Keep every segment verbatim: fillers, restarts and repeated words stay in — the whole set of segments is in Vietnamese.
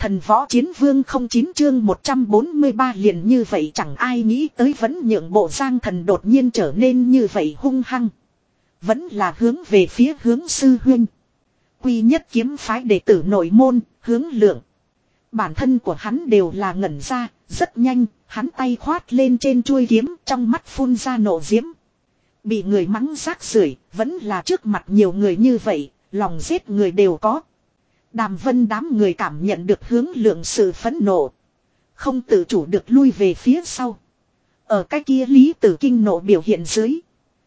Thần võ chiến vương không chín chương một trăm bốn mươi ba liền như vậy chẳng ai nghĩ tới vẫn nhượng bộ Giang Thần đột nhiên trở nên như vậy hung hăng. Vẫn là hướng về phía hướng sư huynh. Quy nhất kiếm phái đệ tử nội môn, hướng lượng. Bản thân của hắn đều là ngẩn ra, rất nhanh, hắn tay khoát lên trên chuôi kiếm trong mắt phun ra nộ diễm. Bị người mắng rác rưởi vẫn là trước mặt nhiều người như vậy, lòng giết người đều có. Đàm Vân đám người cảm nhận được hướng lượng sự phẫn nộ. Không tự chủ được lui về phía sau. Ở cái kia Lý Tử kinh nộ biểu hiện dưới.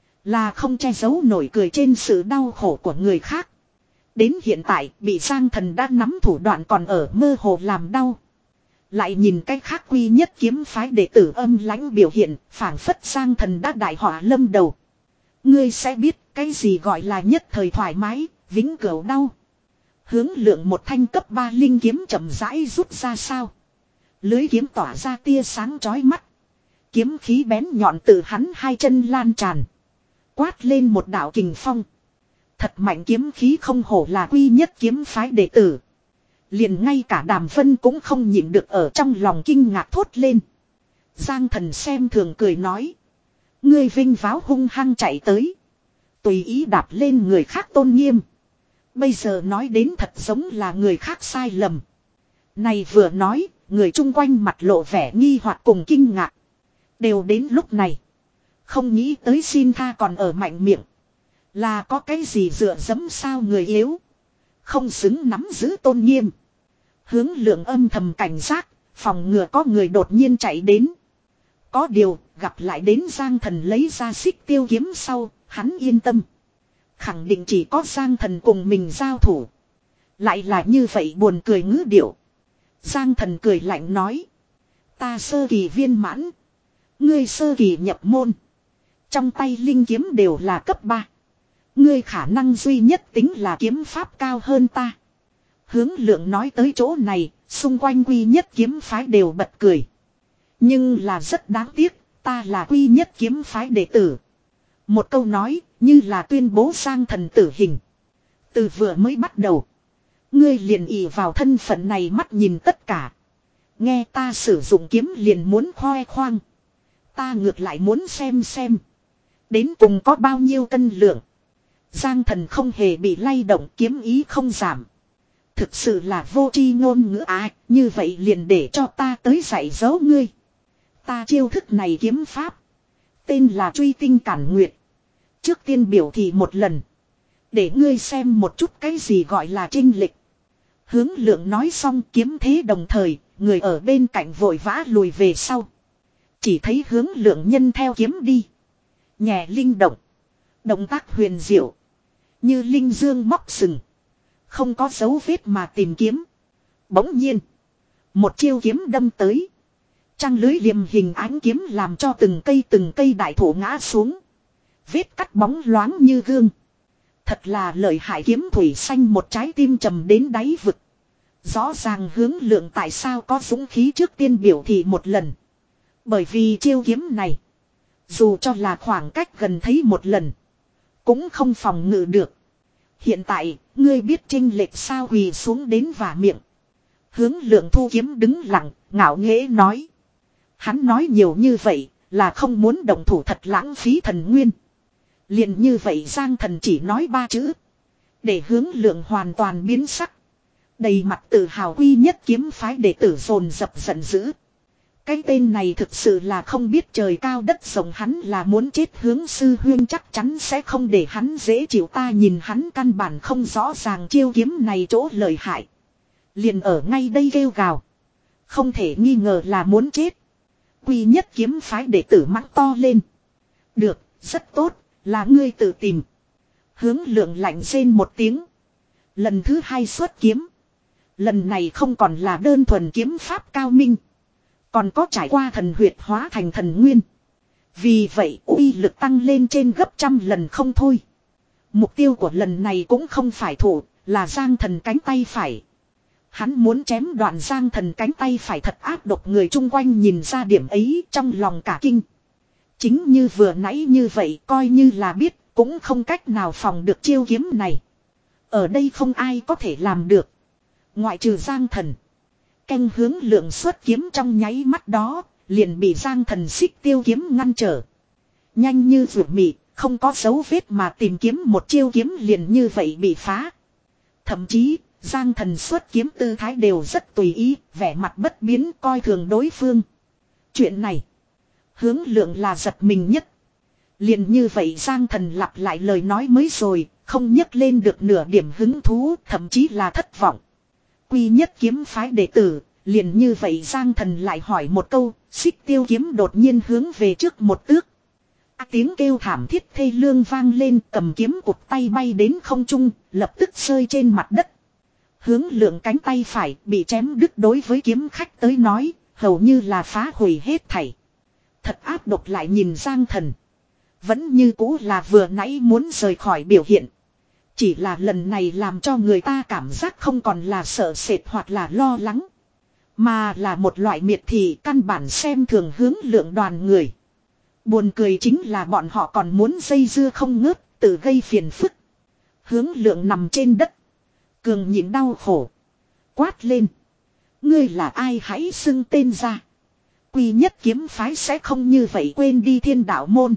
Là không che giấu nổi cười trên sự đau khổ của người khác. Đến hiện tại bị Giang Thần đã nắm thủ đoạn còn ở mơ hồ làm đau. Lại nhìn cách khác quy nhất kiếm phái đệ tử âm lãnh biểu hiện, phảng phất Giang Thần đã đại họa lâm đầu. Ngươi sẽ biết cái gì gọi là nhất thời thoải mái, vĩnh cửu đau. Hướng lượng một thanh cấp ba linh kiếm chậm rãi rút ra sao. Lưới kiếm tỏa ra tia sáng chói mắt. Kiếm khí bén nhọn từ hắn hai chân lan tràn. Quát lên một đạo kình phong. Thật mạnh kiếm khí không hổ là quy nhất kiếm phái đệ tử. Liền ngay cả Đàm Vân cũng không nhịn được ở trong lòng kinh ngạc thốt lên. Giang Thần xem thường cười nói. Ngươi vinh váo hung hăng chạy tới. Tùy ý đạp lên người khác tôn nghiêm. Bây giờ nói đến thật giống là người khác sai lầm. Này vừa nói, người chung quanh mặt lộ vẻ nghi hoặc cùng kinh ngạc. Đều đến lúc này. Không nghĩ tới xin tha còn ở mạnh miệng. Là có cái gì dựa dẫm sao người yếu. Không xứng nắm giữ tôn nghiêm. Hướng lượng âm thầm cảnh giác, phòng ngừa có người đột nhiên chạy đến. Có điều, gặp lại đến Giang Thần lấy ra xích tiêu kiếm sau, hắn yên tâm. Khẳng định chỉ có Giang Thần cùng mình giao thủ. Lại là như vậy buồn cười ngữ điệu. Giang Thần cười lạnh nói. Ta sơ kỳ viên mãn. Ngươi sơ kỳ nhập môn. Trong tay linh kiếm đều là cấp ba. Ngươi khả năng duy nhất tính là kiếm pháp cao hơn ta. Hướng lượng nói tới chỗ này, xung quanh quy nhất kiếm phái đều bật cười. Nhưng là rất đáng tiếc, ta là quy nhất kiếm phái đệ tử. Một câu nói, như là tuyên bố Giang Thần tử hình. Từ vừa mới bắt đầu. Ngươi liền ỷ vào thân phận này mắt nhìn tất cả. Nghe ta sử dụng kiếm liền muốn khoe khoang. Ta ngược lại muốn xem xem. Đến cùng có bao nhiêu cân lượng. Giang Thần không hề bị lay động, kiếm ý không giảm. Thực sự là vô tri ngôn ngữ à, như vậy liền để cho ta tới dạy dỗ ngươi. Ta chiêu thức này kiếm pháp. Tên là truy tinh cản nguyệt. Trước tiên biểu thị một lần. Để ngươi xem một chút cái gì gọi là trinh lịch. Hướng lượng nói xong kiếm thế đồng thời, người ở bên cạnh vội vã lùi về sau. Chỉ thấy hướng lượng nhân theo kiếm đi. Nhẹ linh động. Động tác huyền diệu. Như linh dương móc sừng. Không có dấu vết mà tìm kiếm. Bỗng nhiên. Một chiêu kiếm đâm tới. Trăng lưới liềm hình ánh kiếm làm cho từng cây từng cây đại thụ ngã xuống. Vết cắt bóng loáng như gương. Thật là lợi hại kiếm thủy xanh một trái tim trầm đến đáy vực. Rõ ràng hướng lượng tại sao có dũng khí trước tiên biểu thị một lần. Bởi vì chiêu kiếm này. Dù cho là khoảng cách gần thấy một lần. Cũng không phòng ngự được. Hiện tại, ngươi biết chênh lệch sao quỳ xuống đến vả miệng. Hướng lượng thu kiếm đứng lặng, ngạo nghễ nói. Hắn nói nhiều như vậy, là không muốn động thủ thật lãng phí thần nguyên. Liền như vậy Giang Thần chỉ nói ba chữ. Để hướng lượng hoàn toàn biến sắc. Đầy mặt tự hào quy nhất kiếm phái đệ tử dồn dập giận dữ. Cái tên này thực sự là không biết trời cao đất rộng, hắn là muốn chết. Hướng sư huyên chắc chắn sẽ không để hắn dễ chịu. Ta nhìn hắn căn bản không rõ ràng chiêu kiếm này chỗ lợi hại. Liền ở ngay đây kêu gào. Không thể nghi ngờ là muốn chết. Quy nhất kiếm phái đệ tử mắng to lên. Được, rất tốt, là ngươi tự tìm. Hướng lượng lạnh rên một tiếng. Lần thứ hai xuất kiếm. Lần này không còn là đơn thuần kiếm pháp cao minh. Còn có trải qua thần huyệt hóa thành thần nguyên. Vì vậy uy lực tăng lên trên gấp trăm lần không thôi. Mục tiêu của lần này cũng không phải thủ, là Giang Thần cánh tay phải. Hắn muốn chém đoạn Giang Thần cánh tay phải thật ác độc, người chung quanh nhìn ra điểm ấy trong lòng cả kinh. Chính như vừa nãy như vậy, coi như là biết, cũng không cách nào phòng được chiêu kiếm này. Ở đây không ai có thể làm được. Ngoại trừ Giang Thần. Canh hướng lượng xuất kiếm trong nháy mắt đó, liền bị Giang Thần xích tiêu kiếm ngăn trở. Nhanh như vượt mị, không có dấu vết mà tìm kiếm một chiêu kiếm liền như vậy bị phá. Thậm chí, Giang Thần xuất kiếm tư thái đều rất tùy ý, vẻ mặt bất biến coi thường đối phương. Chuyện này, hướng lượng là giật mình nhất. Liền như vậy Giang Thần lặp lại lời nói mới rồi, không nhấc lên được nửa điểm hứng thú, thậm chí là thất vọng. Quy Nhất kiếm phái đệ tử, liền như vậy Giang Thần lại hỏi một câu, xích tiêu kiếm đột nhiên hướng về trước một tước. À, tiếng kêu thảm thiết thê lương vang lên, cầm kiếm cụt tay bay đến không trung, lập tức rơi trên mặt đất. Hướng lượng cánh tay phải bị chém đứt, đối với kiếm khách tới nói, hầu như là phá hủy hết thảy. Thật áp độc lại nhìn Giang Thần. Vẫn như cũ là vừa nãy muốn rời khỏi biểu hiện. Chỉ là lần này làm cho người ta cảm giác không còn là sợ sệt hoặc là lo lắng. Mà là một loại miệt thị, căn bản xem thường hướng lượng đoàn người. Buồn cười chính là bọn họ còn muốn dây dưa không ngớt, tự gây phiền phức. Hướng lượng nằm trên đất. Cường nhịn đau khổ. Quát lên. Ngươi là ai, hãy xưng tên ra. Quy Nhất kiếm phái sẽ không như vậy quên đi Thiên Đạo môn.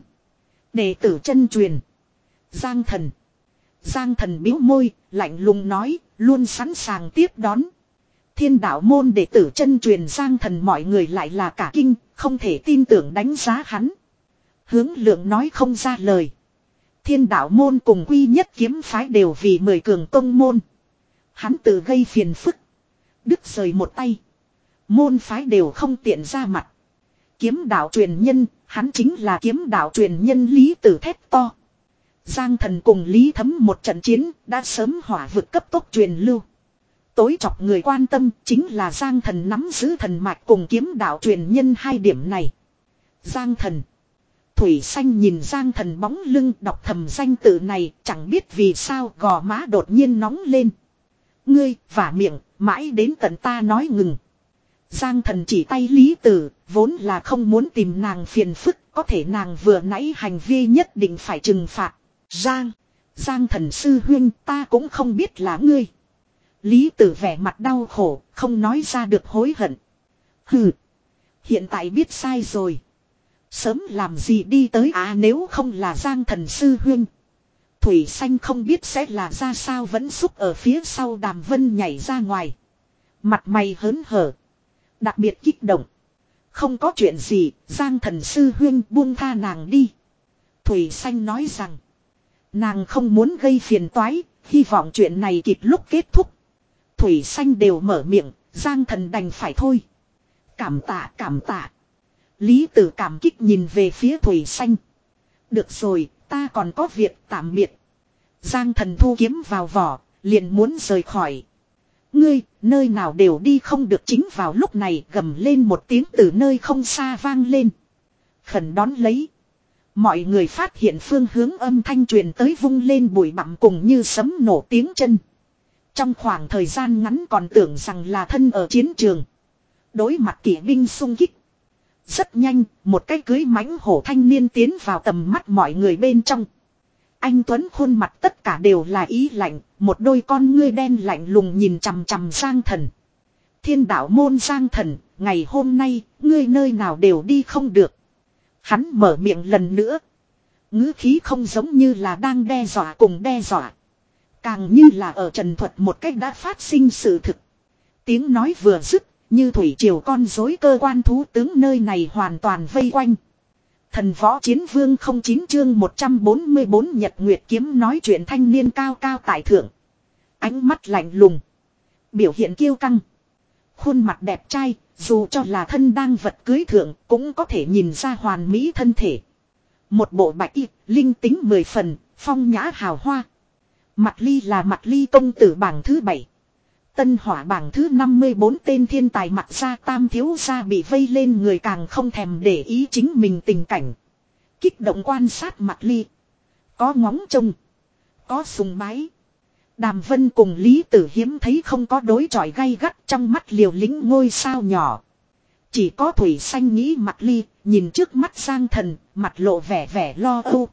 Đệ tử chân truyền. Giang Thần. Giang Thần biếu môi, lạnh lùng nói, luôn sẵn sàng tiếp đón. Thiên Đạo môn đệ tử chân truyền Giang Thần, mọi người lại là cả kinh, không thể tin tưởng đánh giá hắn. Hướng lượng nói không ra lời. Thiên Đạo môn cùng Quy Nhất kiếm phái đều vì mười cường tông môn. Hắn tự gây phiền phức. Đứt rời một tay. Môn phái đều không tiện ra mặt. Kiếm đạo truyền nhân, hắn chính là kiếm đạo truyền nhân Lý Tử thét to. Giang Thần cùng Lý Thấm một trận chiến, đã sớm hỏa vực cấp tốc truyền lưu. Tối chọc người quan tâm chính là Giang Thần nắm giữ thần mạch cùng kiếm đạo truyền nhân hai điểm này. Giang Thần. Thủy Xanh nhìn Giang Thần bóng lưng, đọc thầm danh tự này, chẳng biết vì sao gò má đột nhiên nóng lên. Ngươi, vả miệng, mãi đến tận ta nói ngừng. Giang Thần chỉ tay Lý Tử, vốn là không muốn tìm nàng phiền phức, có thể nàng vừa nãy hành vi nhất định phải trừng phạt. Giang, Giang Thần sư huynh, ta cũng không biết là ngươi. Lý Tử vẻ mặt đau khổ, không nói ra được hối hận. Hừ, hiện tại biết sai rồi. Sớm làm gì đi tới à, nếu không là Giang Thần sư huynh. Thủy Xanh không biết sẽ là ra sao, vẫn xúc ở phía sau Đàm Vân nhảy ra ngoài. Mặt mày hớn hở. Đặc biệt kích động. Không có chuyện gì, Giang Thần sư huynh buông tha nàng đi. Thủy Xanh nói rằng. Nàng không muốn gây phiền toái, hy vọng chuyện này kịp lúc kết thúc. Thủy Xanh đều mở miệng, Giang Thần đành phải thôi. Cảm tạ, cảm tạ. Lý Tử cảm kích nhìn về phía Thủy Xanh. Được rồi, ta còn có việc, tạm biệt. Giang Thần thu kiếm vào vỏ, liền muốn rời khỏi. Ngươi, nơi nào đều đi không được. Chính vào lúc này gầm lên một tiếng từ nơi không xa vang lên. Khẩn đón lấy. Mọi người phát hiện phương hướng âm thanh truyền tới, vung lên bụi bặm cùng như sấm nổ tiếng chân. Trong khoảng thời gian ngắn còn tưởng rằng là thân ở chiến trường. Đối mặt kỵ binh xung kích. Rất nhanh, một cái cưới mãnh hổ thanh niên tiến vào tầm mắt mọi người bên trong. Anh Tuấn khuôn mặt tất cả đều là ý lạnh, một đôi con ngươi đen lạnh lùng nhìn chằm chằm Giang Thần. Thiên Đạo môn Giang Thần, ngày hôm nay, ngươi nơi nào đều đi không được. Hắn mở miệng lần nữa. Ngữ khí không giống như là đang đe dọa cùng đe dọa. Càng như là ở trần thuật một cách đã phát sinh sự thực. Tiếng nói vừa dứt, như thủy triều con rối cơ quan thú tướng nơi này hoàn toàn vây quanh. Thần võ chiến vương không chín chương một trăm bốn mươi bốn Nhật Nguyệt kiếm nói chuyện thanh niên cao cao tại thượng. Ánh mắt lạnh lùng. Biểu hiện kiêu căng. Khuôn mặt đẹp trai, dù cho là thân đang vật cưới thượng cũng có thể nhìn ra hoàn mỹ thân thể. Một bộ bạch y, linh tính mười phần, phong nhã hào hoa. Mặt Ly là Mặt Ly công tử bảng thứ bảy. Tân hỏa bảng thứ năm mươi bốn tên thiên tài mặt ra tam thiếu gia bị vây lên người càng không thèm để ý chính mình tình cảnh. Kích động quan sát Mặt Ly. Có ngóng trông. Có sùng bái. Đàm Vân cùng Lý Tử hiếm thấy không có đối chọi gay gắt, trong mắt liều lĩnh ngôi sao nhỏ. Chỉ có Thủy Xanh nghĩ Mặt Ly, nhìn trước mắt Giang Thần, mặt lộ vẻ vẻ lo âu.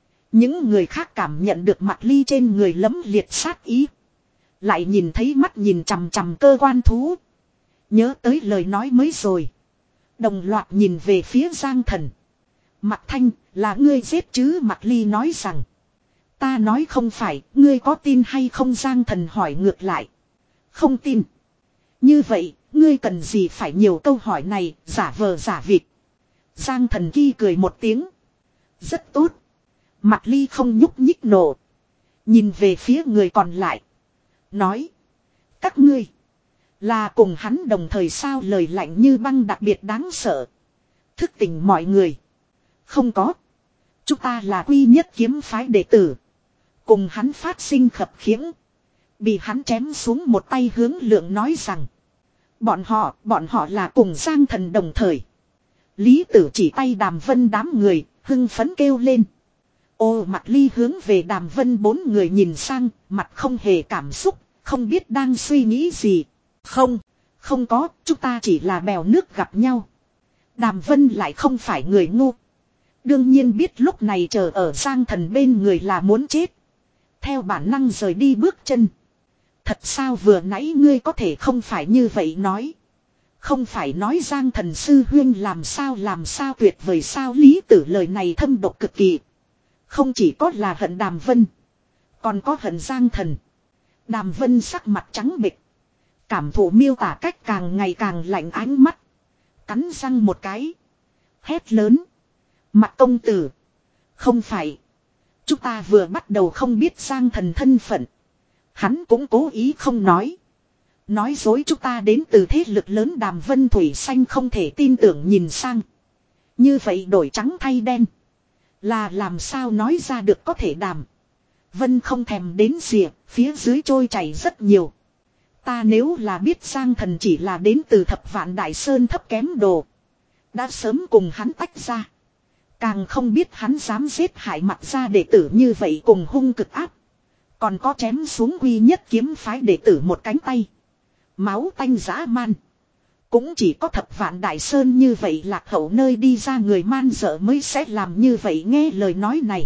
Những người khác cảm nhận được Mặt Ly trên người lấm liệt sát ý. Lại nhìn thấy mắt nhìn chằm chằm cơ quan thú. Nhớ tới lời nói mới rồi. Đồng loạt nhìn về phía Giang Thần. Mạc Thanh, là ngươi giết chứ? Mạc Ly nói rằng. Ta nói không phải, ngươi có tin hay không? Giang Thần hỏi ngược lại. Không tin. Như vậy, ngươi cần gì phải nhiều câu hỏi này, giả vờ giả vịt. Giang Thần Kỳ cười một tiếng. Rất tốt. Mạc Ly không nhúc nhích nổ. Nhìn về phía người còn lại. Nói. Các ngươi. Là cùng hắn đồng thời sao? Lời lạnh như băng đặc biệt đáng sợ. Thức tỉnh mọi người. Không có. Chúng ta là quy nhất kiếm phái đệ tử. Cùng hắn phát sinh khập khiễng. Bị hắn chém xuống một tay. Hướng Lượng nói rằng. Bọn họ, bọn họ là cùng Giang Thần đồng thời. Lý Tử chỉ tay Đàm Vân đám người, hưng phấn kêu lên. Ô Mạc Ly hướng về Đàm Vân bốn người nhìn sang, mặt không hề cảm xúc, không biết đang suy nghĩ gì. Không, không có, chúng ta chỉ là bèo nước gặp nhau. Đàm Vân lại không phải người ngu. Đương nhiên biết lúc này chờ ở Giang Thần bên người là muốn chết. Theo bản năng rời đi bước chân. Thật sao vừa nãy ngươi có thể không phải như vậy nói. Không phải nói Giang Thần sư huyên làm sao làm sao tuyệt vời sao? Lý Tử lời này thâm độc cực kỳ. Không chỉ có là hận Đàm Vân. Còn có hận Giang Thần. Đàm Vân sắc mặt trắng bệch. Cảm thụ miêu tả cách càng ngày càng lạnh ánh mắt. Cắn răng một cái. Hét lớn. Mạc công tử. Không phải. Chúng ta vừa bắt đầu không biết Giang Thần thân phận. Hắn cũng cố ý không nói. Nói dối chúng ta đến từ thế lực lớn. Đàm Vân Thủy Xanh không thể tin tưởng nhìn sang. Như vậy đổi trắng thay đen. Là làm sao nói ra được có thể Đàm Vân không thèm đến rìa. Phía dưới trôi chảy rất nhiều. Ta nếu là biết Giang Thần chỉ là đến từ Thập Vạn Đại Sơn thấp kém đồ. Đã sớm cùng hắn tách ra. Càng không biết hắn dám giết hại Mặc gia đệ tử như vậy cùng hung cực áp. Còn có chém xuống quy nhất kiếm phái đệ tử một cánh tay. Máu tanh dã man. Cũng chỉ có Thập Vạn Đại Sơn như vậy lạc hậu nơi đi ra người man dợ mới sẽ làm như vậy. Nghe lời nói này.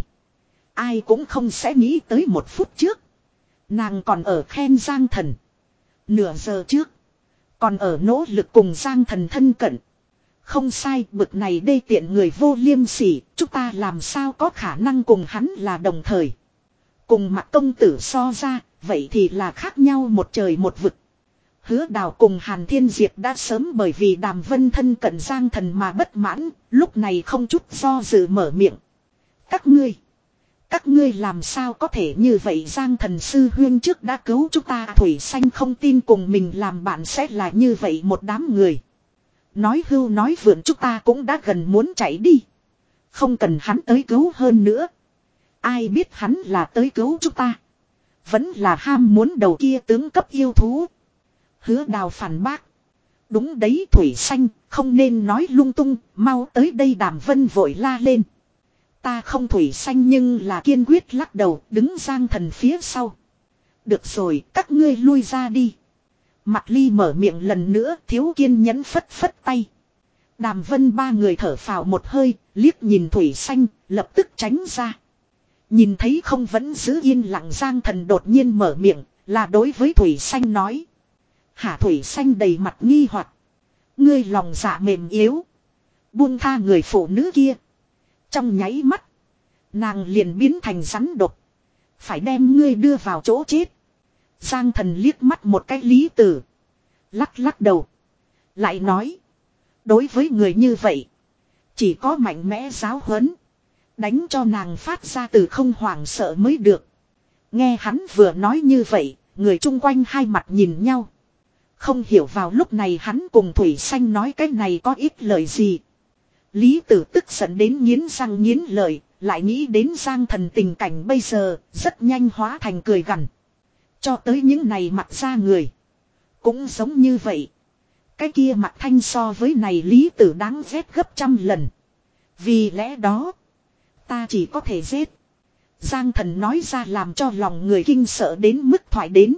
Ai cũng không sẽ nghĩ tới một phút trước. Nàng còn ở khen Giang Thần. Nửa giờ trước. Còn ở nỗ lực cùng Giang Thần thân cận. Không sai, bực này đê tiện người vô liêm sỉ, chúng ta làm sao có khả năng cùng hắn là đồng thời. Cùng Mạc công tử so ra, vậy thì là khác nhau một trời một vực. Hứa Đào cùng Hàn Thiên Diệp đã sớm bởi vì Đàm Vân thân cận Giang Thần mà bất mãn, lúc này không chút do dự mở miệng. Các ngươi, các ngươi làm sao có thể như vậy? Giang Thần sư huyên trước đã cứu chúng ta. Thủy Xanh không tin cùng mình làm bạn sẽ là như vậy một đám người. Nói hưu nói vượn chúng ta cũng đã gần muốn chạy đi. Không cần hắn tới cứu hơn nữa. Ai biết hắn là tới cứu chúng ta. Vẫn là ham muốn đầu kia tướng cấp yêu thú. Hứa Đào phản bác. Đúng đấy Thủy Xanh, không nên nói lung tung, mau tới đây. Đàm Vân vội la lên. Ta không. Thủy Xanh nhưng là kiên quyết lắc đầu, đứng Giang Thần phía sau. Được rồi, các ngươi lui ra đi. Mạc Ly mở miệng lần nữa, thiếu kiên nhẫn phất phất tay. Đàm Vân ba người thở phào một hơi, liếc nhìn Thủy Xanh, lập tức tránh ra. Nhìn thấy không vẫn giữ yên lặng Giang Thần đột nhiên mở miệng, là đối với Thủy Xanh nói. Hả? Thủy Xanh đầy mặt nghi hoặc. Ngươi lòng dạ mềm yếu. Buông tha người phụ nữ kia. Trong nháy mắt, nàng liền biến thành rắn độc. Phải đem ngươi đưa vào chỗ chết. Giang Thần liếc mắt một cái Lý Tử. Lắc lắc đầu. Lại nói. Đối với người như vậy. Chỉ có mạnh mẽ giáo huấn. Đánh cho nàng phát ra từ không hoảng sợ mới được. Nghe hắn vừa nói như vậy. Người chung quanh hai mặt nhìn nhau. Không hiểu vào lúc này hắn cùng Thủy Xanh nói cái này có ít lời gì. Lý Tử tức giận đến nghiến răng nghiến lợi. Lại nghĩ đến Giang Thần tình cảnh bây giờ. Rất nhanh hóa thành cười gằn. Cho tới những này Mặc ra người. Cũng giống như vậy. Cái kia Mạc Thanh so với này Lý Tử đáng ghét gấp trăm lần. Vì lẽ đó. Ta chỉ có thể giết. Giang Thần nói ra làm cho lòng người kinh sợ đến mức thoại đến.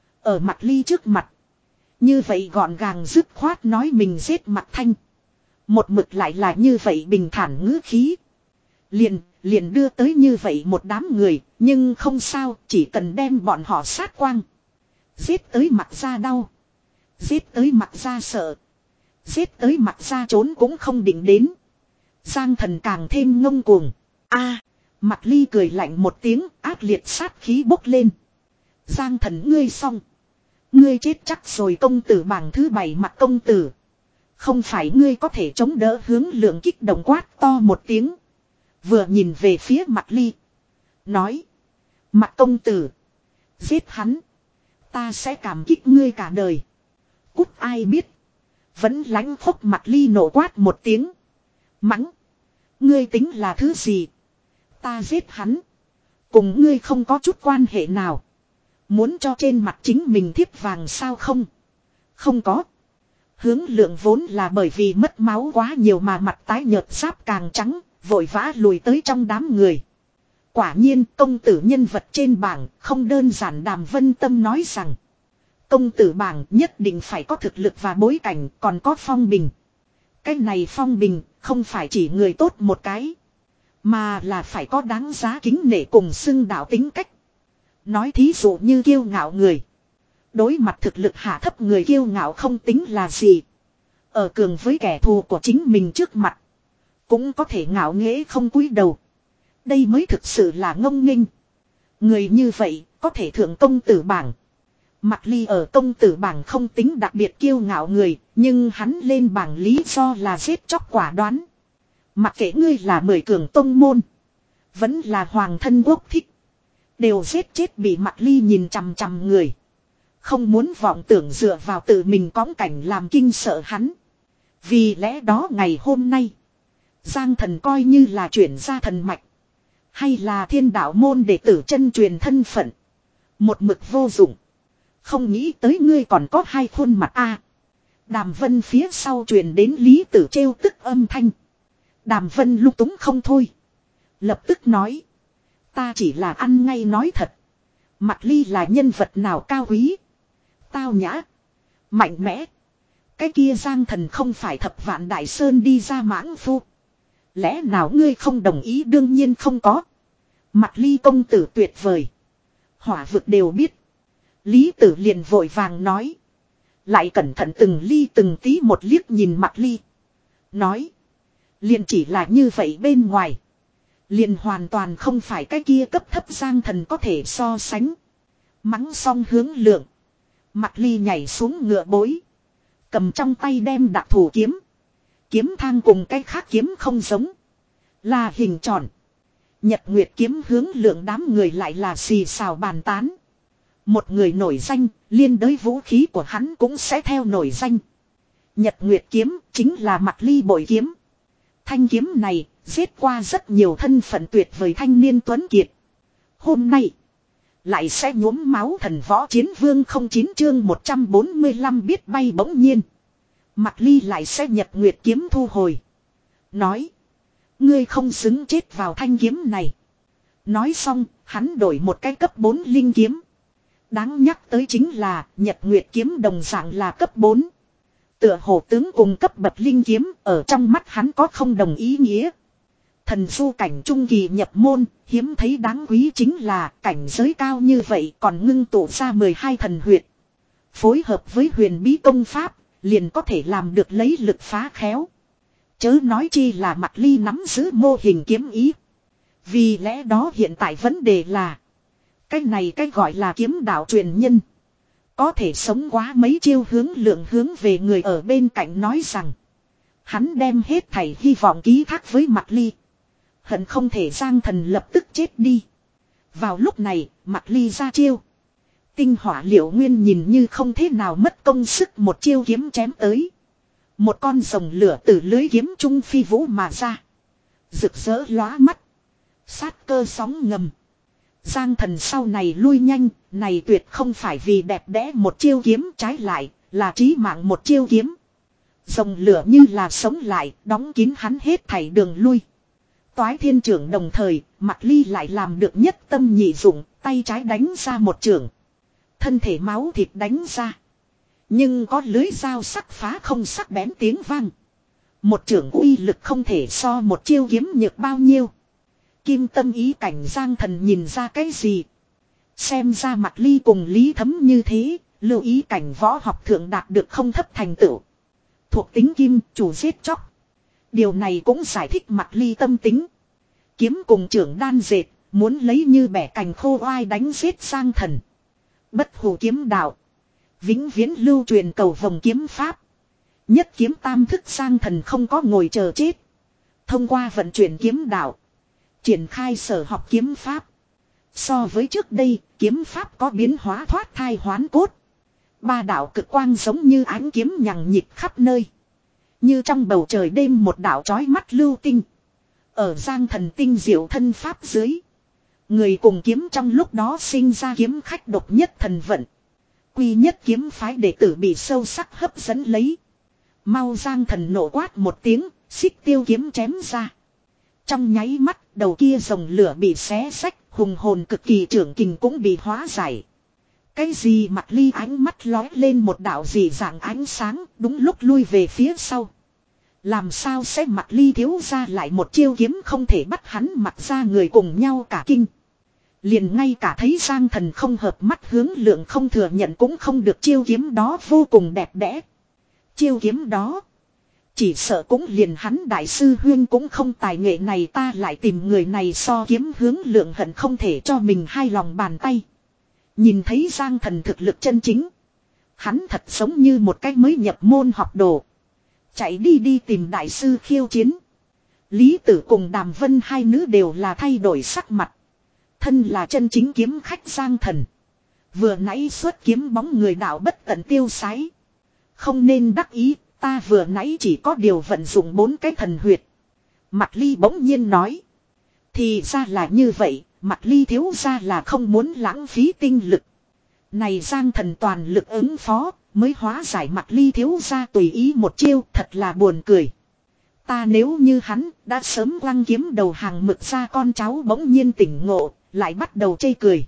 Ở Mạc Ly trước mặt. Như vậy gọn gàng dứt khoát nói mình giết Mạc Thanh. Một mực lại là như vậy bình thản ngữ khí. Liền, liền đưa tới như vậy một đám người. Nhưng không sao, chỉ cần đem bọn họ sát quang. Giết tới Mặc ra đau. Giết tới mặt ra sợ. Giết tới mặt ra trốn cũng không định đến. Giang thần càng thêm ngông cuồng. A, Mặt Ly cười lạnh một tiếng, ác liệt sát khí bốc lên. Giang thần ngươi xong. Ngươi chết chắc rồi. Công tử bảng thứ bảy Mặt công tử. Không phải ngươi có thể chống đỡ. Hướng Lượng kích động quát to một tiếng. Vừa nhìn về phía Mặt Ly. Nói. Mặt công tử. Giết hắn. Ta sẽ cảm kích ngươi cả đời. Cút ai biết. Vẫn lánh khóc. Mặt Ly nổ quát một tiếng. Mắng. Ngươi tính là thứ gì? Ta giết hắn. Cùng ngươi không có chút quan hệ nào. Muốn cho trên mặt chính mình thiếp vàng sao không? Không có. Hướng Lượng vốn là bởi vì mất máu quá nhiều mà mặt tái nhợt giáp càng trắng. Vội vã lùi tới trong đám người. Quả nhiên công tử nhân vật trên bảng không đơn giản. Đàm Vân Tâm nói rằng. Công tử bảng nhất định phải có thực lực và bối cảnh, còn có phong bình. Cái này phong bình không phải chỉ người tốt một cái. Mà là phải có đáng giá kính nể cùng xưng đạo tính cách. Nói thí dụ như kiêu ngạo người. Đối mặt thực lực hạ thấp người kiêu ngạo không tính là gì. Ở cường với kẻ thù của chính mình trước mặt. Cũng có thể ngạo nghễ không cúi đầu. Đây mới thực sự là ngông nghênh. Người như vậy có thể thượng công tử bảng. Mặt Ly ở công tử bảng không tính đặc biệt kiêu ngạo người. Nhưng hắn lên bảng lý do là giết chóc quả đoán. Mặc kệ ngươi là mười cường tông môn. Vẫn là hoàng thân quốc thích. Đều giết chết bị Mặt Ly nhìn chằm chằm người. Không muốn vọng tưởng dựa vào tự mình cõng cảnh làm kinh sợ hắn. Vì lẽ đó ngày hôm nay. Giang thần coi như là chuyển gia thần mạch. Hay là thiên đạo môn đệ tử chân truyền thân phận. Một mực vô dụng. Không nghĩ tới ngươi còn có hai khuôn mặt a. Đàm Vân phía sau truyền đến Lý Tử trêu tức âm thanh. Đàm Vân lung túng không thôi. Lập tức nói. Ta chỉ là ăn ngay nói thật. Mặt Ly là nhân vật nào cao quý. Tao nhã. Mạnh mẽ. Cái kia Giang thần không phải thập vạn đại sơn đi ra mãng phu. Lẽ nào ngươi không đồng ý? Đương nhiên không có. Mặt Ly công tử tuyệt vời. Hỏa vực đều biết. Lý Tử liền vội vàng nói. Lại cẩn thận từng ly từng tí một liếc nhìn Mặt Ly. Nói. Liền chỉ là như vậy bên ngoài. Liền hoàn toàn không phải cái kia cấp thấp Giang thần có thể so sánh. Mắng xong Hướng Lượng. Mặt Ly nhảy xuống ngựa bối. Cầm trong tay đem đặc thủ kiếm. Kiếm thang cùng cái khác kiếm không giống. Là hình tròn. Nhật Nguyệt kiếm Hướng Lượng đám người lại là xì xào bàn tán. Một người nổi danh, liên đới vũ khí của hắn cũng sẽ theo nổi danh. Nhật Nguyệt kiếm chính là Mặt Ly bội kiếm. Thanh kiếm này giết qua rất nhiều thân phận tuyệt vời thanh niên tuấn kiệt. Hôm nay lại sẽ nhuốm máu thần võ chiến vương không chín chương một trăm bốn mươi lăm biết bay bỗng nhiên. Mặt Ly lại sẽ Nhật Nguyệt kiếm thu hồi. Nói. Ngươi không xứng chết vào thanh kiếm này. Nói xong, hắn đổi một cái cấp bốn linh kiếm. Đáng nhắc tới chính là Nhật Nguyệt kiếm đồng dạng là cấp bốn. Tựa hồ tướng cùng cấp bậc linh kiếm ở trong mắt hắn có không đồng ý nghĩa. Thần du cảnh trung kỳ nhập môn, hiếm thấy đáng quý chính là cảnh giới cao như vậy còn ngưng tụ ra mười hai thần huyệt. Phối hợp với huyền bí công pháp, liền có thể làm được lấy lực phá khéo. Chớ nói chi là Mặt Ly nắm giữ mô hình kiếm ý. Vì lẽ đó hiện tại vấn đề là cái này cái gọi là kiếm đạo truyền nhân. Có thể sống quá mấy chiêu. Hướng Lượng hướng về người ở bên cạnh nói rằng. Hắn đem hết thảy hy vọng ký thác với Mặt Ly. Hận không thể Giang thần lập tức chết đi. Vào lúc này Mặt Ly ra chiêu. Tinh hỏa liệu nguyên nhìn như không thế nào mất công sức một chiêu kiếm chém tới. Một con rồng lửa từ lưới kiếm trung phi vũ mà ra. Rực rỡ lóa mắt. Sát cơ sóng ngầm. Giang thần sau này lui nhanh, này tuyệt không phải vì đẹp đẽ một chiêu kiếm, trái lại, là chí mạng một chiêu kiếm. Rồng lửa như là sống lại, đóng kín hắn hết thảy đường lui. Toái thiên trưởng đồng thời, Mặt Ly lại làm được nhất tâm nhị dụng, tay trái đánh ra một trưởng. Thân thể máu thịt đánh ra. Nhưng có lưới dao sắc phá không sắc bén tiếng vang. Một trưởng uy lực không thể so một chiêu kiếm nhược bao nhiêu. Kim tâm ý cảnh Giang thần nhìn ra cái gì? Xem ra Mặt Ly cùng Lý Thấm như thế, Lưu ý cảnh võ học thượng đạt được không thấp thành tựu. Thuộc tính kim, chủ giết chóc. Điều này cũng giải thích Mạc Ly tâm tính. Kiếm cùng trưởng đan dệt, muốn lấy như bẻ cành khô oai đánh giết Giang Thần. Bất hủ kiếm đạo. Vĩnh viễn lưu truyền cầu vòng kiếm pháp. Nhất kiếm tam thức Giang Thần không có ngồi chờ chết. Thông qua vận chuyển kiếm đạo. Triển khai sở học kiếm pháp. So với trước đây, kiếm pháp có biến hóa thoát thai hoán cốt. Ba đạo cực quang giống như ánh kiếm nhằng nhịp khắp nơi. Như trong bầu trời đêm một đạo chói mắt lưu tinh. Ở Giang Thần tinh diệu thân pháp dưới. Người cùng kiếm trong lúc đó sinh ra kiếm khách độc nhất thần vận. Quy nhất kiếm phái đệ tử bị sâu sắc hấp dẫn lấy. Mau Giang Thần nổ quát một tiếng, xích tiêu kiếm chém ra. Trong nháy mắt, đầu kia rồng lửa bị xé rách, hùng hồn cực kỳ trưởng kình cũng bị hóa giải. Cái gì Mạc Ly ánh mắt lói lên một đạo dị dạng ánh sáng, đúng lúc lui về phía sau. Làm sao sẽ Mạc Ly thiếu ra lại một chiêu kiếm không thể bắt hắn mặc ra người cùng nhau cả kinh. Liền ngay cả thấy Giang Thần không hợp mắt hướng lượng không thừa nhận cũng không được chiêu kiếm đó vô cùng đẹp đẽ. Chiêu kiếm đó. Chỉ sợ cũng liền hắn đại sư huyên cũng không tài nghệ này ta lại tìm người này so kiếm hướng lượng hận không thể cho mình hai lòng bàn tay. Nhìn thấy Giang Thần thực lực chân chính. Hắn thật giống như một cái mới nhập môn học đồ. Chạy đi đi tìm đại sư khiêu chiến. Lý Tử cùng Đàm Vân hai nữ đều là thay đổi sắc mặt. Thân là chân chính kiếm khách Giang Thần. Vừa nãy xuất kiếm bóng người đạo bất tận tiêu sái. Không nên đắc ý, ta vừa nãy chỉ có điều vận dụng bốn cái thần huyệt. Mạc Ly bỗng nhiên nói. Thì ra là như vậy, Mạc Ly thiếu ra là không muốn lãng phí tinh lực. Này Giang Thần toàn lực ứng phó, mới hóa giải Mạc Ly thiếu ra tùy ý một chiêu, thật là buồn cười. Ta nếu như hắn, đã sớm quăng kiếm đầu hàng mực ra con cháu bỗng nhiên tỉnh ngộ, lại bắt đầu chê cười.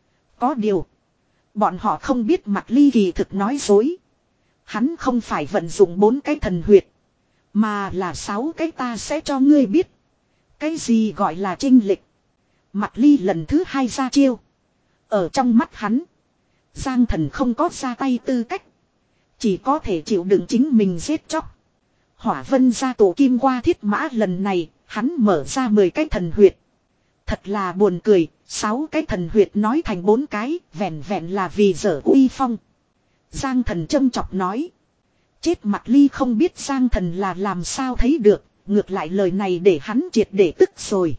Có điều, bọn họ không biết Mạc Ly kỳ thực nói dối. Hắn không phải vận dụng bốn cái thần huyệt, mà là sáu cái ta sẽ cho ngươi biết. Cái gì gọi là chênh lệch. Mạc Ly lần thứ hai ra chiêu. Ở trong mắt hắn, Giang Thần không có ra tay tư cách. Chỉ có thể chịu đựng chính mình giết chóc. Hỏa Vân gia tổ kim qua thiết mã lần này, hắn mở ra mười cái thần huyệt. Thật là buồn cười, sáu cái thần huyệt nói thành bốn cái, vẹn vẹn là vì dở uy phong. Giang Thần châm chọc nói. Chết Mạc Ly không biết Giang Thần là làm sao thấy được, ngược lại lời này để hắn triệt để tức rồi.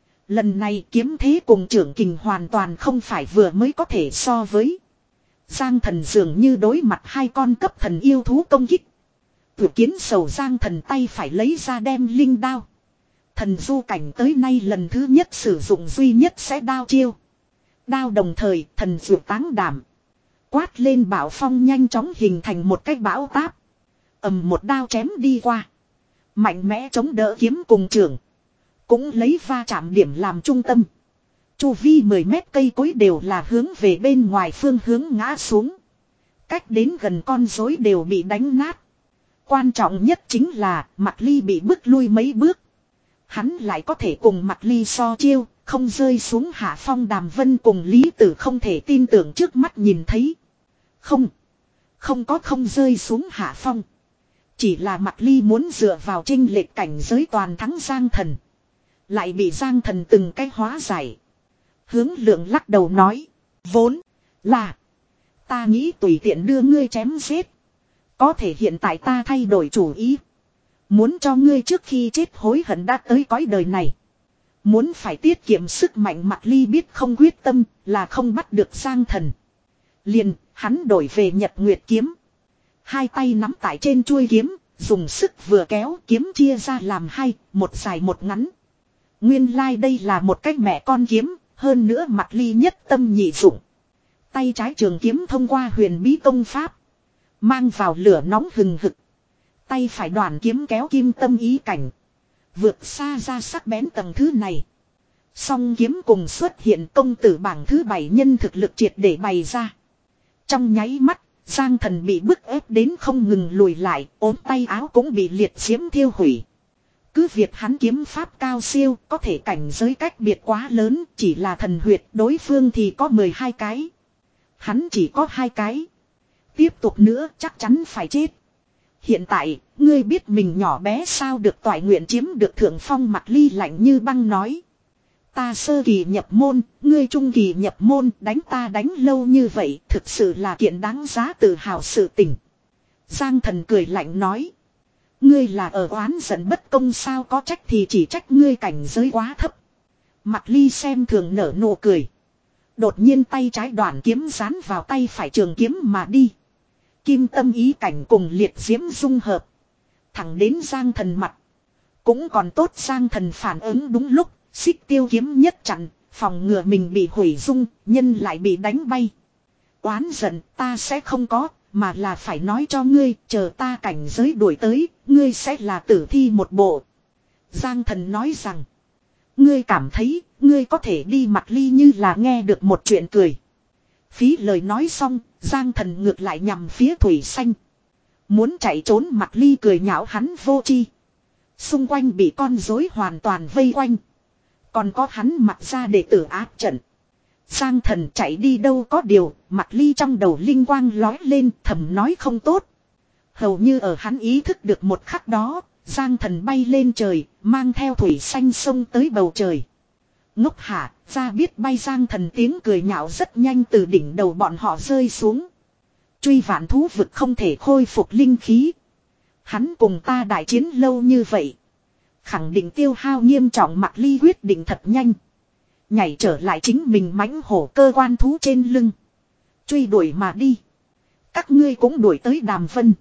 Lần này kiếm thế cùng trưởng kình hoàn toàn không phải vừa mới có thể so với. Giang Thần dường như đối mặt hai con cấp thần yêu thú công kích. Tử kiến sầu Giang Thần tay phải lấy ra đem linh đao. Thần du cảnh tới nay lần thứ nhất sử dụng duy nhất sẽ đao chiêu. Đao đồng thời thần dược táng đảm. Quát lên bão phong nhanh chóng hình thành một cái bão táp. Ầm một đao chém đi qua. Mạnh mẽ chống đỡ kiếm cùng trường. Cũng lấy va chạm điểm làm trung tâm. Chu vi mười mét cây cối đều là hướng về bên ngoài phương hướng ngã xuống. Cách đến gần con rối đều bị đánh nát. Quan trọng nhất chính là Mạc Ly bị bước lui mấy bước. Hắn lại có thể cùng Mạc Ly so chiêu, không rơi xuống hạ phong. Đàm Vân cùng Lý Tử không thể tin tưởng trước mắt nhìn thấy. Không, không có không rơi xuống hạ phong. Chỉ là Mạc Ly muốn dựa vào chênh lệch cảnh giới toàn thắng Giang Thần. Lại bị Giang Thần từng cái hóa giải. Hướng Lượng lắc đầu nói. Vốn là ta nghĩ tùy tiện đưa ngươi chém giết. Có thể hiện tại ta thay đổi chủ ý. Muốn cho ngươi trước khi chết hối hận đã tới cõi đời này. Muốn phải tiết kiệm sức mạnh Mạc Ly biết không quyết tâm là không bắt được Giang Thần. Liền hắn đổi về Nhật Nguyệt kiếm. Hai tay nắm tại trên chuôi kiếm. Dùng sức vừa kéo kiếm chia ra làm hai. Một dài một ngắn. Nguyên lai like đây là một cách mẹ con kiếm. Hơn nữa Mạc Ly nhất tâm nhị dụng. Tay trái trường kiếm thông qua huyền bí công pháp. Mang vào lửa nóng hừng hực. Tay phải đoàn kiếm kéo kim tâm ý cảnh. Vượt xa ra sắc bén tầng thứ này. Song kiếm cùng xuất hiện công tử bảng thứ bảy nhân thực lực triệt để bày ra. Trong nháy mắt, Giang Thần bị bức ép đến không ngừng lùi lại, ốm tay áo cũng bị liệt diễm thiêu hủy. Cứ việc hắn kiếm pháp cao siêu, có thể cảnh giới cách biệt quá lớn, chỉ là thần huyệt đối phương thì có mười hai cái. Hắn chỉ có hai cái. tiếp tục nữa chắc chắn phải chết. Hiện tại, ngươi biết mình nhỏ bé sao được toại nguyện chiếm được thượng phong. Mạc Ly lạnh như băng nói. Ta sơ kỳ nhập môn, ngươi trung kỳ nhập môn, đánh ta đánh lâu như vậy, thực sự là kiện đáng giá tự hào sự tình. Giang Thần cười lạnh nói. Ngươi là ở oán giận bất công sao, có trách thì chỉ trách ngươi cảnh giới quá thấp. Mạc Ly xem thường nở nụ cười. Đột nhiên tay trái đoạn kiếm dán vào tay phải trường kiếm mà đi. Kim tâm ý cảnh cùng liệt diễm dung hợp. Thẳng đến Giang Thần mặt. Cũng còn tốt Giang Thần phản ứng đúng lúc. Xích tiêu kiếm nhất chặn. Phòng ngừa mình bị hủy dung. Nhân lại bị đánh bay. Oán giận ta sẽ không có. Mà là phải nói cho ngươi. Chờ ta cảnh giới đuổi tới. Ngươi sẽ là tử thi một bộ. Giang Thần nói rằng. Ngươi cảm thấy. Ngươi có thể đi. Mạc Ly như là nghe được một chuyện cười. Phí lời nói xong. Giang Thần ngược lại nhằm phía Thủy Xanh. Muốn chạy trốn. Mạc Ly cười nhạo hắn vô chi. Xung quanh bị con rối hoàn toàn vây quanh. Còn có hắn mặc ra đệ tử áp trận. Giang Thần chạy đi đâu có điều. Mạc Ly trong đầu linh quang lói lên thầm nói không tốt. Hầu như ở hắn ý thức được một khắc đó. Giang Thần bay lên trời. Mang theo Thủy Xanh xông tới bầu trời. Ngốc hả, ra biết bay. Giang Thần tiếng cười nhạo rất nhanh từ đỉnh đầu bọn họ rơi xuống. Truy vạn thú vực không thể khôi phục linh khí. Hắn cùng ta đại chiến lâu như vậy. Khẳng định tiêu hao nghiêm trọng. Mạc Ly quyết định thật nhanh. Nhảy trở lại chính mình mãnh hổ cơ quan thú trên lưng. Truy đuổi mà đi. Các ngươi cũng đuổi tới Đàm Vân.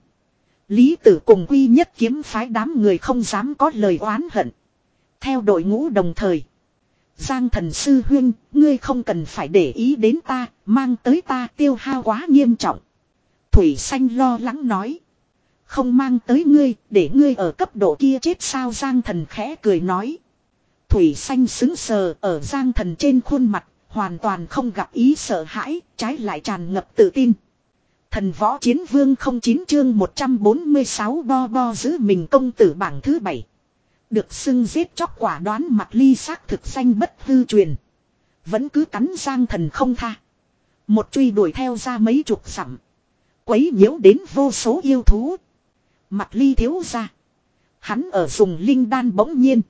Lý Tử cùng Quy Nhất kiếm phái đám người không dám có lời oán hận. Theo đội ngũ đồng thời. Giang Thần sư huynh, ngươi không cần phải để ý đến ta, mang tới ta tiêu hao quá nghiêm trọng. Thủy Xanh lo lắng nói. Không mang tới ngươi, để ngươi ở cấp độ kia chết sao. Giang Thần khẽ cười nói. Thủy Xanh sững sờ ở Giang Thần trên khuôn mặt, hoàn toàn không gặp ý sợ hãi, trái lại tràn ngập tự tin. Thần võ chiến vương không chín chương một trăm bốn mươi sáu bo bo giữ mình công tử bảng thứ bảy. Được xưng giết chóc quả đoán. Mạc Ly xác thực danh bất hư truyền. Vẫn cứ cắn Giang Thần không tha. Một truy đuổi theo ra mấy chục dặm. Quấy nhiễu đến vô số yêu thú. Mạc Ly thiếu ra. Hắn ở dùng linh đan bỗng nhiên.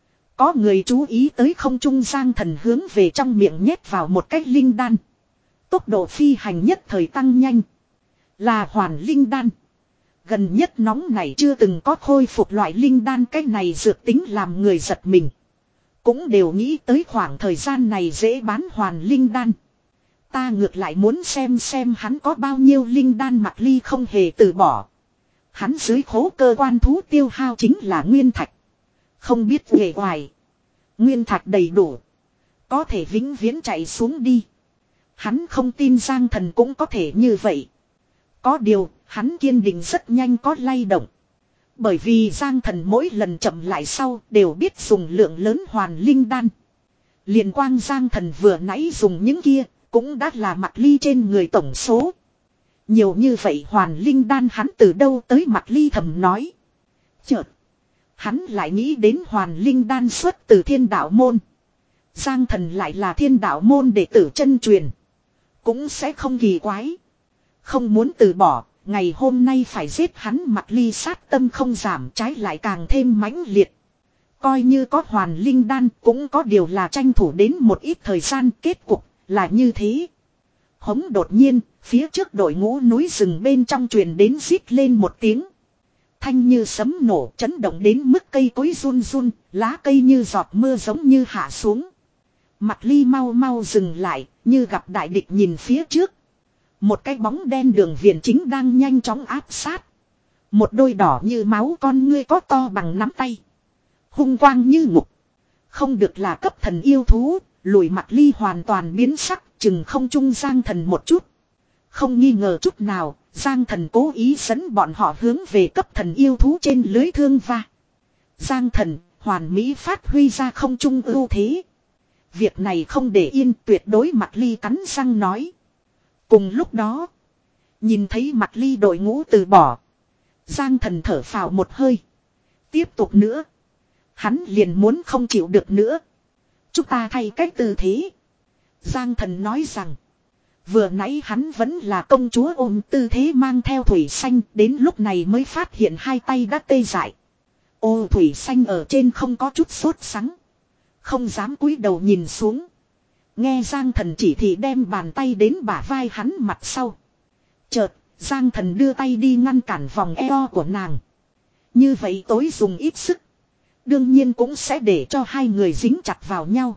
Có người chú ý tới không trung. Giang Thần hướng về trong miệng nhét vào một cái linh đan. Tốc độ phi hành nhất thời tăng nhanh. Là hoàn linh đan. Gần nhất nóng này chưa từng có khôi phục loại linh đan. Cái này dược tính làm người giật mình. Cũng đều nghĩ tới khoảng thời gian này dễ bán hoàn linh đan. Ta ngược lại muốn xem xem hắn có bao nhiêu linh đan. Mạc Ly không hề từ bỏ. Hắn dưới khố cơ quan thú tiêu hao chính là nguyên thạch. Không biết về hoài. Nguyên thạch đầy đủ. Có thể vĩnh viễn chạy xuống đi. Hắn không tin Giang Thần cũng có thể như vậy. Có điều, hắn kiên định rất nhanh có lay động. Bởi vì Giang Thần mỗi lần chậm lại sau đều biết dùng lượng lớn hoàn linh đan. Liền quang Giang Thần vừa nãy dùng những kia, cũng đã là Mạc Ly trên người tổng số. Nhiều như vậy hoàn linh đan hắn từ đâu tới. Mạc Ly thầm nói. Chợt, hắn lại nghĩ đến hoàn linh đan xuất từ Thiên Đạo môn. Giang Thần lại là Thiên Đạo môn đệ tử chân truyền. Cũng sẽ không kỳ quái. Không muốn từ bỏ, ngày hôm nay phải giết hắn. Mạc Ly sát tâm không giảm, trái lại càng thêm mãnh liệt. Coi như có hoàn linh đan cũng có điều là tranh thủ đến một ít thời gian. Kết cục là như thế. Hống đột nhiên, phía trước đội ngũ núi rừng bên trong truyền đến rít lên một tiếng. Thanh như sấm nổ, chấn động đến mức cây cối run run, lá cây như giọt mưa giống như hạ xuống. Mạc Ly mau mau dừng lại, như gặp đại địch nhìn phía trước. Một cái bóng đen đường viền chính đang nhanh chóng áp sát. Một đôi đỏ như máu con ngươi có to bằng nắm tay. Hung quang như ngục. Không được là cấp thần yêu thú, lùi Mạc Ly hoàn toàn biến sắc, chừng không trung Giang Thần một chút. Không nghi ngờ chút nào, Giang Thần cố ý dẫn bọn họ hướng về cấp thần yêu thú trên lưới thương va. Giang Thần, hoàn mỹ phát huy ra không trung ưu thế. Việc này không để yên, tuyệt đối. Mạc Ly cắn răng nói. Cùng lúc đó, nhìn thấy Mạc Ly đội ngũ từ bỏ. Giang Thần thở phào một hơi. Tiếp tục nữa. Hắn liền muốn không chịu được nữa. Chúng ta thay cách tư thế. Giang Thần nói rằng. Vừa nãy hắn vẫn là công chúa ôm tư thế mang theo Thủy Xanh, đến lúc này mới phát hiện hai tay đã tê dại. Ô Thủy Xanh ở trên không có chút sốt sắng. Không dám cúi đầu nhìn xuống. Nghe Giang Thần chỉ thị đem bàn tay đến bả vai hắn mặt sau. Chợt, Giang Thần đưa tay đi ngăn cản vòng eo của nàng. Như vậy tối dùng ít sức. Đương nhiên cũng sẽ để cho hai người dính chặt vào nhau.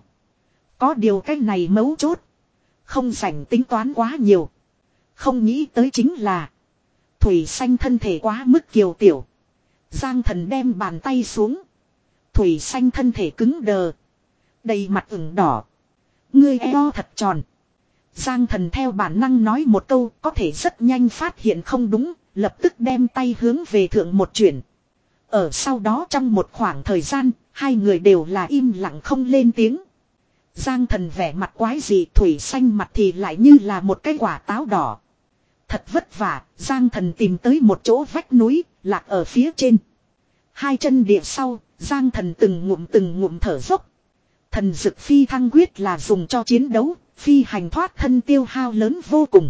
Có điều cái này mấu chốt. Không rảnh tính toán quá nhiều. Không nghĩ tới chính là Thủy Xanh thân thể quá mức kiều tiểu. Giang Thần đem bàn tay xuống. Thủy Xanh thân thể cứng đờ. Đầy mặt ửng đỏ. Ngươi eo thật tròn. Giang Thần theo bản năng nói một câu, có thể rất nhanh phát hiện không đúng, lập tức đem tay hướng về thượng một chuyển. Ở sau đó trong một khoảng thời gian, hai người đều là im lặng không lên tiếng. Giang Thần vẻ mặt quái dị, Thủy Xanh mặt thì lại như là một cái quả táo đỏ. Thật vất vả, Giang Thần tìm tới một chỗ vách núi, lạc ở phía trên. Hai chân địa sau, Giang Thần từng ngụm từng ngụm thở dốc. Thần dực phi thăng quyết là dùng cho chiến đấu, phi hành thoát thân tiêu hao lớn vô cùng.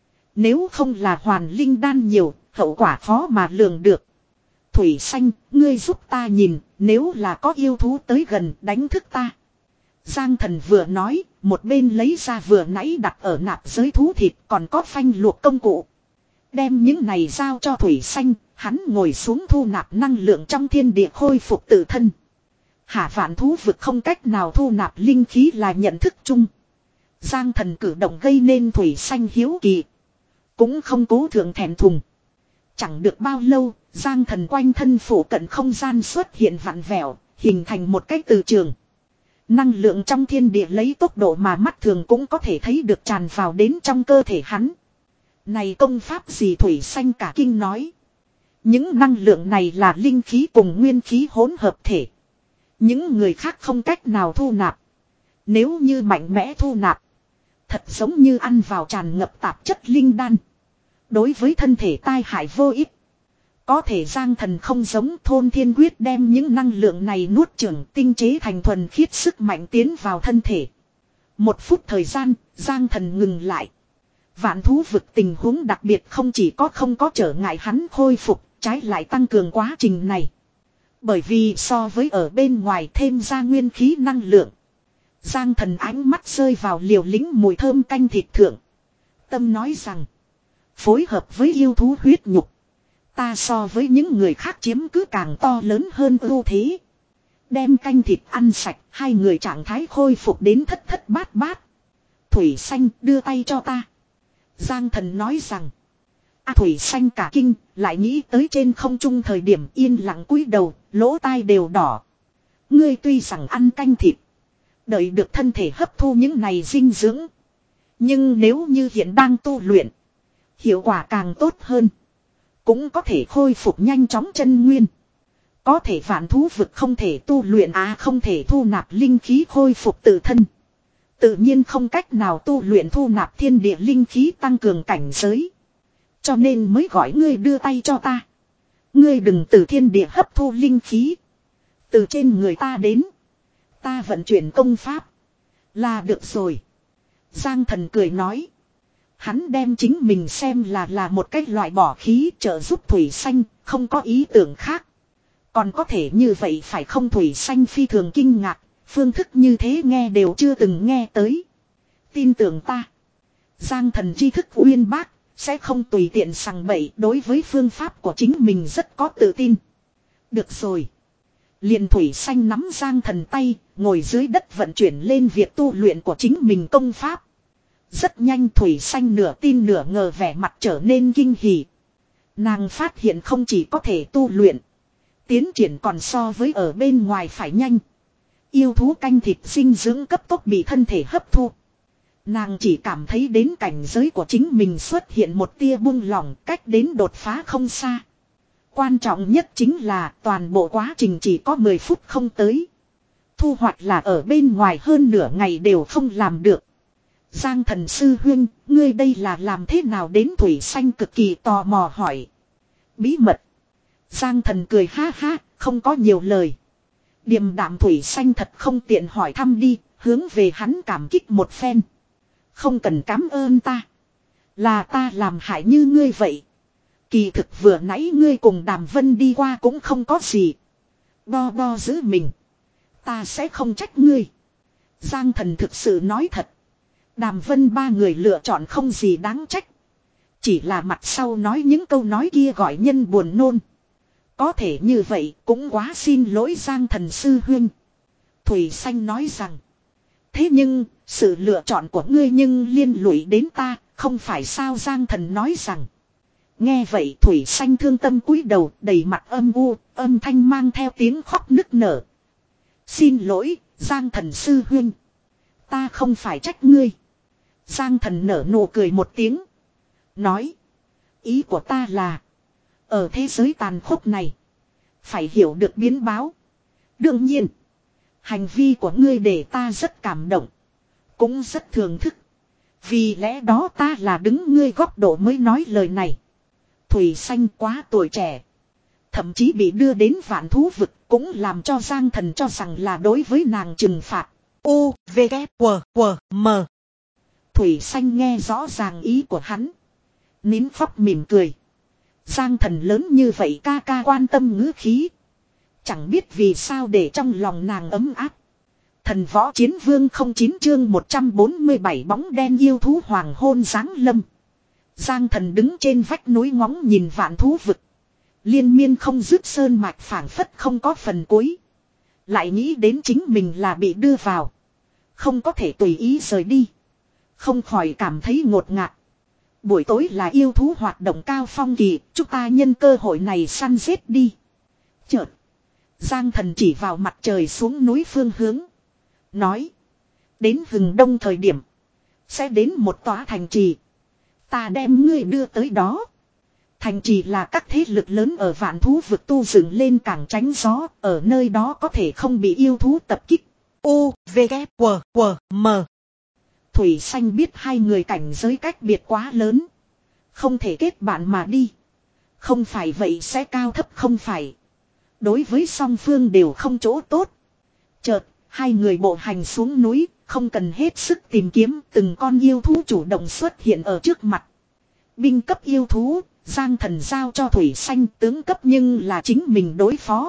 Nếu không là hoàn linh đan nhiều, hậu quả khó mà lường được. Thủy Xanh, ngươi giúp ta nhìn, nếu là có yêu thú tới gần đánh thức ta. Giang Thần vừa nói, một bên lấy ra vừa nãy đặt ở nạp giới thú thịt còn có phanh luộc công cụ. Đem những này giao cho Thủy Xanh, hắn ngồi xuống thu nạp năng lượng trong thiên địa khôi phục tự thân. Hạ vạn thú vực không cách nào thu nạp linh khí là nhận thức chung. Giang Thần cử động gây nên Thủy Xanh hiếu kỳ. Cũng không cố thượng thẹn thùng. Chẳng được bao lâu, Giang Thần quanh thân phủ cận không gian xuất hiện vặn vẹo, hình thành một cái từ trường. Năng lượng trong thiên địa lấy tốc độ mà mắt thường cũng có thể thấy được tràn vào đến trong cơ thể hắn. Này công pháp gì? Thủy Xanh cả kinh nói. Những năng lượng này là linh khí cùng nguyên khí hỗn hợp thể. Những người khác không cách nào thu nạp. Nếu như mạnh mẽ thu nạp, thật giống như ăn vào tràn ngập tạp chất linh đan. Đối với thân thể tai hại vô ích. Có thể Giang Thần không giống, thôn thiên quyết đem những năng lượng này nuốt chửng tinh chế thành thuần khiết sức mạnh tiến vào thân thể. Một phút thời gian, Giang Thần ngừng lại. Vạn thú vực tình huống đặc biệt không chỉ có không có trở ngại hắn khôi phục, trái lại tăng cường quá trình này. Bởi vì so với ở bên ngoài thêm ra nguyên khí năng lượng. Giang Thần ánh mắt rơi vào liều lĩnh mùi thơm canh thịt thượng. Tâm nói rằng, phối hợp với yêu thú huyết nhục, ta so với những người khác chiếm cứ càng to lớn hơn ưu thế. Đem canh thịt ăn sạch, hai người trạng thái khôi phục đến thất thất bát bát. Thủy Xanh, đưa tay cho ta. Giang Thần nói rằng. À, Thủy Xanh cả kinh, lại nghĩ tới trên không trung thời điểm yên lặng cúi đầu, lỗ tai đều đỏ. Ngươi tuy rằng ăn canh thịt, đợi được thân thể hấp thu những này dinh dưỡng. Nhưng nếu như hiện đang tu luyện, hiệu quả càng tốt hơn. Cũng có thể khôi phục nhanh chóng chân nguyên. Có thể vạn thú vực không thể tu luyện, à không thể thu nạp linh khí khôi phục tự thân. Tự nhiên không cách nào tu luyện thu nạp thiên địa linh khí tăng cường cảnh giới. Cho nên mới gọi ngươi đưa tay cho ta. Ngươi đừng từ thiên địa hấp thu linh khí. Từ trên người ta đến. Ta vận chuyển công pháp. Là được rồi. Giang Thần cười nói. Hắn đem chính mình xem là là một cách loại bỏ khí trợ giúp Thủy Xanh, không có ý tưởng khác. Còn có thể như vậy phải không? Thủy Xanh phi thường kinh ngạc, phương thức như thế nghe đều chưa từng nghe tới. Tin tưởng ta. Giang Thần tri thức uyên bác, sẽ không tùy tiện sằng bậy, đối với phương pháp của chính mình rất có tự tin. Được rồi. Liền Thủy Xanh nắm Giang Thần tay, ngồi dưới đất vận chuyển lên việc tu luyện của chính mình công pháp. Rất nhanh Thủy Xanh nửa tin nửa ngờ vẻ mặt trở nên kinh hỉ. Nàng phát hiện không chỉ có thể tu luyện, tiến triển còn so với ở bên ngoài phải nhanh. Yêu thú canh thịt dinh dưỡng cấp tốc bị thân thể hấp thu. Nàng chỉ cảm thấy đến cảnh giới của chính mình xuất hiện một tia buông lỏng, cách đến đột phá không xa. Quan trọng nhất chính là toàn bộ quá trình chỉ có mười phút không tới. Thu hoạch là ở bên ngoài hơn nửa ngày đều không làm được. Giang Thần sư huynh, ngươi đây là làm thế nào đến? Thủy Xanh cực kỳ tò mò hỏi. Bí mật. Giang Thần cười ha ha, không có nhiều lời. Điềm đạm Thủy Xanh thật không tiện hỏi thăm đi, hướng về hắn cảm kích một phen. Không cần cảm ơn ta. Là ta làm hại như ngươi vậy. Kỳ thực vừa nãy ngươi cùng Đàm Vân đi qua cũng không có gì. Bo bo giữ mình. Ta sẽ không trách ngươi. Giang Thần thực sự nói thật. Đàm Vân ba người lựa chọn không gì đáng trách. Chỉ là mặt sau nói những câu nói kia gọi nhân buồn nôn. Có thể như vậy cũng quá xin lỗi Giang Thần sư huynh. Thủy Xanh nói rằng. Thế nhưng, sự lựa chọn của ngươi nhưng liên lụy đến ta, không phải sao Giang Thần nói rằng. Nghe vậy Thủy Xanh thương tâm cúi đầu, đầy mặt âm u, âm thanh mang theo tiếng khóc nức nở. Xin lỗi, Giang Thần sư huynh. Ta không phải trách ngươi. Giang Thần nở nụ cười một tiếng. Nói. Ý của ta là. Ở thế giới tàn khốc này. Phải hiểu được biến báo. Đương nhiên. Hành vi của ngươi để ta rất cảm động. Cũng rất thưởng thức. Vì lẽ đó ta là đứng ngươi góc độ mới nói lời này. Thủy Xanh quá tuổi trẻ. Thậm chí bị đưa đến vạn thú vực cũng làm cho Giang Thần cho rằng là đối với nàng trừng phạt. U, V, K, W, W, M. Thủy Xanh nghe rõ ràng ý của hắn. Nín khóc mỉm cười. Giang Thần lớn như vậy ca ca quan tâm ngữ khí. Chẳng biết vì sao để trong lòng nàng ấm áp. Thần võ chiến vương không chín chương một trăm bốn mươi bảy bóng đen yêu thú hoàng hôn giáng lâm. Giang Thần đứng trên vách núi ngóng nhìn vạn thú vực. Liên miên không dứt sơn mạch phảng phất không có phần cuối. Lại nghĩ đến chính mình là bị đưa vào. Không có thể tùy ý rời đi. Không khỏi cảm thấy ngột ngạt. Buổi tối là yêu thú hoạt động cao phong kỳ. Chúng ta nhân cơ hội này săn giết đi. Chợt. Giang Thần chỉ vào mặt trời xuống núi phương hướng. Nói. Đến hừng đông thời điểm. Sẽ đến một tòa thành trì. Ta đem ngươi đưa tới đó. Thành trì là các thế lực lớn ở vạn thú vực tu dựng lên cảng tránh gió. Ở nơi đó có thể không bị yêu thú tập kích. U, V, K, W, W, M. Thủy Xanh biết hai người cảnh giới cách biệt quá lớn. Không thể kết bạn mà đi. Không phải vậy sẽ cao thấp không phải. Đối với song phương đều không chỗ tốt. Chợt, hai người bộ hành xuống núi, không cần hết sức tìm kiếm, từng con yêu thú chủ động xuất hiện ở trước mặt. Binh cấp yêu thú, Giang Thần giao cho Thủy Xanh, tướng cấp nhưng là chính mình đối phó.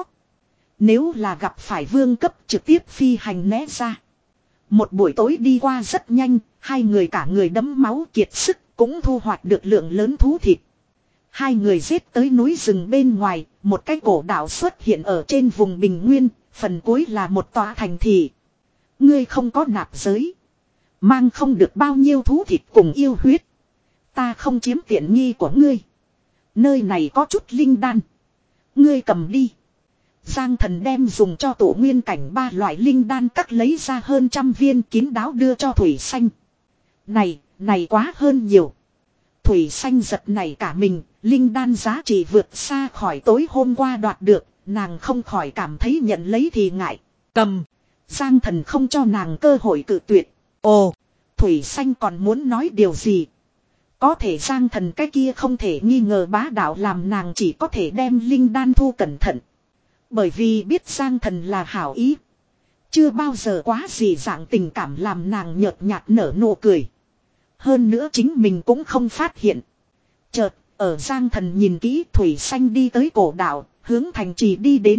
Nếu là gặp phải vương cấp trực tiếp phi hành né ra. Một buổi tối đi qua rất nhanh, hai người cả người đẫm máu kiệt sức, cũng thu hoạch được lượng lớn thú thịt. Hai người giết tới núi rừng bên ngoài, một cái cổ đảo xuất hiện ở trên vùng bình nguyên, phần cuối là một tòa thành thị. Ngươi không có nạp giới. Mang không được bao nhiêu thú thịt cùng yêu huyết. Ta không chiếm tiện nghi của ngươi. Nơi này có chút linh đan. Ngươi cầm đi. Giang Thần đem dùng cho tổ nguyên cảnh ba loại linh đan cắt lấy ra hơn trăm viên kín đáo đưa cho Thủy Xanh. Này, này quá hơn nhiều. Thủy Xanh giật này cả mình, linh đan giá trị vượt xa khỏi tối hôm qua đoạt được, nàng không khỏi cảm thấy nhận lấy thì ngại. Cầm. Giang Thần không cho nàng cơ hội cự tuyệt. Ồ, Thủy Xanh còn muốn nói điều gì? Có thể Giang Thần cái kia không thể nghi ngờ bá đạo làm nàng chỉ có thể đem linh đan thu cẩn thận. Bởi vì biết Giang Thần là hảo ý. Chưa bao giờ quá gì dạng tình cảm làm nàng nhợt nhạt nở nụ cười. Hơn nữa chính mình cũng không phát hiện. Chợt, ở Giang Thần nhìn kỹ Thủy Xanh đi tới cổ đảo, hướng thành trì đi đến.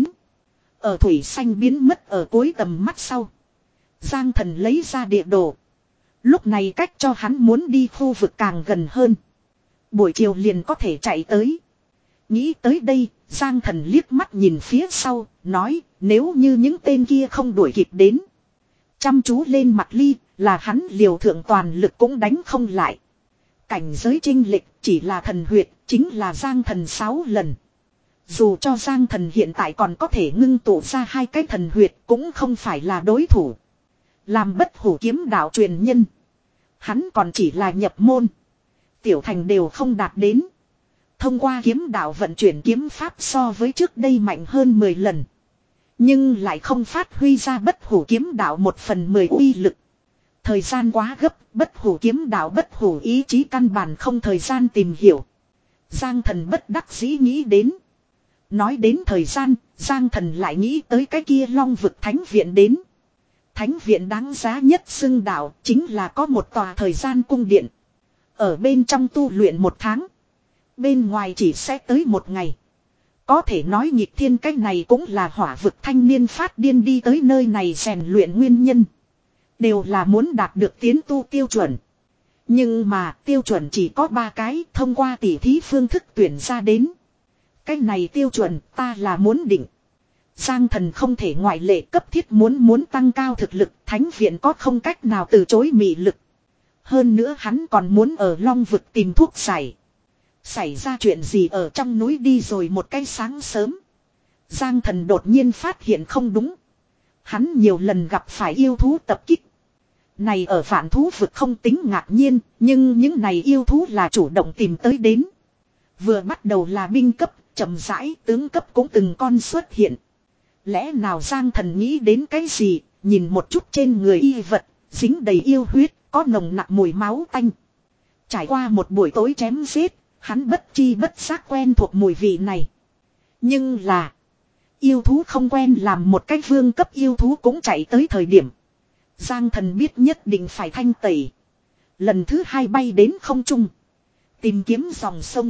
Ở Thủy Xanh biến mất ở cuối tầm mắt sau. Giang Thần lấy ra địa đồ. Lúc này cách cho hắn muốn đi khu vực càng gần hơn. Buổi chiều liền có thể chạy tới. Nghĩ tới đây, Giang Thần liếc mắt nhìn phía sau, nói nếu như những tên kia không đuổi kịp đến. Chăm chú lên mặt Ly, là hắn liều thượng toàn lực cũng đánh không lại. Cảnh giới chênh lệch chỉ là thần huyệt, chính là Giang Thần sáu lần. Dù cho Giang Thần hiện tại còn có thể ngưng tụ ra hai cái thần huyệt cũng không phải là đối thủ. Làm bất hủ kiếm đạo truyền nhân. Hắn còn chỉ là nhập môn. Tiểu thành đều không đạt đến. Thông qua kiếm đạo vận chuyển kiếm pháp so với trước đây mạnh hơn mười lần. Nhưng lại không phát huy ra bất hủ kiếm đạo một phần mười uy lực. Thời gian quá gấp, bất hủ kiếm đạo bất hủ ý chí căn bản không thời gian tìm hiểu. Giang Thần bất đắc dĩ nghĩ đến. Nói đến thời gian, Giang Thần lại nghĩ tới cái kia long vực thánh viện đến. Thánh viện đáng giá nhất xưng đạo chính là có một tòa thời gian cung điện. Ở bên trong tu luyện một tháng. Bên ngoài chỉ sẽ tới một ngày. Có thể nói nghịch thiên cách này cũng là hỏa vực thanh niên phát điên đi tới nơi này rèn luyện nguyên nhân. Đều là muốn đạt được tiến tu tiêu chuẩn. Nhưng mà tiêu chuẩn chỉ có ba cái thông qua tỉ thí phương thức tuyển ra đến. Cái này tiêu chuẩn ta là muốn định. Giang Thần không thể ngoại lệ, cấp thiết muốn muốn tăng cao thực lực, thánh viện có không cách nào từ chối mị lực. Hơn nữa hắn còn muốn ở Long vực tìm thuốc giải. Xảy ra chuyện gì ở trong núi đi rồi một cái sáng sớm. Giang Thần đột nhiên phát hiện không đúng. Hắn nhiều lần gặp phải yêu thú tập kích. Này ở vạn thú vực không tính ngạc nhiên, nhưng những này yêu thú là chủ động tìm tới đến. Vừa bắt đầu là binh cấp, chậm rãi tướng cấp cũng từng con xuất hiện. Lẽ nào Giang Thần nghĩ đến cái gì, nhìn một chút trên người y vật, dính đầy yêu huyết, có nồng nặc mùi máu tanh. Trải qua một buổi tối chém giết, hắn bất chi bất giác quen thuộc mùi vị này. Nhưng là, yêu thú không quen làm một cái vương cấp yêu thú cũng chạy tới thời điểm. Giang Thần biết nhất định phải thanh tẩy. Lần thứ hai bay đến không trung. Tìm kiếm dòng sông.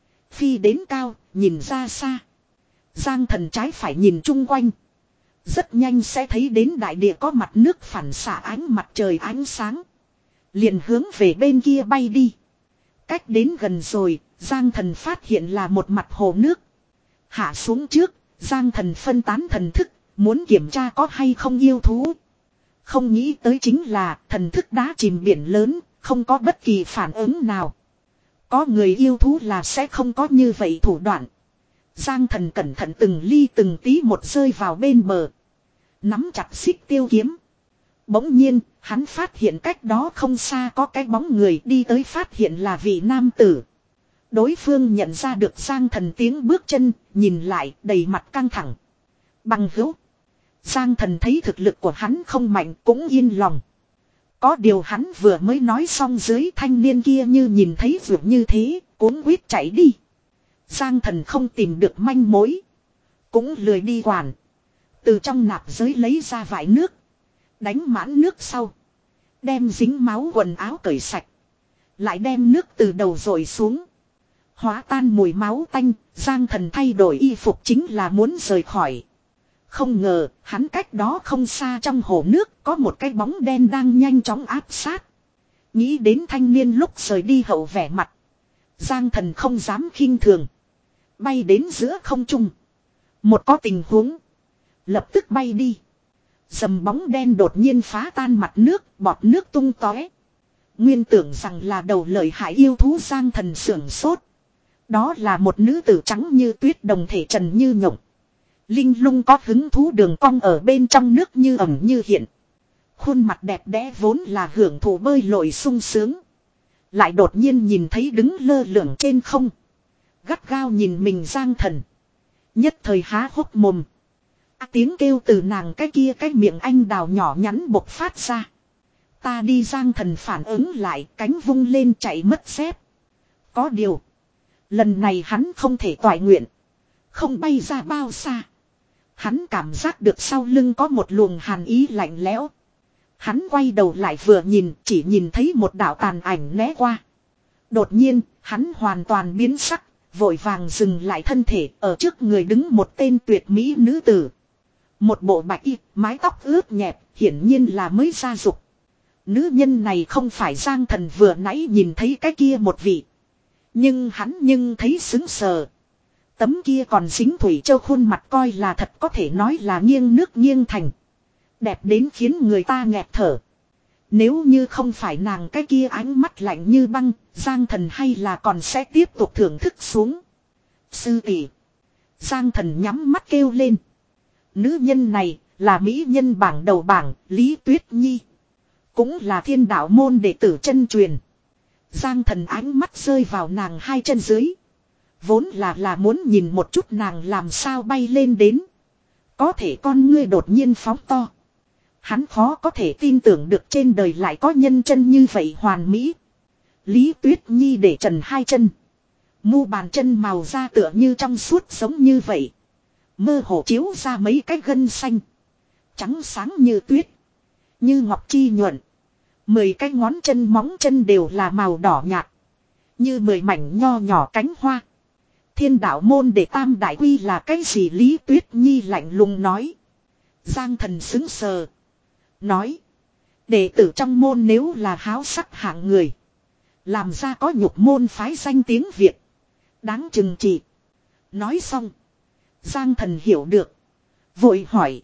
Phi đến cao, nhìn ra xa. Giang Thần trái phải nhìn chung quanh. Rất nhanh sẽ thấy đến đại địa có mặt nước phản xạ ánh mặt trời ánh sáng. Liền hướng về bên kia bay đi. Cách đến gần rồi, Giang Thần phát hiện là một mặt hồ nước. Hạ xuống trước, Giang Thần phân tán thần thức, muốn kiểm tra có hay không yêu thú. Không nghĩ tới chính là thần thức đá chìm biển lớn, không có bất kỳ phản ứng nào. Có người yêu thú là sẽ không có như vậy thủ đoạn. Giang Thần cẩn thận từng ly từng tí một rơi vào bên bờ. Nắm chặt xích tiêu kiếm. Bỗng nhiên, hắn phát hiện cách đó không xa có cái bóng người đi tới, phát hiện là vị nam tử. Đối phương nhận ra được Giang Thần tiếng bước chân, nhìn lại đầy mặt căng thẳng. Bằng hữu. Giang Thần thấy thực lực của hắn không mạnh cũng yên lòng. Có điều hắn vừa mới nói xong, dưới thanh niên kia như nhìn thấy vượt như thế, cuống quýt chạy đi. Giang Thần không tìm được manh mối. Cũng lười đi quản. Từ trong nạp giới lấy ra vải nước. Đánh mãn nước sau. Đem dính máu quần áo cởi sạch. Lại đem nước từ đầu rồi xuống. Hóa tan mùi máu tanh, Giang Thần thay đổi y phục chính là muốn rời khỏi. Không ngờ, hắn cách đó không xa trong hồ nước có một cái bóng đen đang nhanh chóng áp sát. Nghĩ đến thanh niên lúc rời đi hậu vẻ mặt. Giang Thần không dám khinh thường. Bay đến giữa không trung. Một có tình huống. Lập tức bay đi. Dầm bóng đen đột nhiên phá tan mặt nước, bọt nước tung tóe. Nguyên tưởng rằng là đầu lợi hại yêu thú, Giang Thần sưởng sốt. Đó là một nữ tử trắng như tuyết, đồng thể trần như nhộng. Linh lung có hứng thú, đường cong ở bên trong nước như ẩn như hiện. Khuôn mặt đẹp đẽ vốn là hưởng thụ bơi lội sung sướng. Lại đột nhiên nhìn thấy đứng lơ lửng trên không. Gắt gao nhìn mình Giang Thần. Nhất thời há hốc mồm. À, tiếng kêu từ nàng cái kia cái miệng anh đào nhỏ nhắn bộc phát ra. Ta đi. Giang Thần phản ứng lại, cánh vung lên chạy mất dép. Có điều. Lần này hắn không thể toại nguyện. Không bay ra bao xa. Hắn cảm giác được sau lưng có một luồng hàn ý lạnh lẽo. Hắn quay đầu lại vừa nhìn, chỉ nhìn thấy một đạo tàn ảnh né qua. Đột nhiên, hắn hoàn toàn biến sắc, vội vàng dừng lại thân thể, ở trước người đứng một tên tuyệt mỹ nữ tử. Một bộ bạch y, mái tóc ướt nhẹp, hiển nhiên là mới ra dục. Nữ nhân này không phải Giang Thần vừa nãy nhìn thấy cái kia một vị. Nhưng hắn nhưng thấy sững sờ. Tấm kia còn dính thủy châu khuôn mặt coi là thật, có thể nói là nghiêng nước nghiêng thành. Đẹp đến khiến người ta nghẹt thở. Nếu như không phải nàng cái kia ánh mắt lạnh như băng, Giang Thần hay là còn sẽ tiếp tục thưởng thức xuống. Sư tỷ. Giang Thần nhắm mắt kêu lên. Nữ nhân này là mỹ nhân bảng đầu bảng, Lý Tuyết Nhi. Cũng là thiên đạo môn đệ tử chân truyền. Giang Thần ánh mắt rơi vào nàng hai chân dưới. Vốn là là muốn nhìn một chút nàng làm sao bay lên đến. Có thể con ngươi đột nhiên phóng to. Hắn khó có thể tin tưởng được trên đời lại có nhân chân như vậy hoàn mỹ. Lý Tuyết Nhi để trần hai chân. Mu bàn chân màu da tựa như trong suốt giống như vậy. Mơ hồ chiếu ra mấy cái gân xanh. Trắng sáng như tuyết. Như ngọc chi nhuận. Mười cái ngón chân móng chân đều là màu đỏ nhạt. Như mười mảnh nho nhỏ cánh hoa. Thiên đạo môn để tam đại quy là cái gì? Lý Tuyết Nhi lạnh lùng nói. Giang Thần xứng sờ. Nói. Đệ tử trong môn nếu là háo sắc hạng người. Làm ra có nhục môn phái danh tiếng Việt. Đáng trừng trị. Nói xong. Giang Thần hiểu được. Vội hỏi.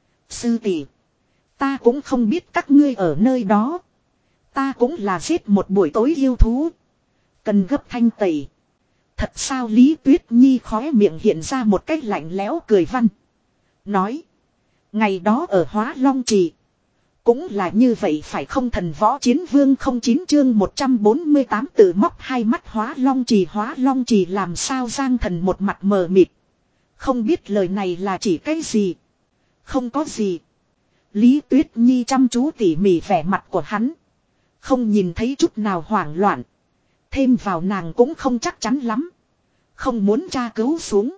Sư tỷ, ta cũng không biết các ngươi ở nơi đó. Ta cũng là giết một buổi tối yêu thú. Cần gấp thanh tẩy. Thật sao? Lý Tuyết Nhi khóe miệng hiện ra một cách lạnh lẽo cười văn. Nói. Ngày đó ở Hóa Long Trì. Cũng là như vậy phải không? Thần võ chiến vương không chín chương một trăm bốn mươi tám tự móc hai mắt. Hóa Long Trì. Hóa Long Trì làm sao? Giang Thần một mặt mờ mịt. Không biết lời này là chỉ cái gì. Không có gì. Lý Tuyết Nhi chăm chú tỉ mỉ vẻ mặt của hắn. Không nhìn thấy chút nào hoảng loạn. Thêm vào nàng cũng không chắc chắn lắm. Không muốn tra cứu xuống.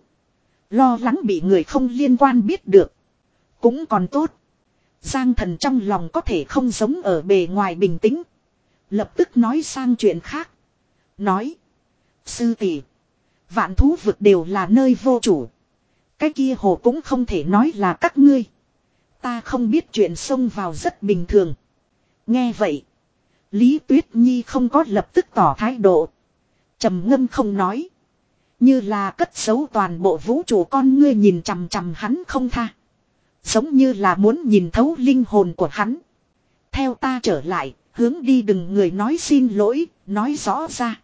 Lo lắng bị người không liên quan biết được. Cũng còn tốt. Giang Thần trong lòng có thể không giống ở bề ngoài bình tĩnh. Lập tức nói sang chuyện khác. Nói. Sư tỷ, vạn thú vực đều là nơi vô chủ. Cái kia hồ cũng không thể nói là các ngươi. Ta không biết chuyện xông vào rất bình thường. Nghe vậy. Lý Tuyết Nhi không có lập tức tỏ thái độ. Trầm ngâm không nói. Như là cất giấu toàn bộ vũ trụ con ngươi nhìn chằm chằm hắn không tha. Giống như là muốn nhìn thấu linh hồn của hắn. Theo ta trở lại, hướng đi đừng người nói xin lỗi, nói rõ ra.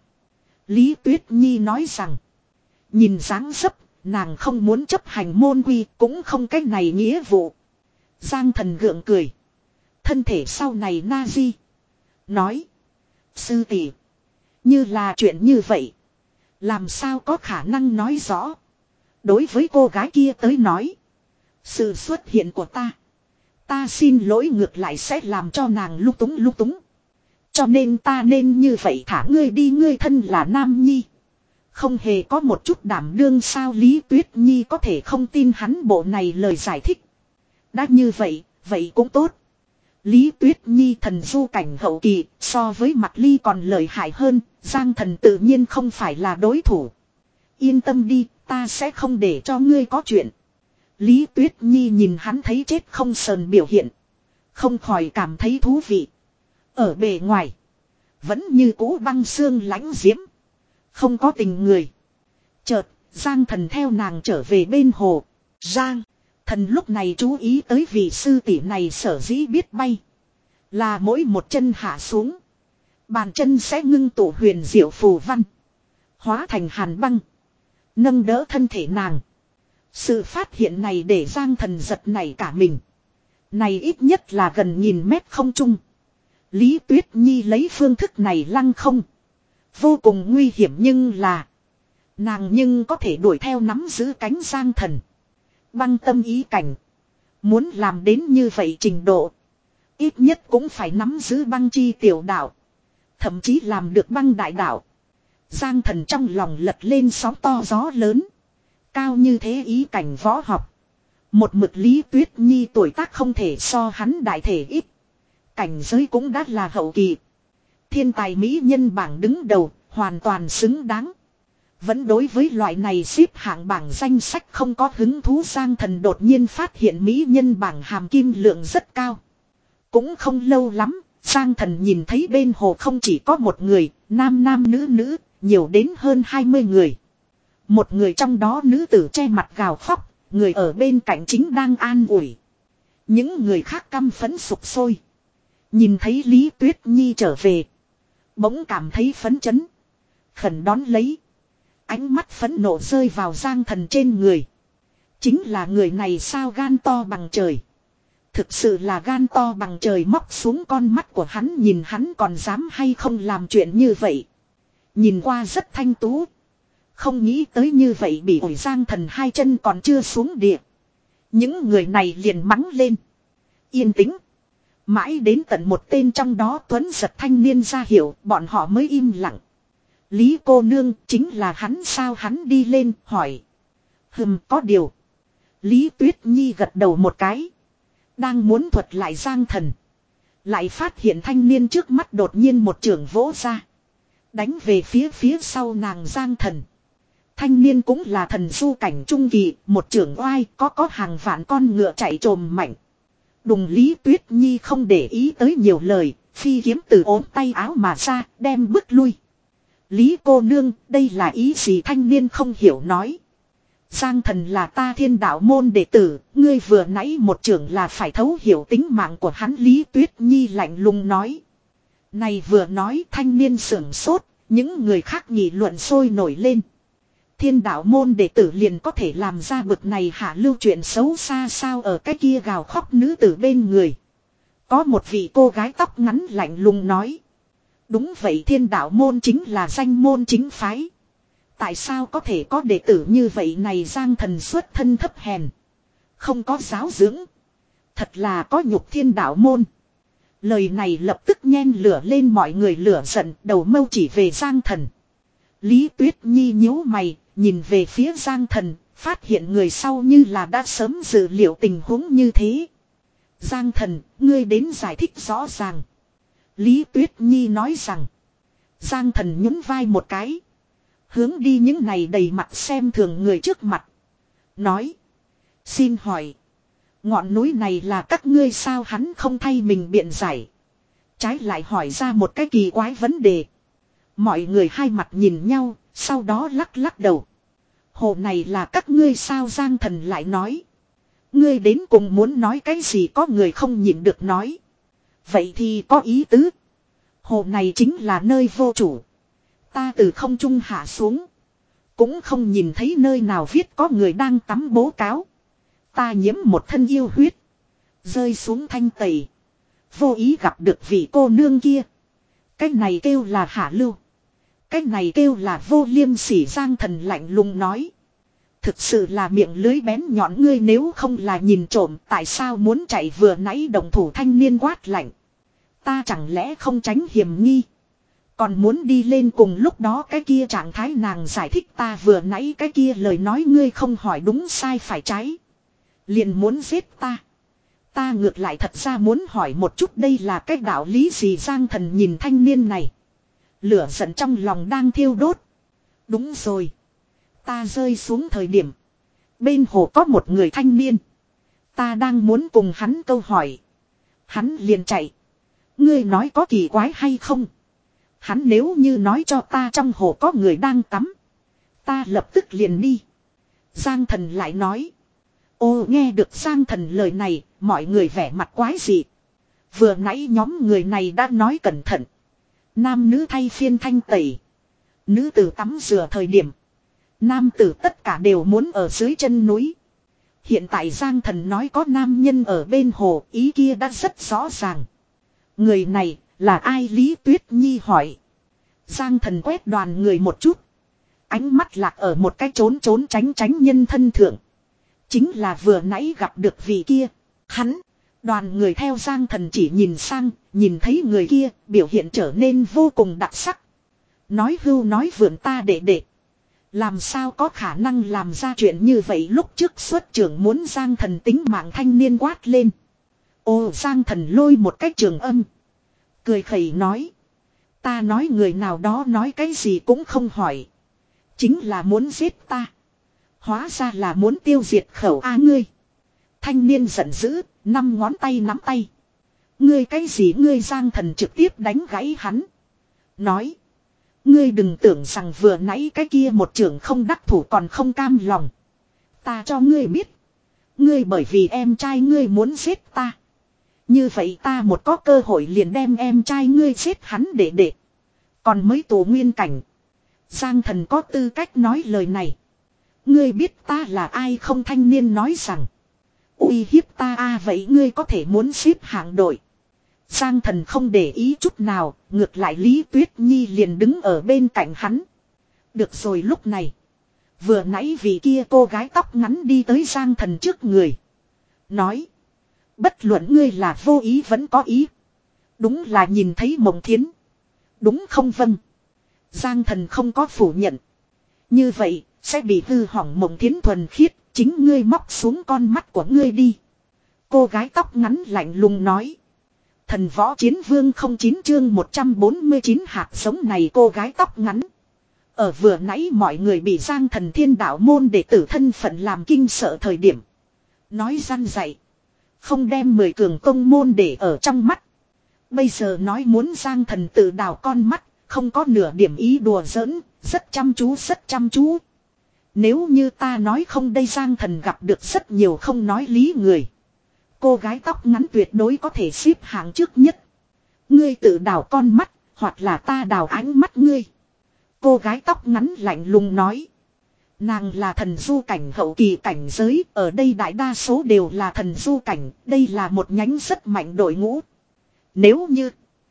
Lý Tuyết Nhi nói rằng. Nhìn dáng dấp, nàng không muốn chấp hành môn quy cũng không cái này nghĩa vụ. Giang Thần gượng cười. Thân thể sau này na di. Nói. Sư tỷ, như là chuyện như vậy. Làm sao có khả năng nói rõ. Đối với cô gái kia tới nói. Sự xuất hiện của ta. Ta xin lỗi ngược lại sẽ làm cho nàng lung túng lung túng. Cho nên ta nên như vậy thả ngươi đi. Ngươi thân là nam nhi. Không hề có một chút đảm đương sao? Lý Tuyết Nhi có thể không tin hắn bộ này lời giải thích. Đã như vậy, vậy cũng tốt. Lý Tuyết Nhi thần du cảnh hậu kỳ, so với Mạc Ly còn lợi hại hơn, Giang Thần tự nhiên không phải là đối thủ. Yên tâm đi, ta sẽ không để cho ngươi có chuyện. Lý Tuyết Nhi nhìn hắn thấy chết không sờn biểu hiện. Không khỏi cảm thấy thú vị. Ở bề ngoài, vẫn như cũ băng xương lãnh diễm. Không có tình người. Chợt, Giang Thần theo nàng trở về bên hồ. Giang Thần lúc này chú ý tới vị sư tỷ này sở dĩ biết bay. Là mỗi một chân hạ xuống. Bàn chân sẽ ngưng tụ huyền diệu phù văn. Hóa thành hàn băng. Nâng đỡ thân thể nàng. Sự phát hiện này để Giang Thần giật nảy cả mình. Này ít nhất là gần nghìn mét không trung. Lý Tuyết Nhi lấy phương thức này lăng không. Vô cùng nguy hiểm nhưng là. Nàng nhưng có thể đuổi theo nắm giữ cánh Giang Thần. Băng tâm ý cảnh. Muốn làm đến như vậy trình độ. Ít nhất cũng phải nắm giữ băng chi tiểu đạo. Thậm chí làm được băng đại đạo. Giang Thần trong lòng lật lên sóng to gió lớn. Cao như thế ý cảnh võ học. Một mực Lý Tuyết Nhi tuổi tác không thể so hắn đại thể ít. Cảnh giới cũng đã là hậu kỳ. Thiên tài mỹ nhân bảng đứng đầu, hoàn toàn xứng đáng. Vẫn đối với loại này xếp hạng bảng danh sách không có hứng thú. Giang Thần đột nhiên phát hiện mỹ nhân bảng hàm kim lượng rất cao. Cũng không lâu lắm, Giang Thần nhìn thấy bên hồ không chỉ có một người, nam nam nữ nữ, nhiều đến hơn hai mươi người. Một người trong đó nữ tử che mặt gào khóc, người ở bên cạnh chính đang an ủi. Những người khác căm phẫn sục sôi. Nhìn thấy Lý Tuyết Nhi trở về, bỗng cảm thấy phấn chấn. Khẩn đón lấy. Ánh mắt phẫn nộ rơi vào Giang Thần trên người. Chính là người này sao? Gan to bằng trời. Thực sự là gan to bằng trời. Móc xuống con mắt của hắn, nhìn hắn còn dám hay không làm chuyện như vậy. Nhìn qua rất thanh tú. Không nghĩ tới như vậy bị ổi. Giang Thần hai chân còn chưa xuống địa. Những người này liền mắng lên. Yên tĩnh. Mãi đến tận một tên trong đó tuấn giật thanh niên ra hiệu, bọn họ mới im lặng. Lý cô nương, chính là hắn sao? Hắn đi lên hỏi. Hừm, có điều. Lý Tuyết Nhi gật đầu một cái. Đang muốn thuật lại Giang Thần. Lại phát hiện thanh niên trước mắt đột nhiên một trường vỗ ra. Đánh về phía phía sau nàng Giang Thần. Thanh niên cũng là thần du cảnh trung kỳ, một trưởng oai có có hàng vạn con ngựa chạy trồm mạnh. Đùng Lý Tuyết Nhi không để ý tới nhiều lời, phi kiếm từ ốm tay áo mà ra, đem bước lui. Lý cô nương, đây là ý gì thanh niên không hiểu nói. Giang Thần là ta Thiên Đạo môn đệ tử, ngươi vừa nãy một trưởng là phải thấu hiểu tính mạng của hắn. Lý Tuyết Nhi lạnh lùng nói. Này vừa nói thanh niên sưởng sốt, những người khác nghị luận sôi nổi lên. Thiên Đạo môn đệ tử liền có thể làm ra bực này hạ lưu chuyện xấu xa sao. Ở cái kia gào khóc nữ tử bên người. Có một vị cô gái tóc ngắn lạnh lùng nói. Đúng vậy, Thiên Đạo môn chính là danh môn chính phái. Tại sao có thể có đệ tử như vậy này? Giang Thần xuất thân thấp hèn, không có giáo dưỡng, thật là có nhục Thiên Đạo môn. Lời này lập tức nhen lửa lên mọi người lửa giận, đầu mâu chỉ về Giang Thần. Lý Tuyết Nhi nhíu mày, nhìn về phía Giang Thần, phát hiện người sau như là đã sớm dự liệu tình huống như thế. Giang Thần, ngươi đến giải thích rõ ràng. Lý Tuyết Nhi nói rằng. Giang Thần nhún vai một cái, hướng đi những này đầy mặt xem thường người trước mặt. Nói. Xin hỏi. Ngọn núi này là các ngươi sao? Hắn không thay mình biện giải. Trái lại hỏi ra một cái kỳ quái vấn đề. Mọi người hai mặt nhìn nhau. Sau đó lắc lắc đầu. Hồ này là các ngươi sao? Giang Thần lại nói. Ngươi đến cùng muốn nói cái gì? Có người không nhịn được nói. Vậy thì có ý tứ. Hồ này chính là nơi vô chủ. Ta từ không trung hạ xuống. Cũng không nhìn thấy nơi nào viết có người đang tắm bố cáo. Ta nhiễm một thân yêu huyết. Rơi xuống thanh tẩy. Vô ý gặp được vị cô nương kia. Cái này kêu là hạ lưu. Cái này kêu là vô liêm sỉ. Giang Thần lạnh lùng nói. Thực sự là miệng lưới bén nhọn. Ngươi nếu không là nhìn trộm, tại sao muốn chạy? Vừa nãy đồng thủ thanh niên quát lạnh. Ta chẳng lẽ không tránh hiểm nghi, còn muốn đi lên cùng lúc đó cái kia trạng thái? Nàng giải thích. Ta vừa nãy cái kia lời nói ngươi không hỏi đúng sai phải trái, liền muốn giết ta. Ta ngược lại thật ra muốn hỏi một chút đây là cái đạo lý gì? Giang Thần nhìn thanh niên này, lửa giận trong lòng đang thiêu đốt. Đúng rồi, ta rơi xuống thời điểm bên hồ có một người thanh niên, ta đang muốn cùng hắn câu hỏi, hắn liền chạy. Ngươi nói có kỳ quái hay không? Hắn nếu như nói cho ta trong hồ có người đang tắm, ta lập tức liền đi. Giang Thần lại nói. Ô, nghe được Giang Thần lời này, mọi người vẻ mặt quái dị. Vừa nãy nhóm người này đã nói cẩn thận. Nam nữ thay phiên thanh tẩy. Nữ tử tắm rửa thời điểm, nam tử tất cả đều muốn ở dưới chân núi. Hiện tại Giang Thần nói có nam nhân ở bên hồ, ý kia đã rất rõ ràng. Người này là ai? Lý Tuyết Nhi hỏi. Giang Thần quét đoàn người một chút, ánh mắt lạc ở một cái trốn trốn tránh tránh nhân thân thượng. Chính là vừa nãy gặp được vị kia. Hắn. Đoàn người theo Giang Thần chỉ nhìn sang, nhìn thấy người kia, biểu hiện trở nên vô cùng đặc sắc. Nói hưu nói vượn ta đệ đệ, làm sao có khả năng làm ra chuyện như vậy? Lúc trước xuất trưởng muốn Giang Thần tính mạng thanh niên quát lên. Ô, Giang Thần lôi một cái trường âm, cười khẩy nói. Ta nói người nào đó nói cái gì cũng không hỏi, chính là muốn giết ta. Hóa ra là muốn tiêu diệt khẩu A ngươi. Thanh niên giận dữ, năm ngón tay nắm tay. Ngươi cái gì ngươi? Giang Thần trực tiếp đánh gãy hắn. Nói. Ngươi đừng tưởng rằng vừa nãy cái kia một trưởng không đắc thủ còn không cam lòng. Ta cho ngươi biết. Ngươi bởi vì em trai ngươi muốn giết ta, như vậy ta một có cơ hội liền đem em trai ngươi giết hắn để để. Còn mới tù nguyên cảnh. Giang Thần có tư cách nói lời này. Ngươi biết ta là ai không? Thanh niên nói rằng. Uy hiếp ta a à, vậy ngươi có thể muốn xếp hạng đội. Giang Thần không để ý chút nào, ngược lại Lý Tuyết Nhi liền đứng ở bên cạnh hắn. Được rồi, lúc này vừa nãy vị kia cô gái tóc ngắn đi tới Giang Thần trước người. Nói. Bất luận ngươi là vô ý vẫn có ý, đúng là nhìn thấy Mộng Thiến, đúng không? Vâng. Giang Thần không có phủ nhận. Như vậy sẽ bị hư hỏng Mộng Thiến thuần khiết, chính ngươi móc xuống con mắt của ngươi đi. Cô gái tóc ngắn lạnh lùng nói. Thần võ chiến vương không chín chương một trăm bốn mươi chín hạt giống này cô gái tóc ngắn. Ở vừa nãy mọi người bị Giang Thần Thiên Đạo môn đệ tử thân phận làm kinh sợ thời điểm. Nói răn dạy. Không đem mười cường tông môn để ở trong mắt. Bây giờ nói muốn Giang Thần tự đào con mắt. Không có nửa điểm ý đùa giỡn. Rất chăm chú rất chăm chú. Nếu như ta nói không đây Giang Thần gặp được rất nhiều không nói lý người. Cô gái tóc ngắn tuyệt đối có thể xếp hạng trước nhất. Ngươi tự đào con mắt. Hoặc là ta đào ánh mắt ngươi. Cô gái tóc ngắn lạnh lùng nói. Nàng là thần du cảnh hậu kỳ cảnh giới. Ở đây đại đa số đều là thần du cảnh. Đây là một nhánh rất mạnh đội ngũ. Nếu như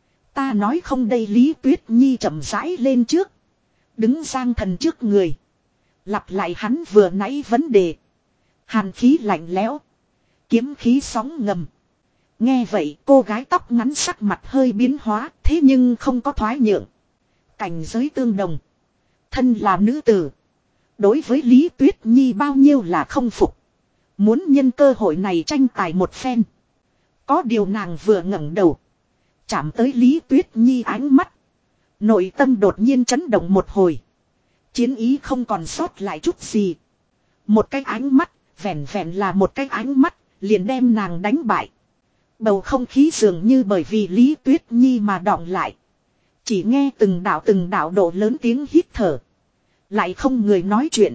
ta nói không đây Lý Tuyết Nhi chậm rãi lên trước. Đứng Giang Thần trước người. Lặp lại hắn vừa nãy vấn đề. Hàn khí lạnh lẽo. Kiếm khí sóng ngầm. Nghe vậy cô gái tóc ngắn sắc mặt hơi biến hóa. Thế nhưng không có thoái nhượng. Cảnh giới tương đồng. Thân là nữ tử. Đối với Lý Tuyết Nhi bao nhiêu là không phục. Muốn nhân cơ hội này tranh tài một phen. Có điều nàng vừa ngẩng đầu. Chạm tới Lý Tuyết Nhi ánh mắt. Nội tâm đột nhiên chấn động một hồi. Chiến ý không còn sót lại chút gì. Một cái ánh mắt, vẹn vẹn là một cái ánh mắt, liền đem nàng đánh bại. Bầu không khí dường như bởi vì Lý Tuyết Nhi mà đọng lại. Chỉ nghe từng đạo từng đạo độ lớn tiếng hít thở. Lại không người nói chuyện.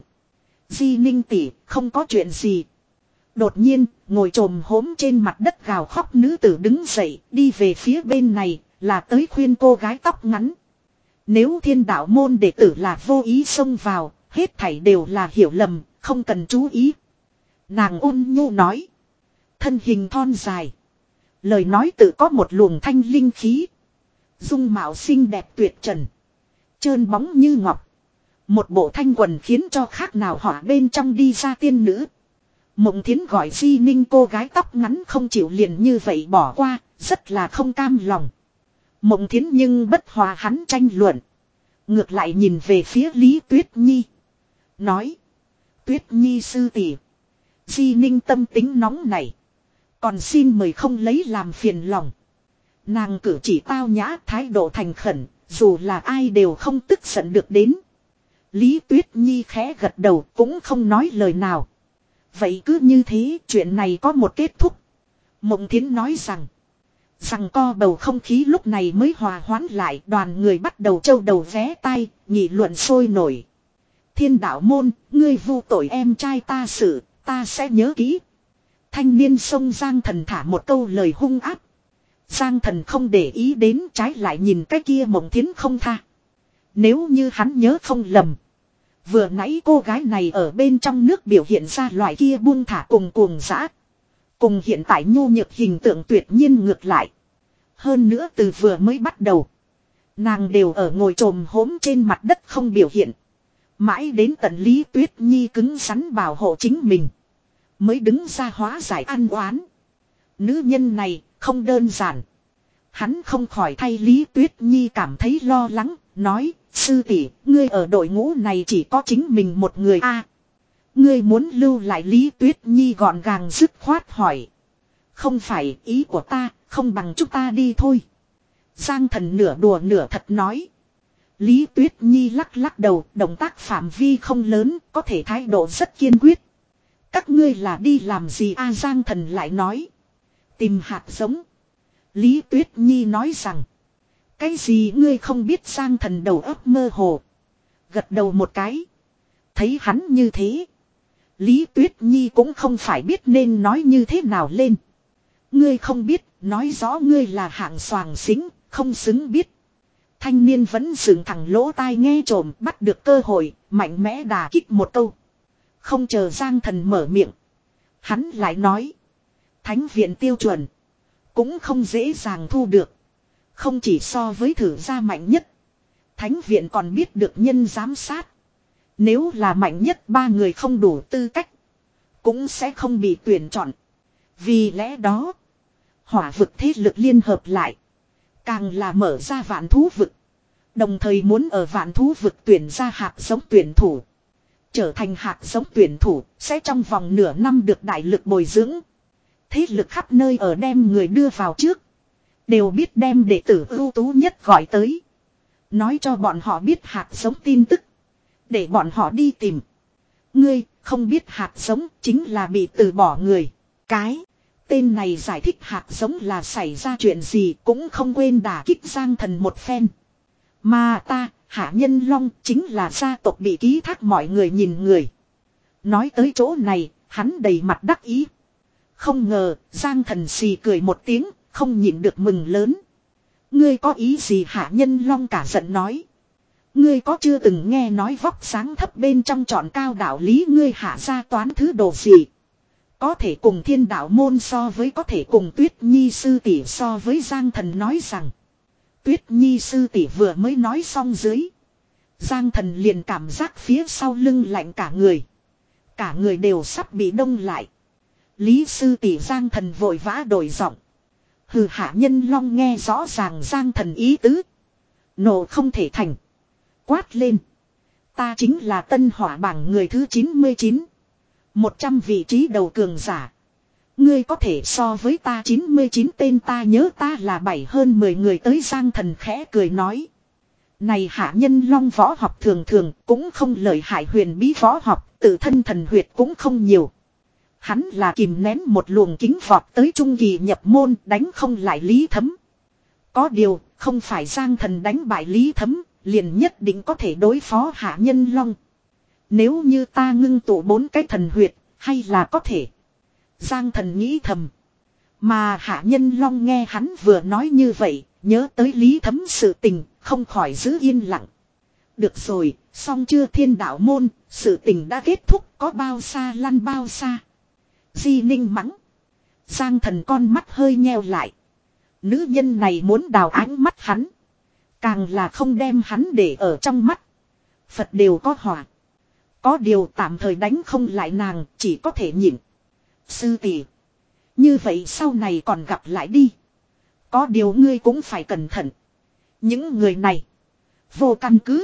Di Ninh tỷ, không có chuyện gì. Đột nhiên, ngồi trồm hốm trên mặt đất gào khóc nữ tử đứng dậy, đi về phía bên này, là tới khuyên cô gái tóc ngắn. Nếu Thiên Đạo môn đệ tử là vô ý xông vào, hết thảy đều là hiểu lầm, không cần chú ý. Nàng ôn nhu nói. Thân hình thon dài. Lời nói tự có một luồng thanh linh khí. Dung mạo xinh đẹp tuyệt trần. Trơn bóng như ngọc. Một bộ thanh quần khiến cho khác nào hỏa bên trong đi ra tiên nữ. Mộng Thiến gọi Di Ninh cô gái tóc ngắn không chịu liền như vậy bỏ qua, rất là không cam lòng. Mộng Thiến nhưng bất hòa hắn tranh luận. Ngược lại nhìn về phía Lý Tuyết Nhi. Nói. Tuyết Nhi sư tỷ, Di Ninh tâm tính nóng này. Còn xin mời không lấy làm phiền lòng. Nàng cử chỉ tao nhã thái độ thành khẩn. Dù là ai đều không tức giận được đến. Lý Tuyết Nhi khẽ gật đầu cũng không nói lời nào. Vậy cứ như thế chuyện này có một kết thúc. Mộng Thiến nói rằng. Rằng co bầu không khí lúc này mới hòa hoãn lại. Đoàn người bắt đầu trâu đầu vé tai. Nghị luận sôi nổi. Thiên Đạo môn, ngươi vu tội em trai ta sự, ta sẽ nhớ kỹ. Thanh niên sông Giang Thần thả một câu lời hung áp. Giang Thần không để ý đến, trái lại nhìn cái kia Mộng Thiến không tha. Nếu như hắn nhớ không lầm. Vừa nãy cô gái này ở bên trong nước biểu hiện ra loại kia buông thả cùng cuồng dã. Cùng hiện tại nhu nhược hình tượng tuyệt nhiên ngược lại. Hơn nữa từ vừa mới bắt đầu. Nàng đều ở ngồi trồm hốm trên mặt đất không biểu hiện. Mãi đến tận Lý Tuyết Nhi cứng rắn bảo hộ chính mình. Mới đứng ra hóa giải ăn oán. Nữ nhân này không đơn giản. Hắn không khỏi thay Lý Tuyết Nhi cảm thấy lo lắng. Nói, sư tỷ, ngươi ở đội ngũ này chỉ có chính mình một người a. Ngươi muốn lưu lại Lý Tuyết Nhi gọn gàng dứt khoát hỏi. Không phải ý của ta, không bằng chúng ta đi thôi. Giang Thần nửa đùa nửa thật nói. Lý Tuyết Nhi lắc lắc đầu, động tác phạm vi không lớn, có thể thái độ rất kiên quyết. Các ngươi là đi làm gì a? Giang Thần lại nói. Tìm hạt giống. Lý Tuyết Nhi nói rằng. Cái gì ngươi không biết? Giang Thần đầu óc mơ hồ. Gật đầu một cái. Thấy hắn như thế. Lý Tuyết Nhi cũng không phải biết nên nói như thế nào lên. Ngươi không biết, nói rõ ngươi là hạng xoàng xính, không xứng biết. Thanh niên vẫn dựng thẳng lỗ tai nghe trộm, bắt được cơ hội, mạnh mẽ đà kích một câu. Không chờ Giang Thần mở miệng. Hắn lại nói. Thánh viện tiêu chuẩn. Cũng không dễ dàng thu được. Không chỉ so với thử gia mạnh nhất. Thánh viện còn biết được nhân giám sát. Nếu là mạnh nhất ba người không đủ tư cách. Cũng sẽ không bị tuyển chọn. Vì lẽ đó. Hỏa vực thế lực liên hợp lại. Càng là mở ra vạn thú vực. Đồng thời muốn ở vạn thú vực tuyển ra hạt giống tuyển thủ. Trở thành hạt giống tuyển thủ sẽ trong vòng nửa năm được đại lực bồi dưỡng. Thế lực khắp nơi ở đem người đưa vào trước. Đều biết đem đệ tử ưu tú nhất gọi tới. Nói cho bọn họ biết hạt giống tin tức. Để bọn họ đi tìm. Ngươi không biết hạt giống chính là bị từ bỏ người. Cái tên này giải thích hạt giống là xảy ra chuyện gì cũng không quên đả kích Giang Thần một phen. Mà ta, Hạ Nhân Long chính là gia tộc bị ký thác mọi người nhìn người. Nói tới chỗ này, hắn đầy mặt đắc ý. Không ngờ, Giang Thần xì cười một tiếng, không nhịn được mừng lớn. Ngươi có ý gì Hạ Nhân Long cả giận nói. Ngươi có chưa từng nghe nói vóc sáng thấp bên trong trọn cao đạo lý ngươi hạ ra toán thứ đồ gì. Có thể cùng thiên đạo môn so với có thể cùng Tuyết Nhi sư tỷ so với Giang Thần nói rằng. Tuyết Nhi sư tỷ vừa mới nói xong dưới. Giang Thần liền cảm giác phía sau lưng lạnh cả người. Cả người đều sắp bị đông lại. Lý sư tỷ Giang Thần vội vã đổi giọng. Hừ Hạ Nhân Long nghe rõ ràng Giang Thần ý tứ. Nộ không thể thành. Quát lên. Ta chính là tân hỏa bảng người thứ chín mươi chín. một trăm vị trí đầu cường giả. Ngươi có thể so với ta chín mươi chín tên ta nhớ ta là bảy hơn mười người tới Giang Thần khẽ cười nói. Này Hạ Nhân Long võ học thường thường cũng không lợi hại huyền bí võ học, tự thân thần huyệt cũng không nhiều. Hắn là kìm nén một luồng kính vọt tới trung kỳ nhập môn đánh không lại Lý Thấm. Có điều, không phải Giang Thần đánh bại Lý Thấm, liền nhất định có thể đối phó Hạ Nhân Long. Nếu như ta ngưng tụ bốn cái thần huyệt, hay là có thể. Giang Thần nghĩ thầm. Mà Hạ Nhân Long nghe hắn vừa nói như vậy, nhớ tới Lý Thấm sự tình, không khỏi giữ yên lặng. Được rồi, xong chưa thiên đạo môn, sự tình đã kết thúc có bao xa lăn bao xa. Di Ninh mắng. Giang Thần con mắt hơi nheo lại. Nữ nhân này muốn đào ánh mắt hắn. Càng là không đem hắn để ở trong mắt. Phật đều có hỏa. Có điều tạm thời đánh không lại nàng, chỉ có thể nhịn. Sư tỷ, như vậy sau này còn gặp lại đi. Có điều ngươi cũng phải cẩn thận. Những người này vô căn cứ.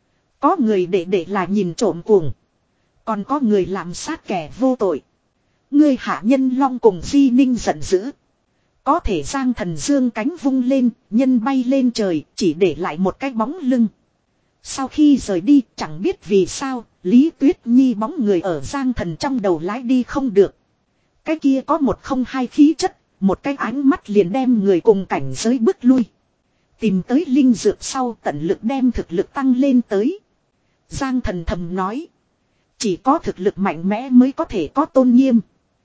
Có người để để là nhìn trộm cuồng. Còn có người làm sát kẻ vô tội. Ngươi Hạ Nhân Long cùng Di Ninh giận dữ. Có thể Giang Thần dương cánh vung lên, nhân bay lên trời, chỉ để lại một cái bóng lưng. Sau khi rời đi, chẳng biết vì sao, Lý Tuyết Nhi bóng người ở Giang Thần trong đầu lái đi không được. Cái kia có một không hai khí chất, một cái ánh mắt liền đem người cùng cảnh giới bước lui. Tìm tới linh dược sau tận lực đem thực lực tăng lên tới. Giang Thần thầm nói. Chỉ có thực lực mạnh mẽ mới có thể có tôn nghiêm.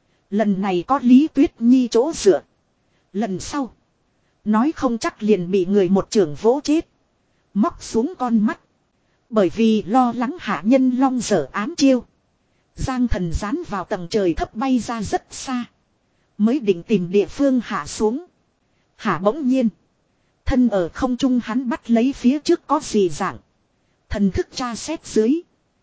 Lần này có Lý Tuyết Nhi chỗ dựa. Lần sau. Nói không chắc liền bị người một trưởng vỗ chết. Móc xuống con mắt. Bởi vì lo lắng Hạ Nhân Long dở ám chiêu. Giang Thần dán vào tầng trời thấp bay ra rất xa. Mới định tìm địa phương hạ xuống. Hạ bỗng nhiên. Thân ở không trung hắn bắt lấy phía trước có gì dạng. Thần thức tra xét dưới.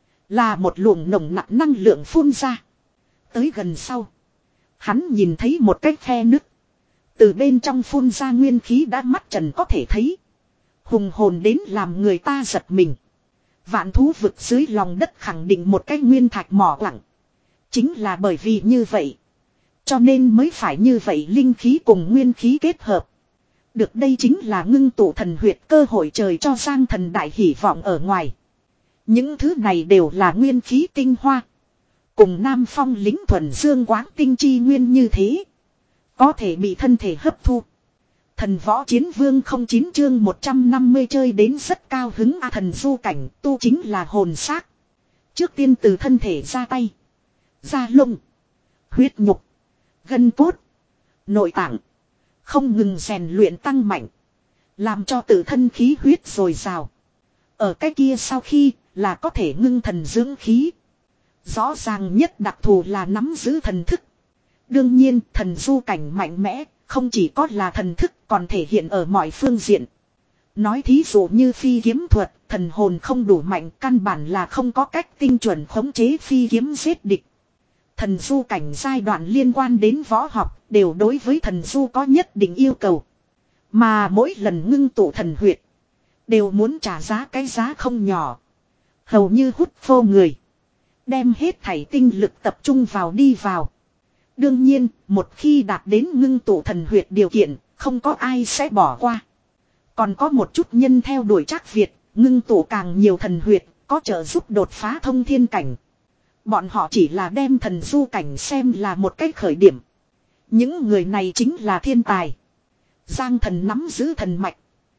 Là một luồng nồng nặng năng lượng phun ra. Tới gần sau. Hắn nhìn thấy một cái khe nứt. Từ bên trong phun ra nguyên khí đã mắt trần có thể thấy. Hùng hồn đến làm người ta giật mình. Vạn thú vực dưới lòng đất khẳng định một cái nguyên thạch mỏ quặng. Chính là bởi vì như vậy. Cho nên mới phải như vậy linh khí cùng nguyên khí kết hợp. Được đây chính là ngưng tụ thần huyệt cơ hội trời cho Giang Thần đại hỷ vọng ở ngoài. Những thứ này đều là nguyên khí tinh hoa. Cùng Nam Phong lính thuần dương quáng tinh chi nguyên như thế. Có thể bị thân thể hấp thu. Thần võ chiến vương không chín chương một trăm năm mươi chơi đến rất cao hứng a thần du cảnh tu chính là hồn xác. Trước tiên từ thân thể ra tay. Da lông. Huyết nhục. Gân cốt. Nội tạng. Không ngừng rèn luyện tăng mạnh. Làm cho tự thân khí huyết dồi dào. Ở cái kia sau khi là có thể ngưng thần dưỡng khí. Rõ ràng nhất đặc thù là nắm giữ thần thức. Đương nhiên thần du cảnh mạnh mẽ. Không chỉ có là thần thức còn thể hiện ở mọi phương diện. Nói thí dụ như phi kiếm thuật, thần hồn không đủ mạnh, căn bản là không có cách tinh chuẩn khống chế phi kiếm giết địch. Thần du cảnh giai đoạn liên quan đến võ học đều đối với thần du có nhất định yêu cầu. Mà mỗi lần ngưng tụ thần huyệt đều muốn trả giá cái giá không nhỏ. Hầu như hút vô người. Đem hết thảy tinh lực tập trung vào đi vào. Đương nhiên, một khi đạt đến ngưng tụ thần huyệt điều kiện, không có ai sẽ bỏ qua. Còn có một chút nhân theo đuổi Trác Việt, ngưng tụ càng nhiều thần huyệt, có trợ giúp đột phá thông thiên cảnh. Bọn họ chỉ là đem thần du cảnh xem là một cách khởi điểm. Những người này chính là thiên tài. Giang Thần nắm giữ thần mạch.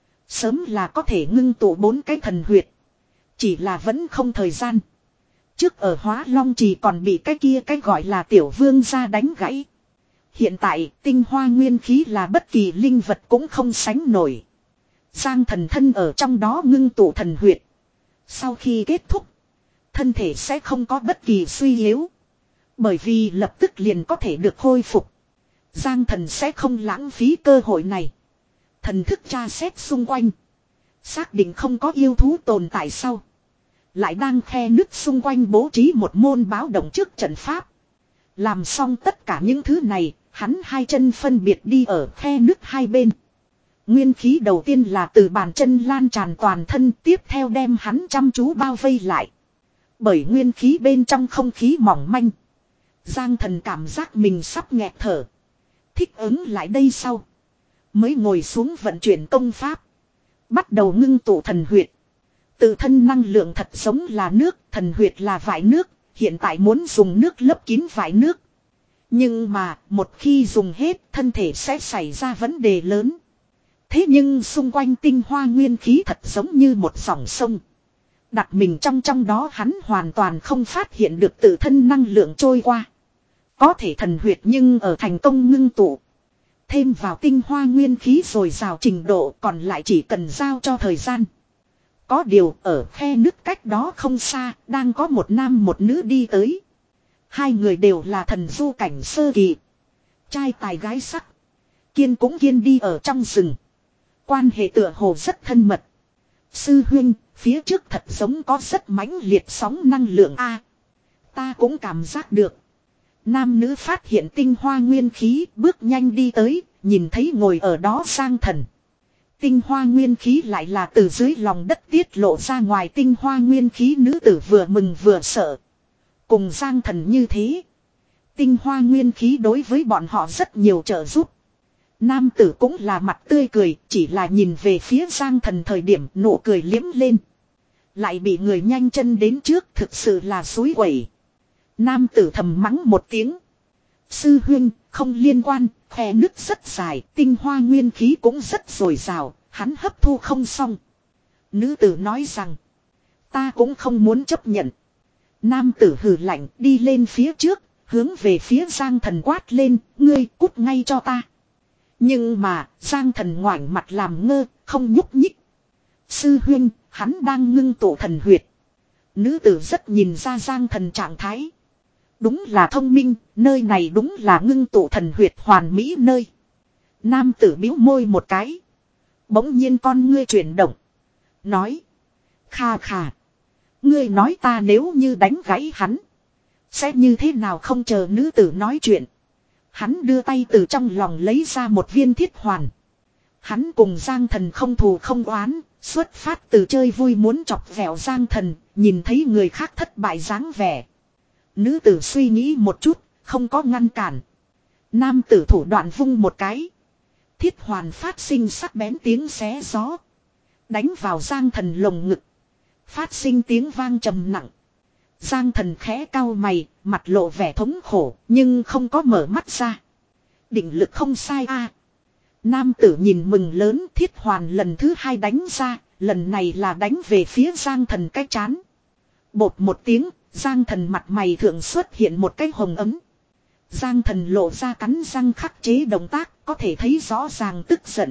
Sớm là có thể ngưng tụ bốn cái thần huyệt. Chỉ là vẫn không thời gian. Trước ở Hóa Long Trì còn bị cái kia cái gọi là tiểu vương ra đánh gãy. Hiện tại tinh hoa nguyên khí là bất kỳ linh vật cũng không sánh nổi. Giang Thần thân ở trong đó ngưng tụ thần huyệt. Sau khi kết thúc, thân thể sẽ không có bất kỳ suy yếu. Bởi vì lập tức liền có thể được khôi phục. Giang Thần sẽ không lãng phí cơ hội này. Thần thức tra xét xung quanh. Xác định không có yêu thú tồn tại sau. Lại đang khe nứt xung quanh bố trí một môn báo động trước trận pháp. Làm xong tất cả những thứ này, hắn hai chân phân biệt đi ở khe nứt hai bên. Nguyên khí đầu tiên là từ bàn chân lan tràn toàn thân, tiếp theo đem hắn chăm chú bao vây lại. Bởi nguyên khí bên trong không khí mỏng manh. Giang Thần cảm giác mình sắp nghẹt thở. Thích ứng lại đây sau. Mới ngồi xuống vận chuyển công pháp. Bắt đầu ngưng tụ thần huyệt. Tự thân năng lượng thật giống là nước, thần huyệt là vải nước, hiện tại muốn dùng nước lấp kín vải nước. Nhưng mà, một khi dùng hết, thân thể sẽ xảy ra vấn đề lớn. Thế nhưng xung quanh tinh hoa nguyên khí thật giống như một dòng sông. Đặt mình trong trong đó hắn hoàn toàn không phát hiện được tự thân năng lượng trôi qua. Có thể thần huyệt nhưng ở thành công ngưng tụ. Thêm vào tinh hoa nguyên khí rồi rào trình độ còn lại chỉ cần giao cho thời gian. Có điều ở khe nước cách đó không xa, đang có một nam một nữ đi tới. Hai người đều là thần du cảnh sơ kỳ. Trai tài gái sắc. Kiên cũng kiên đi ở trong rừng. Quan hệ tựa hồ rất thân mật. Sư huynh, phía trước thật giống có rất mãnh liệt sóng năng lượng a. Ta cũng cảm giác được. Nam nữ phát hiện tinh hoa nguyên khí, bước nhanh đi tới, nhìn thấy ngồi ở đó Giang Thần. Tinh hoa nguyên khí lại là từ dưới lòng đất tiết lộ ra ngoài, tinh hoa nguyên khí nữ tử vừa mừng vừa sợ. Cùng Giang Thần như thế. Tinh hoa nguyên khí đối với bọn họ rất nhiều trợ giúp. Nam tử cũng là mặt tươi cười, chỉ là nhìn về phía Giang Thần thời điểm nụ cười liếm lên. Lại bị người nhanh chân đến trước, thực sự là xúi quẩy. Nam tử thầm mắng một tiếng. Sư huynh, không liên quan, khe nứt rất dài, tinh hoa nguyên khí cũng rất dồi dào, hắn hấp thu không xong. Nữ tử nói rằng, ta cũng không muốn chấp nhận. Nam tử hừ lạnh đi lên phía trước, hướng về phía Giang Thần quát lên, ngươi cút ngay cho ta. Nhưng mà, Giang Thần ngoảnh mặt làm ngơ, không nhúc nhích. Sư huynh, hắn đang ngưng tụ thần huyệt. Nữ tử rất nhìn ra Giang Thần trạng thái. Đúng là thông minh, nơi này đúng là ngưng tụ thần huyệt hoàn mỹ nơi. Nam tử bĩu môi một cái. Bỗng nhiên con ngươi chuyển động. Nói. Kha kha. Ngươi nói ta nếu như đánh gãy hắn. Sẽ như thế nào không chờ nữ tử nói chuyện. Hắn đưa tay từ trong lòng lấy ra một viên thiết hoàn. Hắn cùng Giang Thần không thù không oán. Xuất phát từ chơi vui muốn chọc vẹo Giang Thần. Nhìn thấy người khác thất bại dáng vẻ. Nữ tử suy nghĩ một chút, không có ngăn cản. Nam tử thủ đoạn vung một cái. Thiết hoàn phát sinh sắc bén tiếng xé gió. Đánh vào Giang Thần lồng ngực. Phát sinh tiếng vang trầm nặng. Giang Thần khẽ cau mày, mặt lộ vẻ thống khổ, nhưng không có mở mắt ra. Định lực không sai a. Nam tử nhìn mừng lớn, thiết hoàn lần thứ hai đánh ra, lần này là đánh về phía Giang Thần cái chán. Bột một tiếng, Giang Thần mặt mày thượng xuất hiện một cái hồng ấm. Giang Thần lộ ra cắn răng khắc chế động tác, có thể thấy rõ ràng tức giận.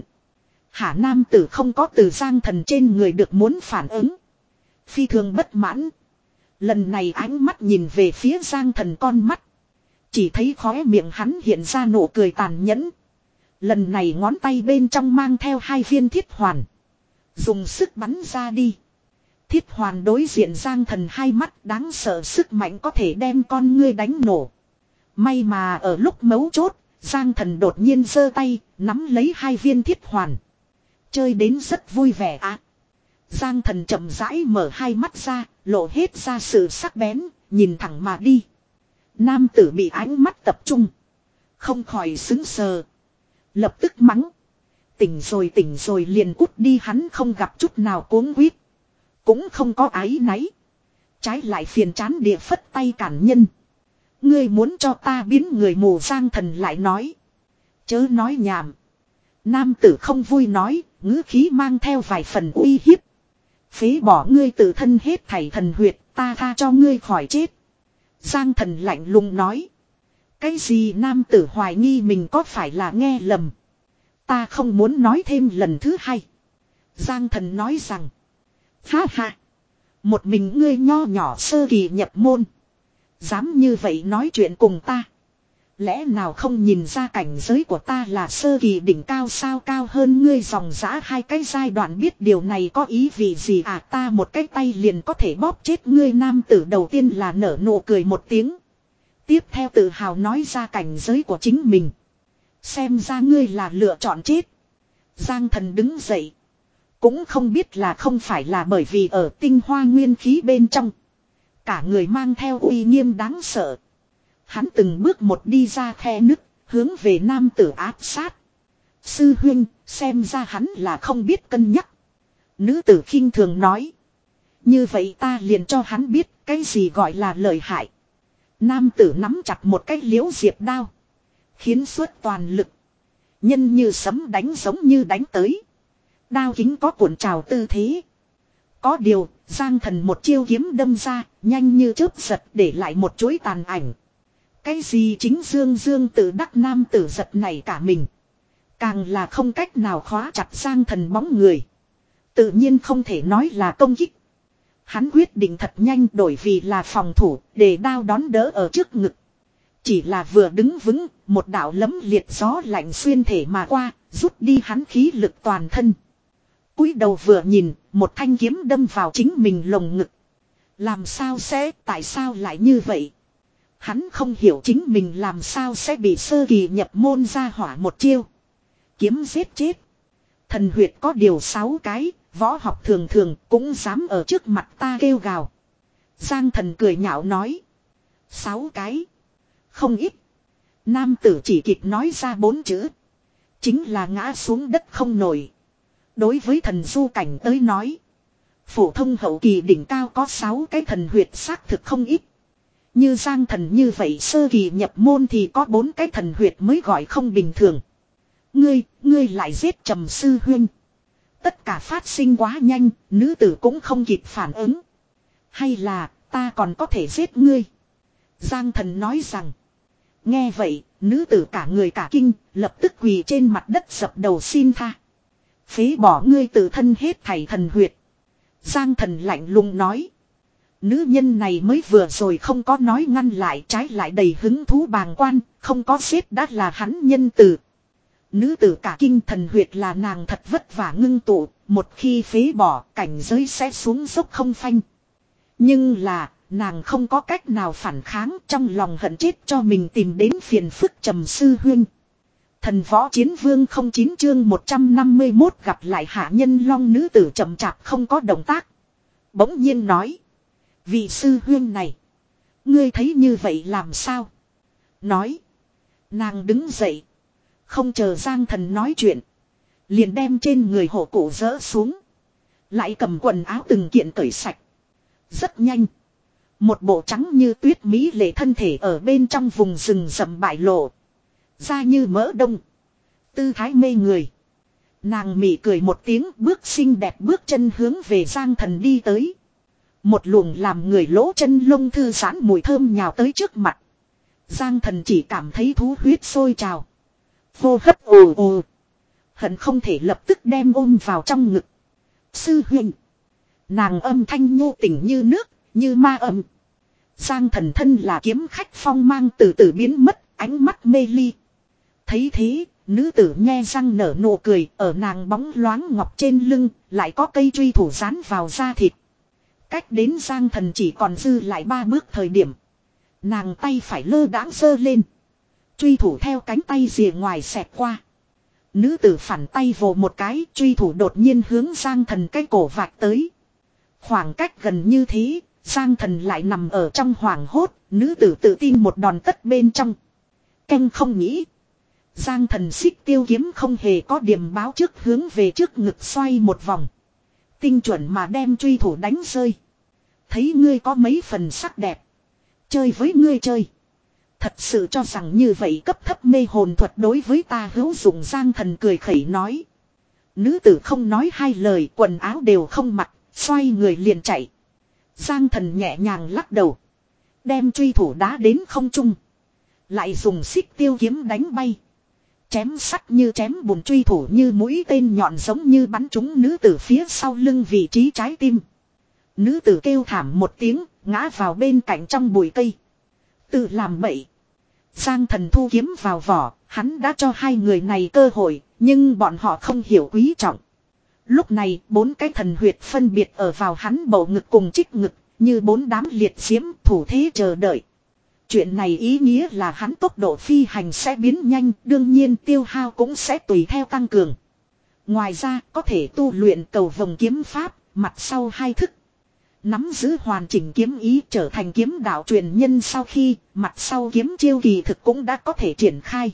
Hả nam tử không có từ Giang Thần trên người được muốn phản ứng. Phi thường bất mãn. Lần này ánh mắt nhìn về phía Giang Thần con mắt. Chỉ thấy khóe miệng hắn hiện ra nụ cười tàn nhẫn. Lần này ngón tay bên trong mang theo hai viên thiết hoàn. Dùng sức bắn ra đi. Thiết hoàn đối diện Giang Thần hai mắt, đáng sợ sức mạnh có thể đem con ngươi đánh nổ. May mà ở lúc mấu chốt, Giang Thần đột nhiên giơ tay, nắm lấy hai viên thiết hoàn. Chơi đến rất vui vẻ ạ. À. Giang Thần chậm rãi mở hai mắt ra, lộ hết ra sự sắc bén, nhìn thẳng mà đi. Nam tử bị ánh mắt tập trung. Không khỏi xứng sờ. Lập tức mắng. Tỉnh rồi tỉnh rồi liền cút đi, hắn không gặp chút nào cuống quýt. Cũng không có áy náy. Trái lại phiền chán địa phất tay cản nhân. Ngươi muốn cho ta biến người mù, Giang Thần lại nói. Chớ nói nhảm. Nam tử không vui nói, ngữ khí mang theo vài phần uy hiếp. Phế bỏ ngươi tự thân hết thảy thần huyệt, ta tha cho ngươi khỏi chết. Giang Thần lạnh lùng nói. Cái gì? Nam tử hoài nghi mình có phải là nghe lầm. Ta không muốn nói thêm lần thứ hai. Giang Thần nói rằng. Ha ha. Một mình ngươi nho nhỏ sơ kỳ nhập môn. Dám như vậy nói chuyện cùng ta. Lẽ nào không nhìn ra cảnh giới của ta là sơ kỳ đỉnh cao sao? Cao hơn ngươi dòng dã hai cái giai đoạn, biết điều này có ý vị gì à? Ta một cái tay liền có thể bóp chết ngươi. Nam tử đầu tiên là nở nụ cười một tiếng. Tiếp theo tự hào nói ra cảnh giới của chính mình. Xem ra ngươi là lựa chọn chết. Giang Thần đứng dậy. Cũng không biết là không phải là bởi vì ở tinh hoa nguyên khí bên trong. Cả người mang theo uy nghiêm đáng sợ. Hắn từng bước một đi ra khe nứt, hướng về nam tử áp sát. Sư huynh, xem ra hắn là không biết cân nhắc. Nữ tử khinh thường nói. Như vậy ta liền cho hắn biết cái gì gọi là lợi hại. Nam tử nắm chặt một cái liễu diệp đao. Khiến suốt toàn lực. Nhân như sấm đánh giống như đánh tới. Đao kính có cuộn trào tư thế. Có điều, Giang Thần một chiêu kiếm đâm ra, nhanh như chớp giật để lại một chuỗi tàn ảnh. Cái gì? Chính Dương Dương tự đắc. Nam tử giật này cả mình. Càng là không cách nào khóa chặt Giang Thần bóng người. Tự nhiên không thể nói là công kích. Hắn quyết định thật nhanh đổi vì là phòng thủ, để đao đón đỡ ở trước ngực. Chỉ là vừa đứng vững, một đạo lấm liệt gió lạnh xuyên thể mà qua, rút đi hắn khí lực toàn thân. Cúi đầu vừa nhìn, một thanh kiếm đâm vào chính mình lồng ngực. Làm sao sẽ, tại sao lại như vậy? Hắn không hiểu chính mình làm sao sẽ bị sơ kỳ nhập môn ra hỏa một chiêu. Kiếm giết chết. Thần huyệt có điều sáu cái, võ học thường thường cũng dám ở trước mặt ta kêu gào. Giang Thần cười nhạo nói. Sáu cái. Không ít. Nam tử chỉ kịp nói ra bốn chữ. Chính là ngã xuống đất không nổi. Đối với thần du cảnh tới nói. Phổ thông hậu kỳ đỉnh cao có sáu cái thần huyệt xác thực không ít. Như Giang Thần như vậy sơ kỳ nhập môn thì có bốn cái thần huyệt mới gọi không bình thường. Ngươi, ngươi lại giết Trầm sư huynh. Tất cả phát sinh quá nhanh, nữ tử cũng không kịp phản ứng. Hay là, ta còn có thể giết ngươi? Giang Thần nói rằng. Nghe vậy, nữ tử cả người cả kinh, lập tức quỳ trên mặt đất dập đầu xin tha. Phế bỏ ngươi tự thân hết thảy thần huyệt. Giang Thần lạnh lùng nói. Nữ nhân này mới vừa rồi không có nói ngăn lại, trái lại đầy hứng thú bàng quan, không có giết đã là hắn nhân từ. Nữ tử cả kinh, thần huyệt là nàng thật vất vả ngưng tụ, một khi phế bỏ cảnh giới sẽ xuống dốc không phanh. Nhưng là, nàng không có cách nào phản kháng, trong lòng hận chết cho mình tìm đến phiền phức Trầm sư huynh. Thần võ chiến vương không chín chương một trăm năm mươi mốt gặp lại hạ nhân long. Nữ tử chậm chạp không có động tác. Bỗng nhiên nói. Vị sư huynh này. Ngươi thấy như vậy làm sao? Nói. Nàng đứng dậy. Không chờ Giang Thần nói chuyện. Liền đem trên người hộ cổ dỡ xuống. Lại cầm quần áo từng kiện cởi sạch. Rất nhanh. Một bộ trắng như tuyết mỹ lệ thân thể ở bên trong vùng rừng rậm bại lộ. Da như mỡ đông. Tư thái mê người. Nàng mỉm cười một tiếng, bước xinh đẹp bước chân hướng về Giang Thần đi tới. Một luồng làm người lỗ chân lông thư giãn mùi thơm nhào tới trước mặt. Giang Thần chỉ cảm thấy thú huyết sôi trào. Hô hấp ồ ồ. Hận không thể lập tức đem ôm vào trong ngực. Sư huynh. Nàng âm thanh nhu tình như nước, như ma âm. Giang Thần thân là kiếm khách phong mang từ từ biến mất, ánh mắt mê ly. Thấy thế, nữ tử nhe răng nở nụ cười, ở nàng bóng loáng ngọc trên lưng, lại có cây truy thủ dán vào da thịt. Cách đến Giang Thần chỉ còn dư lại ba bước thời điểm. Nàng tay phải lơ đãng giơ lên. Truy thủ theo cánh tay rìa ngoài xẹt qua. Nữ tử phản tay vồ một cái, truy thủ đột nhiên hướng Giang Thần cái cổ vạch tới. Khoảng cách gần như thế, Giang Thần lại nằm ở trong hoảng hốt, nữ tử tự tin một đòn tất bên trong. Canh không nghĩ. Giang thần xích tiêu kiếm không hề có điểm báo trước hướng về trước ngực xoay một vòng. Tinh chuẩn mà đem truy thủ đánh rơi. Thấy ngươi có mấy phần sắc đẹp. Chơi với ngươi chơi. Thật sự cho rằng như vậy cấp thấp mê hồn thuật đối với ta hữu dụng. Giang thần cười khẩy nói. Nữ tử không nói hai lời, quần áo đều không mặc, xoay người liền chạy. Giang thần nhẹ nhàng lắc đầu. Đem truy thủ đá đến không trung. Lại dùng xích tiêu kiếm đánh bay. Chém sắt như chém bùn, truy thủ như mũi tên nhọn giống như bắn trúng nữ tử phía sau lưng vị trí trái tim. Nữ tử kêu thảm một tiếng, ngã vào bên cạnh trong bụi cây. Tự làm bậy. Giang thần thu kiếm vào vỏ, hắn đã cho hai người này cơ hội, nhưng bọn họ không hiểu quý trọng. Lúc này, bốn cái thần huyệt phân biệt ở vào hắn bầu ngực cùng trích ngực, như bốn đám liệt diễm thủ thế chờ đợi. Chuyện này ý nghĩa là hắn tốc độ phi hành sẽ biến nhanh, đương nhiên tiêu hao cũng sẽ tùy theo tăng cường. Ngoài ra, có thể tu luyện cầu vồng kiếm pháp, mặt sau hai thức. Nắm giữ hoàn chỉnh kiếm ý trở thành kiếm đạo truyền nhân sau khi, mặt sau kiếm chiêu kỳ thực cũng đã có thể triển khai.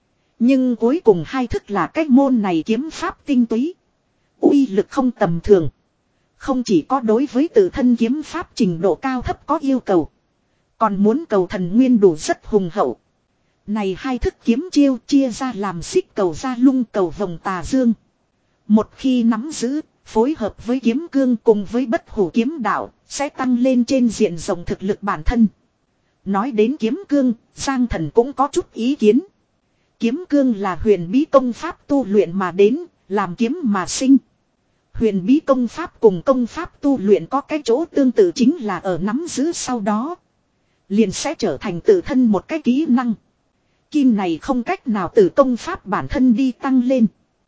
Nhưng cuối cùng hai thức là cách môn này kiếm pháp tinh túy. Uy lực không tầm thường. Không chỉ có đối với tự thân kiếm pháp trình độ cao thấp có yêu cầu. Còn muốn cầu thần nguyên đủ rất hùng hậu. Này hai thức kiếm chiêu chia ra làm xích cầu gia lung cầu vòng tà dương. Một khi nắm giữ, phối hợp với kiếm cương cùng với bất hủ kiếm đạo, sẽ tăng lên trên diện rộng thực lực bản thân. Nói đến kiếm cương, Giang thần cũng có chút ý kiến. Kiếm cương là huyền bí công pháp tu luyện mà đến, làm kiếm mà sinh. Huyền bí công pháp cùng công pháp tu luyện có cái chỗ tương tự chính là ở nắm giữ sau đó. Liền sẽ trở thành tự thân một cái kỹ năng. Kim này không cách nào từ công pháp bản thân đi tăng lên.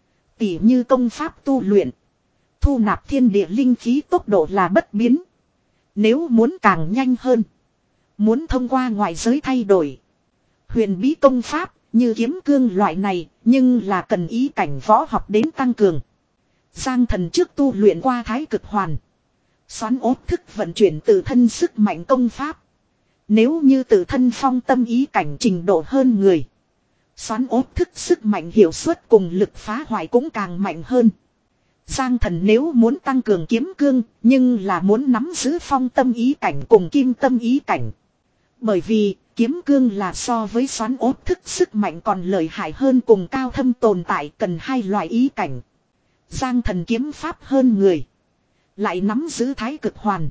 Tỉ như công pháp tu luyện. Thu nạp thiên địa linh khí tốc độ là bất biến. Nếu muốn càng nhanh hơn. Muốn thông qua ngoại giới thay đổi. Huyền bí công pháp như kiếm cương loại này, nhưng là cần ý cảnh võ học đến tăng cường. Giang thần trước tu luyện qua thái cực hoàn. Xoắn ốt thức vận chuyển tự thân sức mạnh công pháp. Nếu như tự thân phong tâm ý cảnh trình độ hơn người. Xoắn ốt thức sức mạnh hiệu suất cùng lực phá hoại cũng càng mạnh hơn. Giang thần nếu muốn tăng cường kiếm cương, nhưng là muốn nắm giữ phong tâm ý cảnh cùng kim tâm ý cảnh. Bởi vì, kiếm cương là so với xoắn ốt thức sức mạnh còn lợi hại hơn cùng cao thâm tồn tại, cần hai loại ý cảnh. Giang thần kiếm pháp hơn người. Lại nắm giữ thái cực hoàn.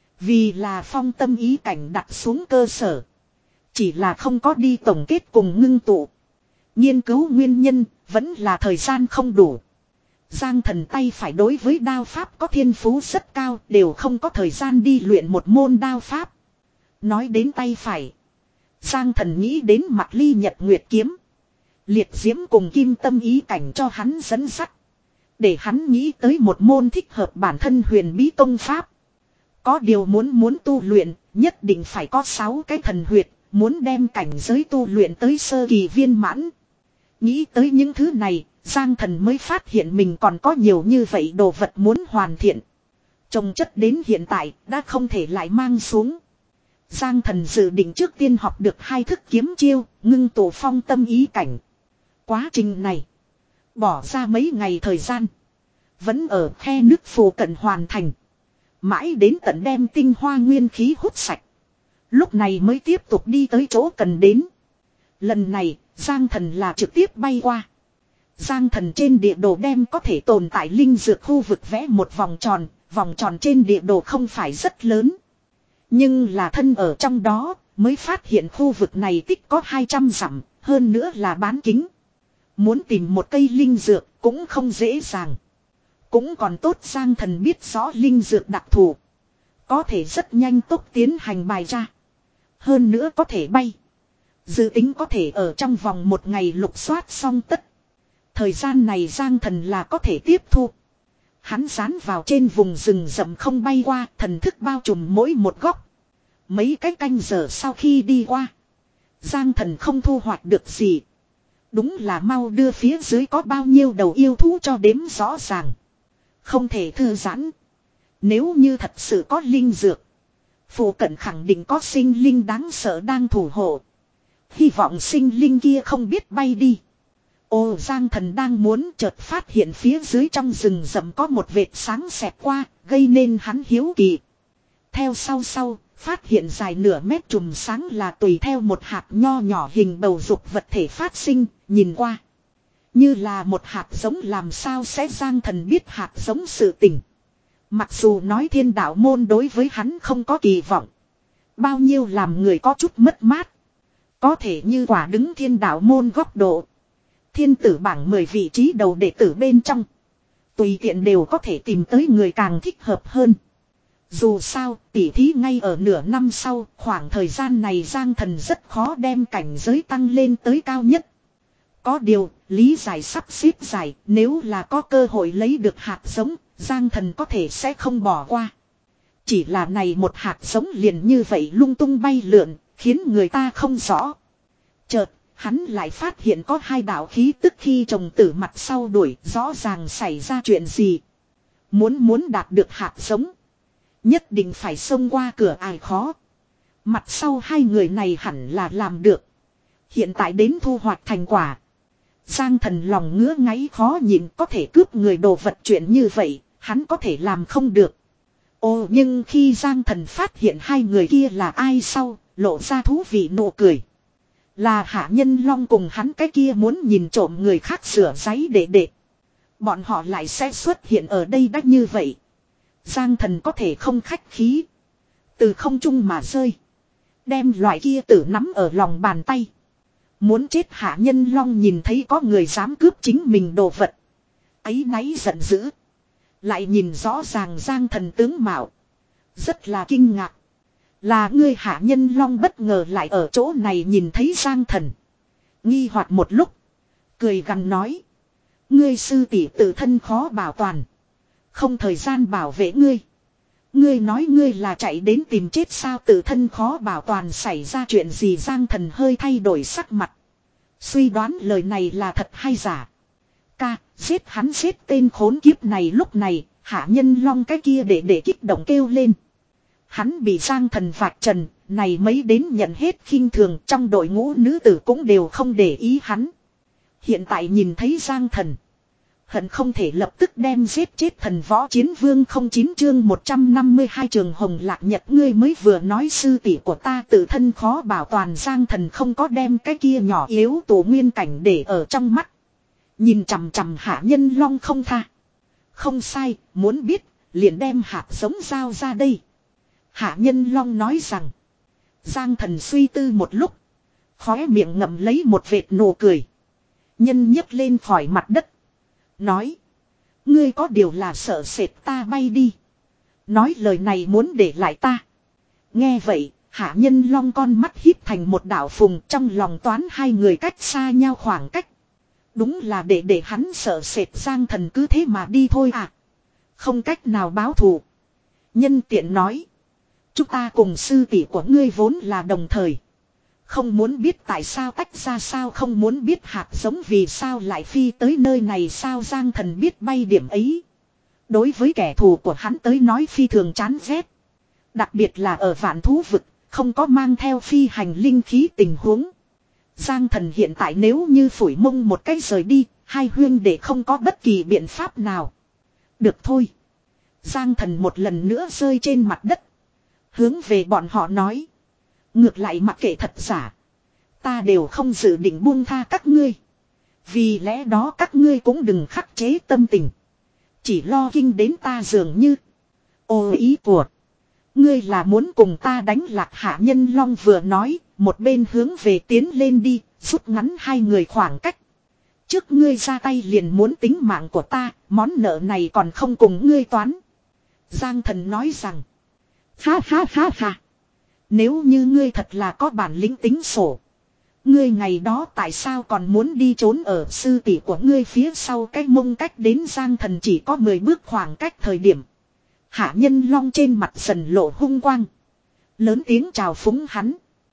Vì là phong tâm ý cảnh đặt xuống cơ sở. Chỉ là không có đi tổng kết cùng ngưng tụ. Nghiên cứu nguyên nhân, vẫn là thời gian không đủ. Giang thần tay phải đối với đao pháp có thiên phú rất cao, đều không có thời gian đi luyện một môn đao pháp. Nói đến tay phải. Giang thần nghĩ đến Mạc Ly Nhật Nguyệt kiếm. Liệt diễm cùng kim tâm ý cảnh cho hắn dẫn dắt. Để hắn nghĩ tới một môn thích hợp bản thân huyền bí công pháp. Có điều muốn muốn tu luyện, nhất định phải có sáu cái thần huyệt, muốn đem cảnh giới tu luyện tới sơ kỳ viên mãn. Nghĩ tới những thứ này, Giang thần mới phát hiện mình còn có nhiều như vậy đồ vật muốn hoàn thiện. Trồng chất đến hiện tại, đã không thể lại mang xuống. Giang thần dự định trước tiên học được hai thức kiếm chiêu, ngưng tụ phong tâm ý cảnh. Quá trình này, bỏ ra mấy ngày thời gian. Vẫn ở khe nước phù cận hoàn thành. Mãi đến tận đem tinh hoa nguyên khí hút sạch. Lúc này mới tiếp tục đi tới chỗ cần đến. Lần này, Giang thần là trực tiếp bay qua. Giang thần trên địa đồ đem có thể tồn tại linh dược khu vực vẽ một vòng tròn. Vòng tròn trên địa đồ không phải rất lớn. Nhưng là thân ở trong đó, mới phát hiện khu vực này tích có hai trăm dặm, hơn nữa là bán kính. Muốn tìm một cây linh dược cũng không dễ dàng. Cũng còn tốt Giang thần biết rõ linh dược đặc thù. Có thể rất nhanh tốc tiến hành bài ra. Hơn nữa có thể bay. Dự tính có thể ở trong vòng một ngày lục soát xong tất. Thời gian này Giang thần là có thể tiếp thu. Hắn dán vào trên vùng rừng rậm không bay qua, thần thức bao trùm mỗi một góc. Mấy cái canh giờ sau khi đi qua. Giang thần không thu hoạch được gì. Đúng là mau đưa phía dưới có bao nhiêu đầu yêu thú cho đếm rõ ràng. Không thể thư giãn. Nếu như thật sự có linh dược. Phụ cận khẳng định có sinh linh đáng sợ đang thủ hộ. Hy vọng sinh linh kia không biết bay đi. Ô Giang Thần đang muốn chợt phát hiện phía dưới trong rừng rậm có một vệt sáng xẹt qua, gây nên hắn hiếu kỳ. Theo sau sau, phát hiện dài nửa mét chùm sáng là tùy theo một hạt nho nhỏ hình bầu dục vật thể phát sinh, nhìn qua. Như là một hạt giống làm sao sẽ Giang Thần biết hạt giống sự tình. Mặc dù nói thiên đạo môn đối với hắn không có kỳ vọng. Bao nhiêu làm người có chút mất mát. Có thể như quả đứng thiên đạo môn góc độ. Thiên tử bảng mười vị trí đầu đệ tử bên trong. Tùy tiện đều có thể tìm tới người càng thích hợp hơn. Dù sao, tỉ thí ngay ở nửa năm sau, khoảng thời gian này Giang Thần rất khó đem cảnh giới tăng lên tới cao nhất. Có điều, lý giải sắp xếp giải, nếu là có cơ hội lấy được hạt giống, Giang Thần có thể sẽ không bỏ qua. Chỉ là này một hạt giống liền như vậy lung tung bay lượn, khiến người ta không rõ. Chợt, hắn lại phát hiện có hai đạo khí tức khi trồng tử mặt sau đuổi, rõ ràng xảy ra chuyện gì. Muốn muốn đạt được hạt giống, nhất định phải xông qua cửa ải khó. Mặt sau hai người này hẳn là làm được. Hiện tại đến thu hoạch thành quả. Giang Thần lòng ngứa ngáy khó nhịn, có thể cướp người đồ vật chuyện như vậy, hắn có thể làm không được. Ồ, nhưng khi Giang Thần phát hiện hai người kia là ai sau, lộ ra thú vị nụ cười. Là Hạ Nhân Long cùng hắn cái kia muốn nhìn trộm người khác sửa giấy để để. Bọn họ lại sẽ xuất hiện ở đây đắt như vậy. Giang Thần có thể không khách khí. Từ không trung mà rơi. Đem loại kia tử nắm ở lòng bàn tay. Muốn chết Hạ Nhân Long nhìn thấy có người dám cướp chính mình đồ vật. Áy náy giận dữ. Lại nhìn rõ ràng Giang Thần tướng mạo. Rất là kinh ngạc. Là ngươi Hạ Nhân Long bất ngờ lại ở chỗ này nhìn thấy Giang Thần. Nghi hoặc một lúc. Cười gằn nói. Ngươi sư tỷ tự thân khó bảo toàn. Không thời gian bảo vệ ngươi. Ngươi nói ngươi là chạy đến tìm chết sao tự thân khó bảo toàn xảy ra chuyện gì Giang Thần hơi thay đổi sắc mặt. Suy đoán lời này là thật hay giả. Ca, giết hắn giết tên khốn kiếp này lúc này, Hạ Nhân Long cái kia để để kích động kêu lên. Hắn bị Giang Thần vạch trần, này mấy đến nhận hết khinh thường trong đội ngũ nữ tử cũng đều không để ý hắn. Hiện tại nhìn thấy Giang Thần. Hận không thể lập tức đem giết chết Thần Võ Chiến Vương không chín chương một trăm năm mươi hai Trường Hồng Lạc Nhật ngươi mới vừa nói sư tỷ của ta tự thân khó bảo toàn Giang Thần không có đem cái kia nhỏ yếu tổ nguyên cảnh để ở trong mắt. Nhìn chằm chằm Hạ Nhân Long không tha. Không sai, muốn biết, liền đem hạt giống giao ra đây. Hạ Nhân Long nói rằng. Giang Thần suy tư một lúc. Khóe miệng ngậm lấy một vệt nụ cười. Nhân nhấc lên khỏi mặt đất. Nói. Ngươi có điều là sợ sệt ta bay đi. Nói lời này muốn để lại ta. Nghe vậy, Hạ Nhân Long con mắt híp thành một đạo phùng trong lòng toán hai người cách xa nhau khoảng cách. Đúng là để để hắn sợ sệt Giang Thần cứ thế mà đi thôi à. Không cách nào báo thù. Nhân tiện nói. Chúng ta cùng sư tỷ của ngươi vốn là đồng thời. Không muốn biết tại sao tách ra sao không muốn biết hạt giống vì sao lại phi tới nơi này sao Giang Thần biết bay điểm ấy. Đối với kẻ thù của hắn tới nói phi thường chán ghét. Đặc biệt là ở vạn thú vực, không có mang theo phi hành linh khí tình huống. Giang Thần hiện tại nếu như phủi mông một cái rời đi, hai huyên để không có bất kỳ biện pháp nào. Được thôi. Giang Thần một lần nữa rơi trên mặt đất. Hướng về bọn họ nói. Ngược lại mặc kệ thật giả. Ta đều không dự định buông tha các ngươi. Vì lẽ đó các ngươi cũng đừng khắc chế tâm tình. Chỉ lo kinh đến ta dường như. Ô ý của. Ngươi là muốn cùng ta đánh lạc Hạ Nhân Long vừa nói. Một bên hướng về tiến lên đi. Rút ngắn hai người khoảng cách. Trước ngươi ra tay liền muốn tính mạng của ta. Món nợ này còn không cùng ngươi toán. Giang Thần nói rằng. Ha ha ha ha. Nếu như ngươi thật là có bản lĩnh tính sổ. Ngươi ngày đó tại sao còn muốn đi trốn ở sư tỷ của ngươi phía sau cái mông cách đến Giang Thần chỉ có mười bước khoảng cách thời điểm. Hạ Nhân Long trên mặt dần lộ hung quang. Lớn tiếng chào phúng hắn.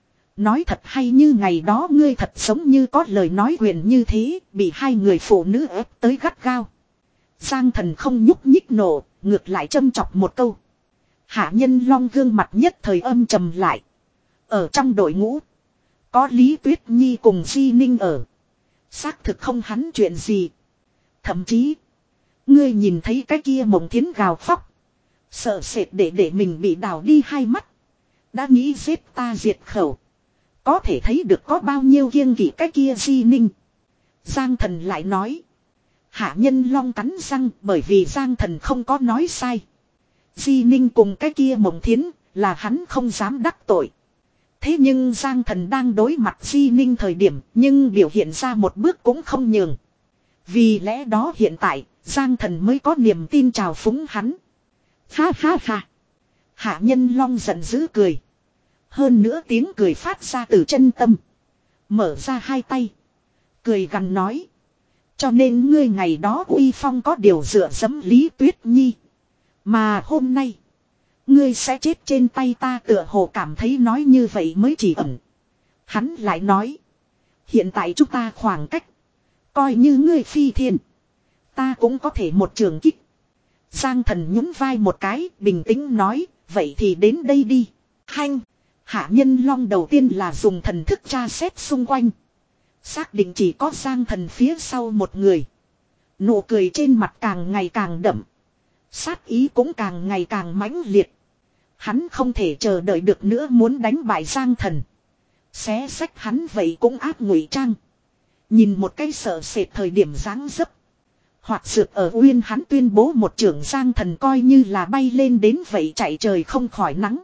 Nói thật hay như ngày đó ngươi thật giống như có lời nói quyền như thế, bị hai người phụ nữ ép tới gắt gao. Giang Thần không nhúc nhích nổ, ngược lại châm chọc một câu. Hạ Nhân Long gương mặt nhất thời âm trầm lại. Ở trong đội ngũ, có Lý Tuyết Nhi cùng Di Ninh ở. Xác thực không hắn chuyện gì. Thậm chí. Ngươi nhìn thấy cái kia Mộng Thiến gào khóc. Sợ sệt để để mình bị đào đi hai mắt. Đã nghĩ giết ta diệt khẩu. Có thể thấy được có bao nhiêu kiêng kỵ cái kia Di Ninh. Giang Thần lại nói. Hạ Nhân Long cắn răng bởi vì Giang Thần không có nói sai. Di Ninh cùng cái kia Mộng Thiến là hắn không dám đắc tội. Thế nhưng Giang Thần đang đối mặt Di Ninh thời điểm nhưng biểu hiện ra một bước cũng không nhường. Vì lẽ đó hiện tại Giang Thần mới có niềm tin trào phúng hắn. Ha ha ha. Hạ Nhân Long giận dữ cười. Hơn nữa tiếng cười phát ra từ chân tâm. Mở ra hai tay. Cười gằn nói. Cho nên ngươi ngày đó uy phong có điều dựa dẫm Lý Tuyết Nhi. Mà hôm nay. Ngươi sẽ chết trên tay ta tựa hồ cảm thấy nói như vậy mới chỉ ẩn. Hắn lại nói. Hiện tại chúng ta khoảng cách. Coi như ngươi phi thiên. Ta cũng có thể một trường kích. Giang Thần nhún vai một cái bình tĩnh nói. Vậy thì đến đây đi. Hanh. Hạ Nhân Long đầu tiên là dùng thần thức tra xét xung quanh. Xác định chỉ có Giang Thần phía sau một người. Nụ cười trên mặt càng ngày càng đậm. Sát ý cũng càng ngày càng mãnh liệt. Hắn không thể chờ đợi được nữa muốn đánh bại Giang Thần. Xé xách hắn vậy cũng áp ngụy trang. Nhìn một cái sợ sệt thời điểm dáng dấp. Hoặc sượt ở uyên hắn tuyên bố một trưởng Giang Thần coi như là bay lên đến vậy chạy trời không khỏi nắng.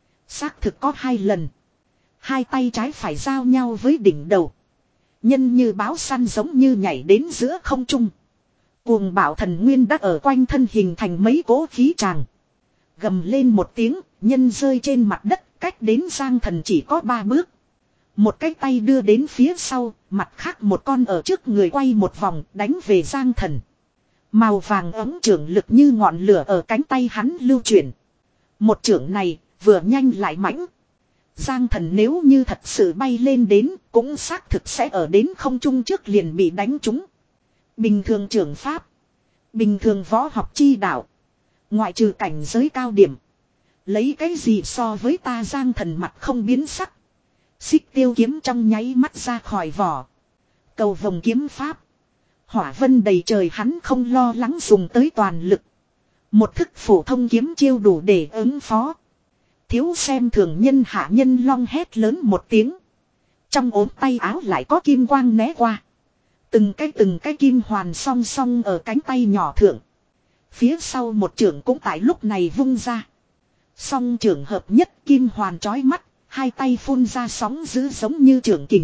Xác thực có hai lần. Hai tay trái phải giao nhau với đỉnh đầu. Nhân như báo săn giống như nhảy đến giữa không trung. Cuồng bạo thần nguyên đã ở quanh thân hình thành mấy cỗ khí tràng. Gầm lên một tiếng, nhân rơi trên mặt đất, cách đến Giang Thần chỉ có ba bước. Một cái tay đưa đến phía sau, mặt khác một con ở trước người quay một vòng, đánh về Giang Thần. Màu vàng ấm trưởng lực như ngọn lửa ở cánh tay hắn lưu chuyển. Một trưởng này, vừa nhanh lại mãnh. Giang Thần nếu như thật sự bay lên đến, cũng xác thực sẽ ở đến không trung trước liền bị đánh trúng. Bình thường trưởng pháp. Bình thường võ học chi đạo. Ngoại trừ cảnh giới cao điểm. Lấy cái gì so với ta Giang Thần mặt không biến sắc. Xích tiêu kiếm trong nháy mắt ra khỏi vỏ. Cầu vồng kiếm pháp. Hỏa vân đầy trời hắn không lo lắng dùng tới toàn lực. Một thức phổ thông kiếm chiêu đủ để ứng phó. Thiếu xem thường nhân Hạ Nhân Long hét lớn một tiếng. Trong ốm tay áo lại có kim quang né qua. Từng cái từng cái kim hoàn song song ở cánh tay nhỏ thượng. Phía sau một trưởng cũng tại lúc này vung ra. Song trưởng hợp nhất kim hoàn chói mắt. Hai tay phun ra sóng dữ giống như trưởng kình.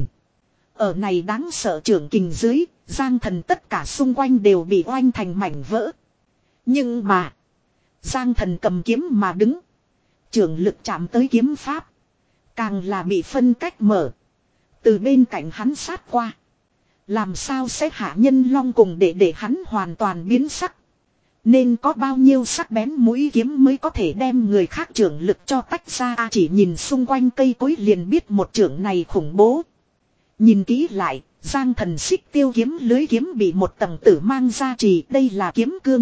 Ở này đáng sợ trưởng kình dưới. Giang Thần tất cả xung quanh đều bị oanh thành mảnh vỡ. Nhưng mà. Giang Thần cầm kiếm mà đứng. Trưởng lực chạm tới kiếm pháp. Càng là bị phân cách mở. Từ bên cạnh hắn sát qua. Làm sao sẽ Hạ Nhân Long cùng để để hắn hoàn toàn biến sắc. Nên có bao nhiêu sắc bén mũi kiếm mới có thể đem người khác trưởng lực cho tách ra. À, chỉ nhìn xung quanh cây cối liền biết một trưởng này khủng bố. Nhìn kỹ lại, Giang Thần xích tiêu kiếm lưới kiếm bị một tầng tử mang ra trì. Đây là kiếm cương.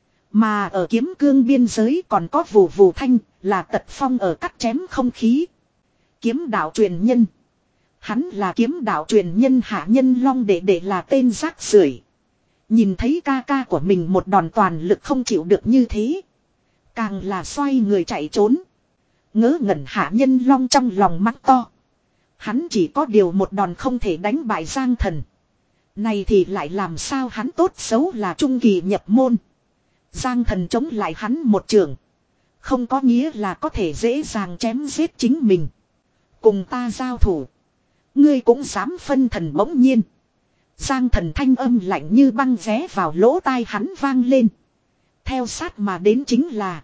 Mà ở kiếm cương biên giới còn có vù vù thanh, là tật phong ở cắt chém không khí. Kiếm đạo truyền nhân. Hắn là kiếm đạo truyền nhân Hạ Nhân Long để để là tên rác rưởi. Nhìn thấy ca ca của mình một đòn toàn lực không chịu được như thế. Càng là xoay người chạy trốn. Ngớ ngẩn Hạ Nhân Long trong lòng mắng to. Hắn chỉ có điều một đòn không thể đánh bại Giang Thần. Này thì lại làm sao hắn tốt xấu là trung kỳ nhập môn. Giang Thần chống lại hắn một trường. Không có nghĩa là có thể dễ dàng chém giết chính mình. Cùng ta giao thủ. Ngươi cũng dám phân thần bỗng nhiên. Giang Thần thanh âm lạnh như băng vé vào lỗ tai hắn vang lên. Theo sát mà đến chính là.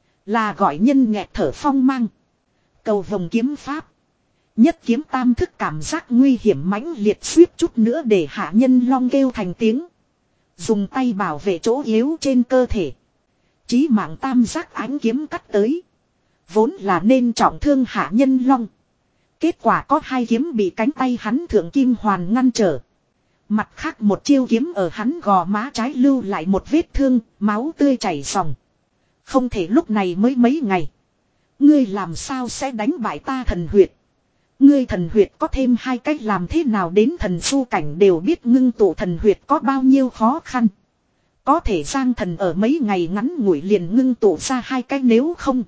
Là gọi nhân nghẹt thở phong mang. Cầu vồng kiếm pháp. Nhất kiếm tam thức cảm giác nguy hiểm mãnh liệt suýt chút nữa để Hạ Nhân Long kêu thành tiếng. Dùng tay bảo vệ chỗ yếu trên cơ thể. Chí mạng tam giác ánh kiếm cắt tới. Vốn là nên trọng thương Hạ Nhân Long. Kết quả có hai kiếm bị cánh tay hắn thượng kim hoàn ngăn trở. Mặt khác một chiêu kiếm ở hắn gò má trái lưu lại một vết thương, máu tươi chảy ròng. Không thể lúc này mới mấy ngày. Ngươi làm sao sẽ đánh bại ta thần huyệt. Ngươi thần huyệt có thêm hai cách làm thế nào đến thần su cảnh đều biết ngưng tụ thần huyệt có bao nhiêu khó khăn. Có thể Giang Thần ở mấy ngày ngắn ngủi liền ngưng tụ ra hai cách, nếu không.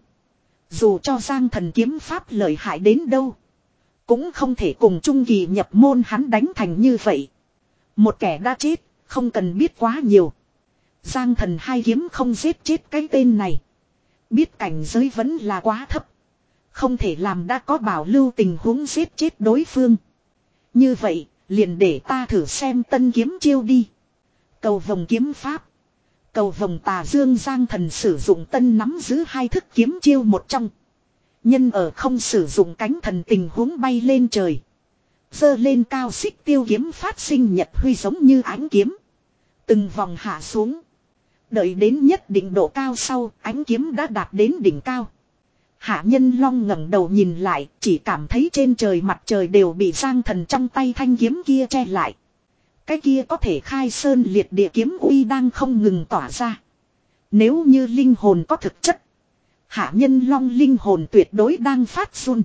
Dù cho Giang Thần kiếm pháp lợi hại đến đâu. Cũng không thể cùng trung kỳ nhập môn hắn đánh thành như vậy. Một kẻ đã chết, không cần biết quá nhiều. Giang Thần hai kiếm không giết chết cái tên này. Biết cảnh giới vẫn là quá thấp. Không thể làm đã có bảo lưu tình huống giết chết đối phương. Như vậy, liền để ta thử xem tân kiếm chiêu đi. Cầu vồng kiếm pháp. Cầu vồng tà dương. Giang Thần sử dụng tân nắm giữ hai thức kiếm chiêu một trong. Nhân ở không sử dụng cánh thần tình huống bay lên trời. Giơ lên cao xích tiêu kiếm phát sinh nhật huy giống như ánh kiếm. Từng vòng hạ xuống. Đợi đến nhất định độ cao sau, ánh kiếm đã đạt đến đỉnh cao. Hạ Nhân Long ngẩng đầu nhìn lại, chỉ cảm thấy trên trời mặt trời đều bị Giang Thần trong tay thanh kiếm kia che lại. Cái kia có thể khai sơn liệt địa kiếm uy đang không ngừng tỏa ra. Nếu như linh hồn có thực chất, Hạ Nhân Long linh hồn tuyệt đối đang phát run.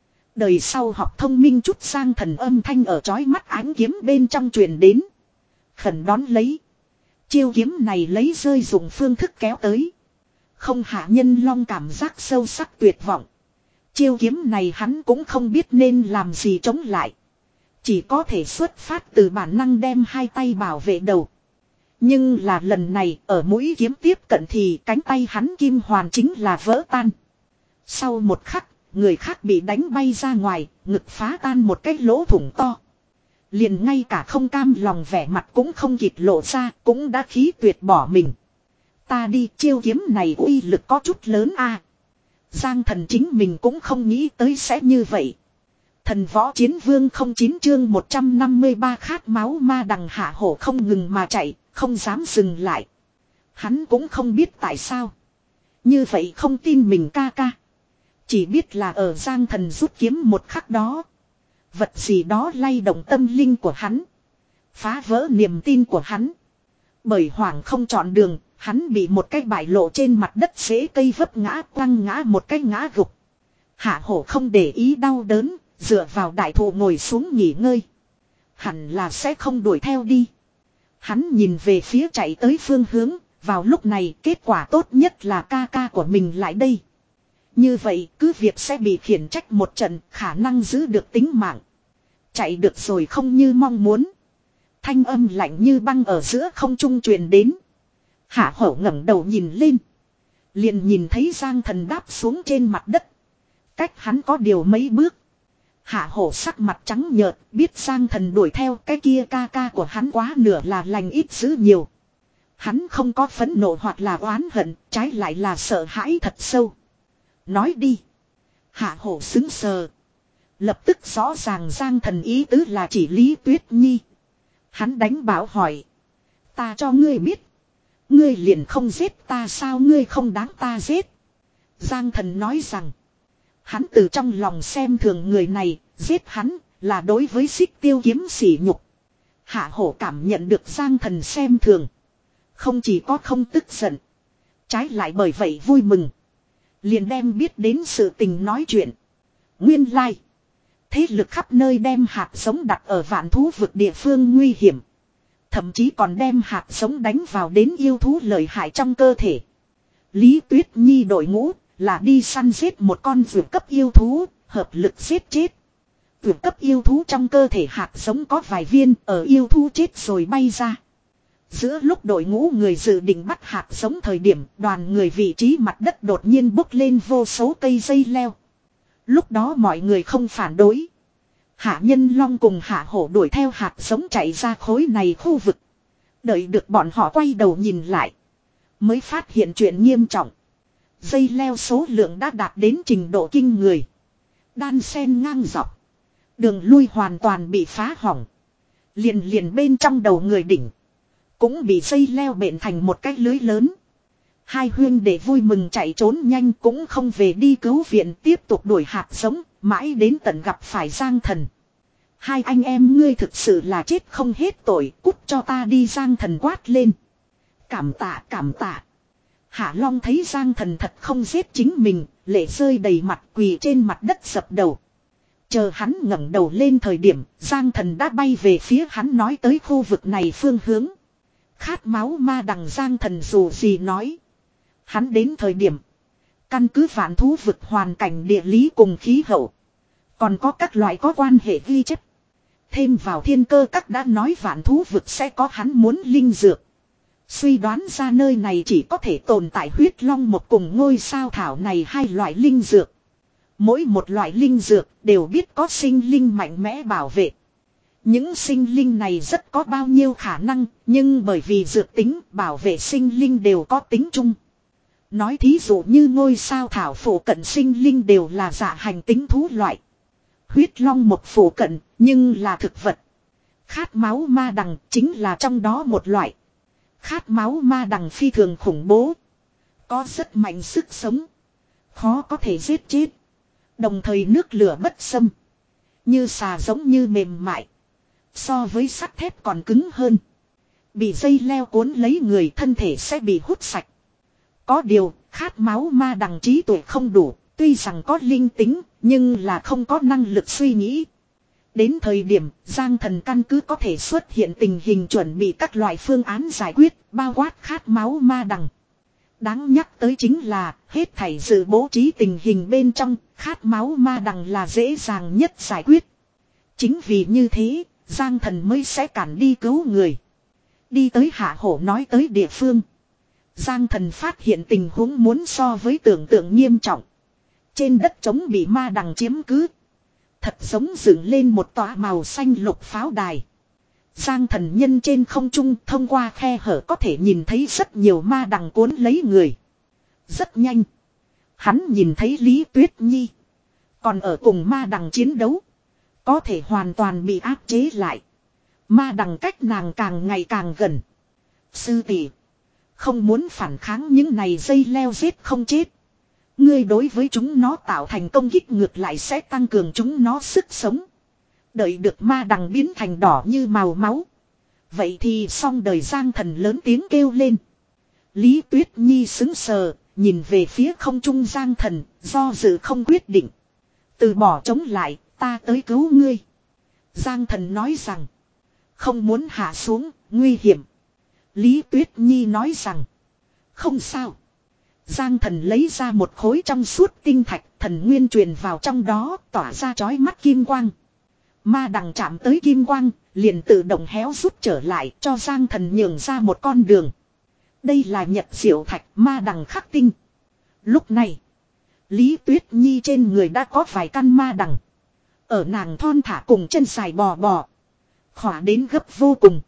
Đời sau học thông minh chút, Giang Thần âm thanh ở chói mắt ánh kiếm bên trong truyền đến. Khẩn đón lấy. Chiêu kiếm này lấy rơi dụng phương thức kéo tới. Không. Hạ Nhân Long cảm giác sâu sắc tuyệt vọng. Chiêu kiếm này hắn cũng không biết nên làm gì chống lại. Chỉ có thể xuất phát từ bản năng đem hai tay bảo vệ đầu. Nhưng là lần này ở mũi kiếm tiếp cận thì cánh tay hắn kim hoàn chính là vỡ tan. Sau một khắc, người khác bị đánh bay ra ngoài, ngực phá tan một cái lỗ thủng to. Liền ngay cả không cam lòng vẻ mặt cũng không kịp lộ ra, cũng đã khí tuyệt bỏ mình. Ta đi, chiêu kiếm này uy lực có chút lớn a. Giang Thần chính mình cũng không nghĩ tới sẽ như vậy. Thần võ chiến vương không chín chương một trăm năm mươi ba khát máu ma đằng. Hạ Hổ không ngừng mà chạy, không dám dừng lại. Hắn cũng không biết tại sao. Như vậy không tin mình ca ca. Chỉ biết là ở Giang Thần rút kiếm một khắc đó. Vật gì đó lay động tâm linh của hắn. Phá vỡ niềm tin của hắn. Bởi hoảng không chọn đường, hắn bị một cái bại lộ trên mặt đất rễ cây vấp ngã, quăng ngã một cái ngã gục. Hạ Hổ không để ý đau đớn, dựa vào đại thụ ngồi xuống nghỉ ngơi. Hẳn là sẽ không đuổi theo đi. Hắn nhìn về phía chạy tới phương hướng, vào lúc này kết quả tốt nhất là ca ca của mình lại đây. Như vậy cứ việc sẽ bị khiển trách một trận, khả năng giữ được tính mạng. Chạy được rồi không như mong muốn. Thanh âm lạnh như băng ở giữa không trung truyền đến. Hạ Hổ ngẩng đầu nhìn lên. Liền nhìn thấy Giang Thần đáp xuống trên mặt đất. Cách hắn có điều mấy bước. Hạ Hổ sắc mặt trắng nhợt, biết Giang Thần đuổi theo, cái kia ca ca của hắn quá nửa là lành ít dữ nhiều. Hắn không có phẫn nộ hoặc là oán hận, trái lại là sợ hãi thật sâu. Nói đi. Hạ Hổ sững sờ. Lập tức rõ ràng Giang Thần ý tứ là chỉ Lý Tuyết Nhi. Hắn đánh bảo hỏi. Ta cho ngươi biết. Ngươi liền không giết ta sao, ngươi không đáng ta giết. Giang Thần nói rằng. Hắn từ trong lòng xem thường người này, giết hắn là đối với Xích Tiêu kiếm sỉ nhục. Hạ Hổ cảm nhận được Giang Thần xem thường. Không chỉ có không tức giận. Trái lại bởi vậy vui mừng. Liền đem biết đến sự tình nói chuyện. Nguyên lai. Thế lực khắp nơi đem hạt giống đặt ở vạn thú vực địa phương nguy hiểm. Thậm chí còn đem hạt giống đánh vào đến yêu thú lợi hại trong cơ thể. Lý Tuyết Nhi đội ngũ là đi săn giết một con vượt cấp yêu thú, hợp lực giết chết. Vượt cấp yêu thú trong cơ thể hạt giống có vài viên, ở yêu thú chết rồi bay ra. Giữa lúc đội ngũ người dự định bắt hạt giống thời điểm, đoàn người vị trí mặt đất đột nhiên bốc lên vô số cây dây leo. Lúc đó mọi người không phản đối. Hạ Nhân Long cùng Hạ Hổ đuổi theo hạt giống chạy ra khối này khu vực. Đợi được bọn họ quay đầu nhìn lại, mới phát hiện chuyện nghiêm trọng. Dây leo số lượng đã đạt đến trình độ kinh người. Đan sen ngang dọc. Đường lui hoàn toàn bị phá hỏng. Liền liền bên trong đầu người đỉnh cũng bị dây leo bện thành một cái lưới lớn. Hai huyên để vui mừng chạy trốn nhanh cũng không về đi cứu viện, tiếp tục đuổi hạt giống, mãi đến tận gặp phải Giang Thần. Hai anh em ngươi thực sự là chết không hết tội, cút cho ta đi. Giang Thần quát lên. Cảm tạ cảm tạ. Hạ Long thấy Giang Thần thật không giết chính mình, lệ rơi đầy mặt, quỳ trên mặt đất dập đầu. Chờ hắn ngẩng đầu lên thời điểm, Giang Thần đã bay về phía hắn nói tới khu vực này phương hướng. Khát máu ma đằng Giang Thần dù gì nói. Hắn đến thời điểm. Căn cứ vạn thú vực hoàn cảnh địa lý cùng khí hậu. Còn có các loại có quan hệ ghi chép. Thêm vào thiên cơ các đã nói vạn thú vực sẽ có hắn muốn linh dược. Suy đoán ra nơi này chỉ có thể tồn tại huyết long một cùng ngôi sao thảo này hai loại linh dược. Mỗi một loại linh dược đều biết có sinh linh mạnh mẽ bảo vệ. Những sinh linh này rất có bao nhiêu khả năng, nhưng bởi vì dược tính bảo vệ sinh linh đều có tính chung. Nói thí dụ như ngôi sao thảo phổ cận sinh linh đều là dạ hành tính thú loại. Huyết long một phổ cận, nhưng là thực vật. Khát máu ma đằng chính là trong đó một loại. Khát máu ma đằng phi thường khủng bố. Có rất mạnh sức sống. Khó có thể giết chết. Đồng thời nước lửa bất xâm. Như xà giống như mềm mại. So với sắt thép còn cứng hơn. Bị dây leo cuốn lấy người thân thể sẽ bị hút sạch. Có điều, khát máu ma đằng trí tuệ không đủ. Tuy rằng có linh tính, nhưng là không có năng lực suy nghĩ. Đến thời điểm, Giang Thần căn cứ có thể xuất hiện tình hình chuẩn bị các loại phương án giải quyết, bao quát khát máu ma đằng. Đáng nhắc tới chính là, hết thảy dự bố trí tình hình bên trong, khát máu ma đằng là dễ dàng nhất giải quyết. Chính vì như thế, Giang Thần mới sẽ cản đi cứu người. Đi tới Hạ Hổ nói tới địa phương. Giang Thần phát hiện tình huống muốn so với tưởng tượng nghiêm trọng. Trên đất trống bị ma đằng chiếm cứ. Thật giống dựng lên một tòa màu xanh lục pháo đài. Giang Thần nhân trên không trung thông qua khe hở có thể nhìn thấy rất nhiều ma đằng cuốn lấy người. Rất nhanh. Hắn nhìn thấy Lý Tuyết Nhi. Còn ở cùng ma đằng chiến đấu. Có thể hoàn toàn bị áp chế lại. Ma đằng cách nàng càng ngày càng gần. Sư tỷ, không muốn phản kháng những này dây leo giết không chết. Ngươi đối với chúng nó tạo thành công kích ngược lại sẽ tăng cường chúng nó sức sống. Đợi được ma đằng biến thành đỏ như màu máu. Vậy thì xong đời. Giang Thần lớn tiếng kêu lên. Lý Tuyết Nhi sững sờ, nhìn về phía không trung Giang Thần, do dự không quyết định. Từ bỏ chống lại, ta tới cứu ngươi. Giang Thần nói rằng, không muốn hạ xuống, nguy hiểm. Lý Tuyết Nhi nói rằng, không sao. Giang Thần lấy ra một khối trong suốt tinh thạch, thần nguyên truyền vào trong đó, tỏa ra chói mắt kim quang. Ma đằng chạm tới kim quang, liền tự động héo rút trở lại, cho Giang Thần nhường ra một con đường. Đây là Nhật Diệu Thạch, ma đằng khắc tinh. Lúc này, Lý Tuyết Nhi trên người đã có vài căn ma đằng. Ở nàng thon thả cùng chân dài bò bò. Khỏa đến gấp vô cùng.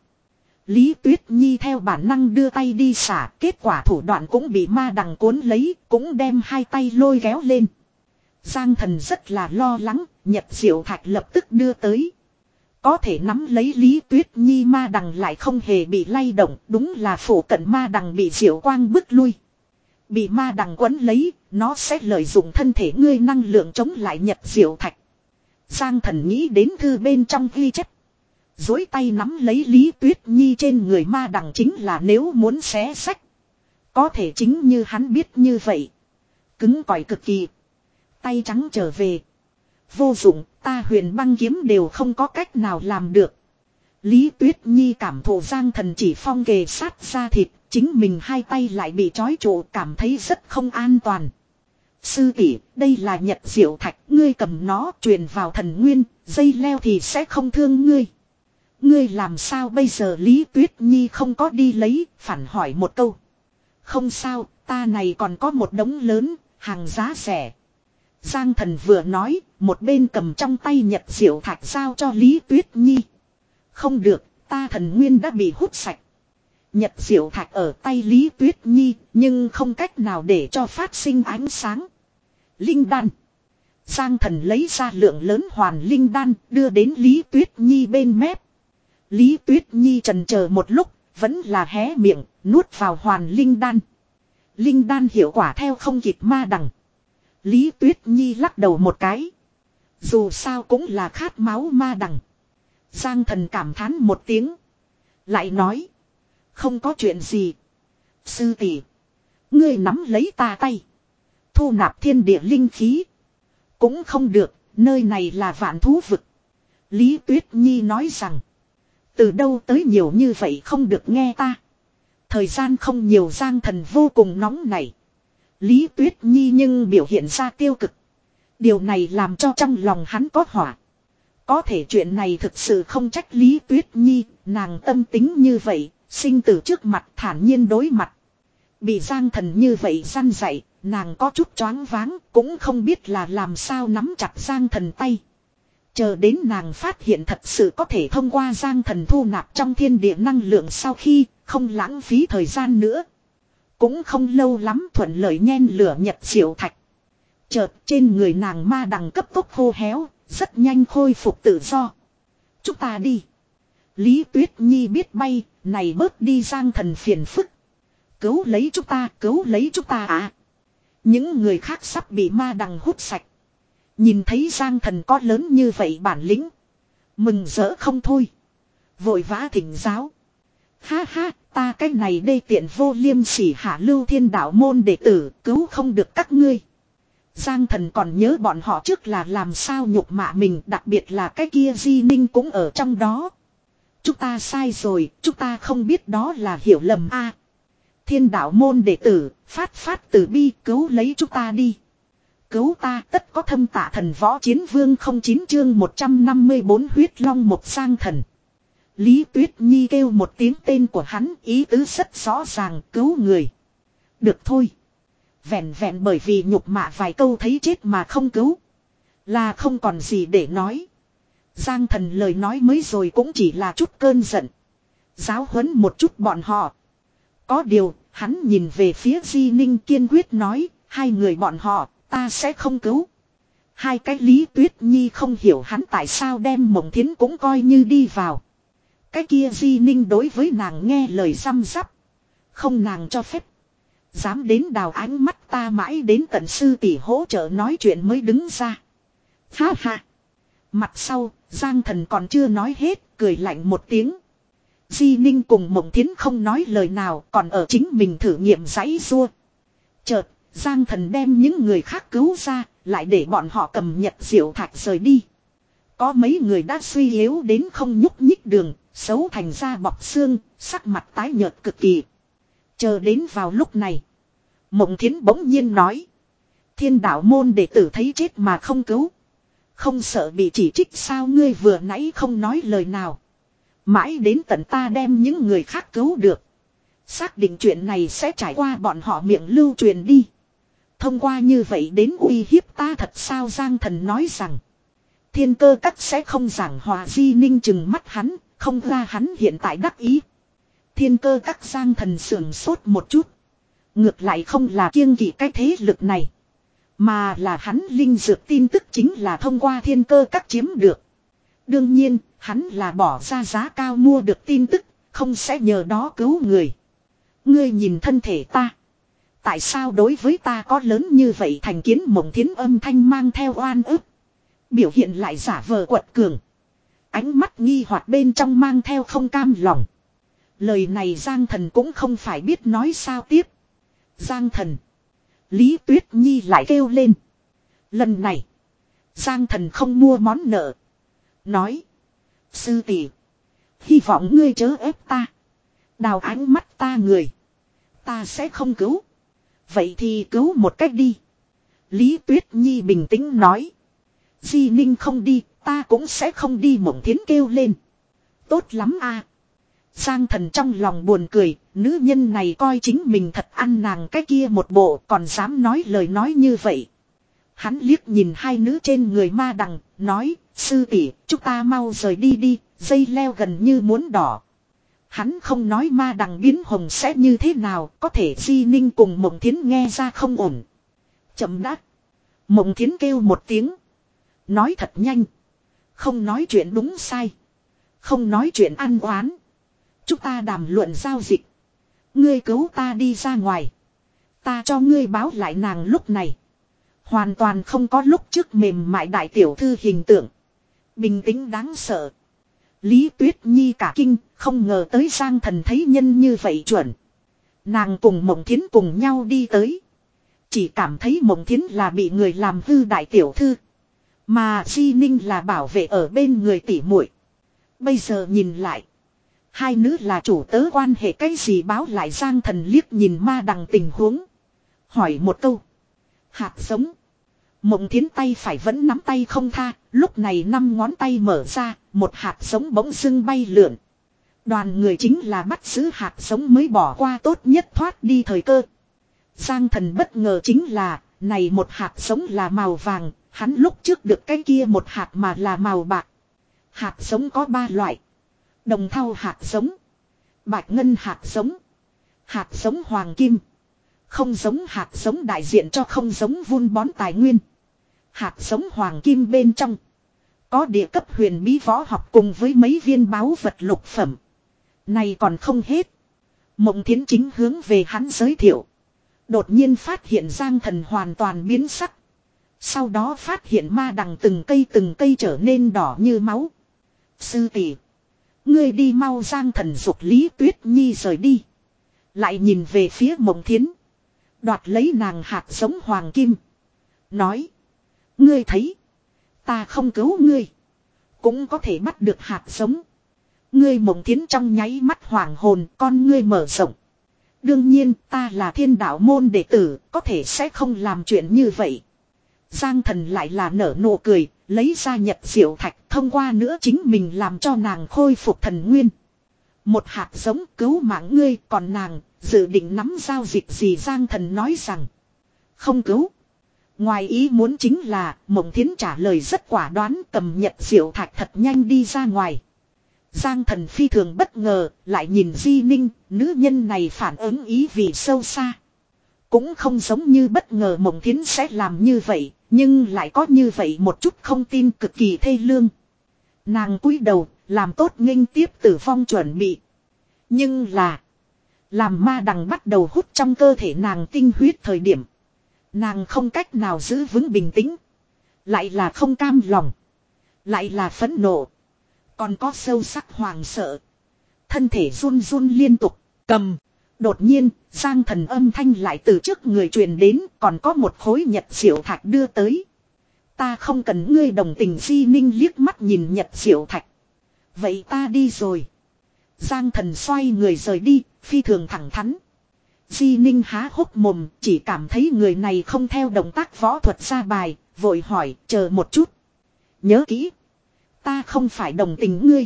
Lý Tuyết Nhi theo bản năng đưa tay đi xả, kết quả thủ đoạn cũng bị ma đằng cuốn lấy, cũng đem hai tay lôi kéo lên. Giang Thần rất là lo lắng, Nhật Diệu Thạch lập tức đưa tới. Có thể nắm lấy Lý Tuyết Nhi ma đằng lại không hề bị lay động, đúng là phổ cận ma đằng bị diệu quang bức lui. Bị ma đằng quấn lấy, nó sẽ lợi dụng thân thể ngươi năng lượng chống lại Nhật Diệu Thạch. Giang Thần nghĩ đến thư bên trong ghi chép. Dối tay nắm lấy Lý Tuyết Nhi trên người ma đằng chính là nếu muốn xé sách. Có thể chính như hắn biết như vậy. Cứng cỏi cực kỳ. Tay trắng trở về. Vô dụng, ta huyền băng kiếm đều không có cách nào làm được. Lý Tuyết Nhi cảm thụ Giang Thần chỉ phong kề sát ra thịt. Chính mình hai tay lại bị trói trụ, cảm thấy rất không an toàn. Sư tỷ, đây là Nhật Diệu Thạch, ngươi cầm nó truyền vào thần nguyên, dây leo thì sẽ không thương ngươi. Ngươi làm sao bây giờ? Lý Tuyết Nhi không có đi lấy, phản hỏi một câu. Không sao, ta này còn có một đống lớn, hàng giá rẻ. Giang Thần vừa nói, một bên cầm trong tay Nhật Diệu Thạch giao cho Lý Tuyết Nhi. Không được, ta thần nguyên đã bị hút sạch. Nhật Diệu Thạch ở tay Lý Tuyết Nhi, nhưng không cách nào để cho phát sinh ánh sáng. Linh đan. Giang Thần lấy ra lượng lớn hoàn linh đan, đưa đến Lý Tuyết Nhi bên mép. Lý Tuyết Nhi chần chờ một lúc, vẫn là hé miệng, nuốt vào hoàn linh đan. Linh đan hiệu quả theo không kịp ma đằng. Lý Tuyết Nhi lắc đầu một cái. Dù sao cũng là khát máu ma đằng. Giang Thần cảm thán một tiếng. Lại nói. Không có chuyện gì. Sư tỷ, ngươi nắm lấy ta tay. Thu nạp thiên địa linh khí. Cũng không được, nơi này là vạn thú vực. Lý Tuyết Nhi nói rằng. Từ đâu tới nhiều như vậy không được nghe ta. Thời gian không nhiều, Giang Thần vô cùng nóng nảy. Lý Tuyết Nhi nhưng biểu hiện ra tiêu cực. Điều này làm cho trong lòng hắn có hỏa. Có thể chuyện này thực sự không trách Lý Tuyết Nhi, nàng tâm tính như vậy, sinh tử trước mặt thản nhiên đối mặt. Bị Giang Thần như vậy răn dạy, nàng có chút choáng váng, cũng không biết là làm sao nắm chặt Giang Thần tay. Chờ đến nàng phát hiện thật sự có thể thông qua Giang Thần thu nạp trong thiên địa năng lượng sau khi không lãng phí thời gian nữa. Cũng không lâu lắm thuận lợi nhen lửa nhật diệu thạch. Chợt trên người nàng ma đằng cấp tốc khô héo, rất nhanh khôi phục tự do. Chúng ta đi. Lý Tuyết Nhi biết bay, này bớt đi Giang Thần phiền phức. Cứu lấy chúng ta, cứu lấy chúng ta à. Những người khác sắp bị ma đằng hút sạch. Nhìn thấy Giang Thần có lớn như vậy bản lĩnh. Mừng rỡ không thôi. Vội vã thỉnh giáo. Ha ha, ta cái này đê tiện vô liêm sỉ hạ lưu thiên đạo môn đệ tử, cứu không được các ngươi. Giang Thần còn nhớ bọn họ trước là làm sao nhục mạ mình, đặc biệt là cái kia Di Ninh cũng ở trong đó. Chúng ta sai rồi, chúng ta không biết đó là hiểu lầm a. À, thiên đạo môn đệ tử, phát phát từ bi, cứu lấy chúng ta đi. Cứu ta, tất có thâm tạ thần võ chiến vương không chín chương một trăm năm mươi bốn huyết long một Giang Thần. Lý Tuyết Nhi kêu một tiếng tên của hắn, ý tứ rất rõ ràng, cứu người. Được thôi. Vẹn vẹn bởi vì nhục mạ vài câu thấy chết mà không cứu. Là không còn gì để nói. Giang Thần lời nói mới rồi cũng chỉ là chút cơn giận. Giáo huấn một chút bọn họ. Có điều, hắn nhìn về phía Di Ninh kiên quyết nói, hai người bọn họ, ta sẽ không cứu. Hai cái Lý Tuyết Nhi không hiểu hắn tại sao đem Mộng Thiến cũng coi như đi vào. Cái kia Di Ninh đối với nàng nghe lời răm rắp. Không nàng cho phép. Dám đến đào ánh mắt ta mãi đến tận sư tỷ hỗ trợ nói chuyện mới đứng ra. Ha ha. Mặt sau, Giang Thần còn chưa nói hết, cười lạnh một tiếng. Di Ninh cùng Mộng Thiến không nói lời nào, còn ở chính mình thử nghiệm giãy giụa. Chợt, Giang Thần đem những người khác cứu ra, lại để bọn họ cầm nhật diệu thạch rời đi. Có mấy người đã suy yếu đến không nhúc nhích đường, xấu thành da bọc xương, sắc mặt tái nhợt cực kỳ. Chờ đến vào lúc này, Mộng Thiến bỗng nhiên nói. Thiên đạo môn đệ tử thấy chết mà không cứu. Không sợ bị chỉ trích sao, ngươi vừa nãy không nói lời nào. Mãi đến tận ta đem những người khác cứu được. Xác định chuyện này sẽ trải qua bọn họ miệng lưu truyền đi. Thông qua như vậy đến uy hiếp ta thật sao, Giang Thần nói rằng. Thiên Cơ Các sẽ không giảng hòa. Di Ninh chừng mắt hắn, không ra hắn hiện tại đắc ý. Thiên Cơ Các Giang Thần sưởng sốt một chút. Ngược lại không là kiêng kỵ cái thế lực này. Mà là hắn linh dược tin tức chính là thông qua Thiên Cơ Các chiếm được. Đương nhiên, hắn là bỏ ra giá cao mua được tin tức, không sẽ nhờ đó cứu người. Ngươi nhìn thân thể ta. Tại sao đối với ta có lớn như vậy? Thành Kiến Mộng Thiến âm thanh mang theo oan ức. Biểu hiện lại giả vờ quật cường. Ánh mắt nghi hoặc bên trong mang theo không cam lòng. Lời này Giang Thần cũng không phải biết nói sao tiếp. Giang Thần. Lý Tuyết Nhi lại kêu lên. Lần này. Giang Thần không mua món nợ. Nói. Sư tỷ, hy vọng ngươi chớ ép ta. Đào ánh mắt ta người. Ta sẽ không cứu. Vậy thì cứu một cách đi. Lý Tuyết Nhi bình tĩnh nói. Di Ninh không đi, ta cũng sẽ không đi. Mộng Thiến kêu lên. Tốt lắm a. À. Giang Thần trong lòng buồn cười, nữ nhân này coi chính mình thật ăn nàng cái kia một bộ, còn dám nói lời nói như vậy. Hắn liếc nhìn hai nữ trên người ma đằng, nói, sư tỷ, chúng ta mau rời đi đi, dây leo gần như muốn đỏ. Hắn không nói ma đằng biến hồng sẽ như thế nào, có thể Di Ninh cùng Mộng Thiến nghe ra không ổn. Chậm đã. Mộng Thiến kêu một tiếng. Nói thật nhanh. Không nói chuyện đúng sai. Không nói chuyện ăn oán. Chúng ta đàm luận giao dịch. Ngươi cứu ta đi ra ngoài. Ta cho ngươi báo lại. Nàng lúc này hoàn toàn không có lúc trước mềm mại đại tiểu thư hình tượng. Bình tĩnh đáng sợ. Lý Tuyết Nhi cả kinh, không ngờ tới Giang Thần thấy nhân như vậy chuẩn. Nàng cùng Mộng Thiến cùng nhau đi tới. Chỉ cảm thấy Mộng Thiến là bị người làm hư đại tiểu thư. Mà Di Ninh là bảo vệ ở bên người tỷ muội. Bây giờ nhìn lại. Hai nữ là chủ tớ quan hệ cái gì báo lại Giang Thần liếc nhìn ma đằng tình huống. Hỏi một câu. Hạt giống. Mộng Thiến tay phải vẫn nắm tay không tha. Lúc này năm ngón tay mở ra. Một hạt giống bỗng dưng bay lượn. Đoàn người chính là bắt giữ hạt giống mới bỏ qua tốt nhất thoát đi thời cơ. Giang Thần bất ngờ chính là. Này một hạt giống là màu vàng. Hắn lúc trước được cái kia một hạt mà là màu bạc. Hạt giống có ba loại. Đồng thau hạt giống. Bạch ngân hạt giống. Hạt giống hoàng kim. Không giống hạt giống đại diện cho không giống vun bón tài nguyên. Hạt giống hoàng kim bên trong. Có địa cấp huyền bí võ học cùng với mấy viên báu vật lục phẩm. Này còn không hết. Mộng Thiến chính hướng về hắn giới thiệu. Đột nhiên phát hiện Giang Thần hoàn toàn biến sắc. Sau đó phát hiện ma đằng từng cây từng cây trở nên đỏ như máu. Sư tỷ, ngươi đi mau. Giang Thần dục Lý Tuyết Nhi rời đi. Lại nhìn về phía Mộng Thiến. Đoạt lấy nàng hạt giống hoàng kim. Nói. Ngươi thấy. Ta không cứu ngươi. Cũng có thể bắt được hạt giống. Ngươi Mộng Thiến trong nháy mắt hoàng hồn con ngươi mở rộng. Đương nhiên ta là thiên đạo môn đệ tử. Có thể sẽ không làm chuyện như vậy. Giang Thần lại là nở nụ cười. Lấy ra nhật diệu thạch thông qua nữa chính mình làm cho nàng khôi phục thần nguyên. Một hạt giống cứu mạng ngươi còn nàng dự định nắm giao dịch gì. Giang Thần nói rằng không cứu. Ngoài ý muốn chính là Mộng Thiến trả lời rất quả đoán cầm nhật diệu thạch thật nhanh đi ra ngoài. Giang Thần phi thường bất ngờ lại nhìn Di Ninh nữ nhân này phản ứng ý vì sâu xa. Cũng không giống như bất ngờ Mộng Thiến sẽ làm như vậy. Nhưng lại có như vậy một chút không tin cực kỳ thê lương. Nàng cúi đầu làm tốt nghênh tiếp tử vong chuẩn bị. Nhưng là làm ma đằng bắt đầu hút trong cơ thể nàng tinh huyết thời điểm. Nàng không cách nào giữ vững bình tĩnh. Lại là không cam lòng. Lại là phẫn nộ. Còn có sâu sắc hoàng sợ. Thân thể run run liên tục. Cầm. Đột nhiên, Giang Thần âm thanh lại từ trước người truyền đến, còn có một khối nhật diệu thạch đưa tới. Ta không cần ngươi đồng tình. Di Ninh liếc mắt nhìn nhật diệu thạch. Vậy ta đi rồi. Giang Thần xoay người rời đi, phi thường thẳng thắn. Di Ninh há hốc mồm, chỉ cảm thấy người này không theo động tác võ thuật ra bài, vội hỏi, chờ một chút. Nhớ kỹ. Ta không phải đồng tình ngươi.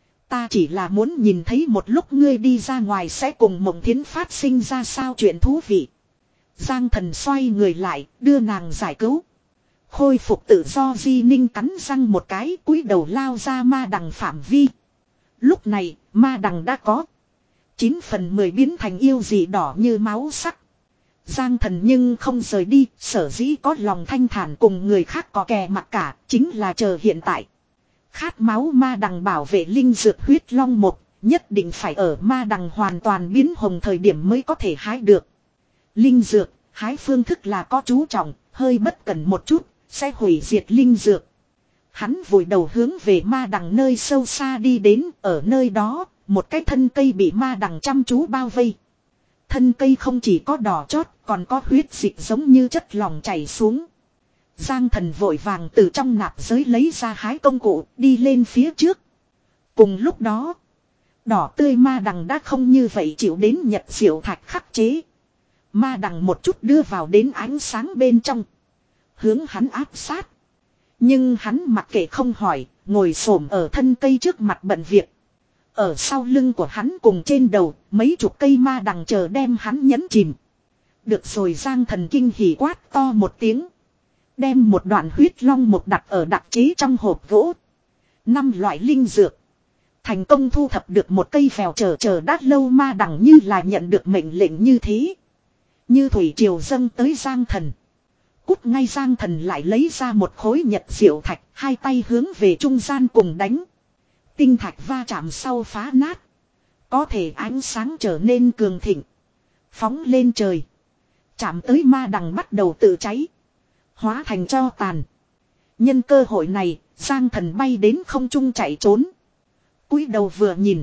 Ta chỉ là muốn nhìn thấy một lúc ngươi đi ra ngoài sẽ cùng Mộng Thiến phát sinh ra sao chuyện thú vị. Giang Thần xoay người lại, đưa nàng giải cứu. Khôi phục tự do. Di Ninh cắn răng một cái, cúi đầu lao ra ma đằng phạm vi. Lúc này, ma đằng đã có chín phần mười biến thành yêu dị đỏ như máu sắc. Giang Thần nhưng không rời đi, sở dĩ có lòng thanh thản cùng người khác có kè mặc cả, chính là chờ hiện tại. Khát máu ma đằng bảo vệ linh dược huyết long một, nhất định phải ở ma đằng hoàn toàn biến hồng thời điểm mới có thể hái được. Linh dược, hái phương thức là có chú trọng, hơi bất cẩn một chút, sẽ hủy diệt linh dược. Hắn vùi đầu hướng về ma đằng nơi sâu xa đi đến, ở nơi đó, một cái thân cây bị ma đằng chăm chú bao vây. Thân cây không chỉ có đỏ chót, còn có huyết dịch giống như chất lỏng chảy xuống. Giang Thần vội vàng từ trong nạp giới lấy ra hái công cụ, đi lên phía trước. Cùng lúc đó, đỏ tươi ma đằng đã không như vậy chịu đến nhật diệu thạch khắc chế. Ma đằng một chút đưa vào đến ánh sáng bên trong. Hướng hắn áp sát. Nhưng hắn mặc kệ không hỏi, ngồi xổm ở thân cây trước mặt bận việc. Ở sau lưng của hắn cùng trên đầu, mấy chục cây ma đằng chờ đem hắn nhấn chìm. Được rồi. Giang Thần kinh hỉ quát to một tiếng. Đem một đoạn huyết long một đặt ở đặc chế trong hộp gỗ. Năm loại linh dược. Thành công thu thập được một cây phèo chờ chờ đát lâu ma đằng như là nhận được mệnh lệnh như thế. Như thủy triều dâng tới Giang Thần. Cút ngay. Giang Thần lại lấy ra một khối nhật diệu thạch, hai tay hướng về trung gian cùng đánh. Tinh thạch va chạm sau phá nát. Có thể ánh sáng trở nên cường thịnh. Phóng lên trời. Chạm tới ma đằng bắt đầu tự cháy. Hóa thành tro tàn. Nhân cơ hội này, Giang Thần bay đến không trung chạy trốn. Cúi đầu vừa nhìn.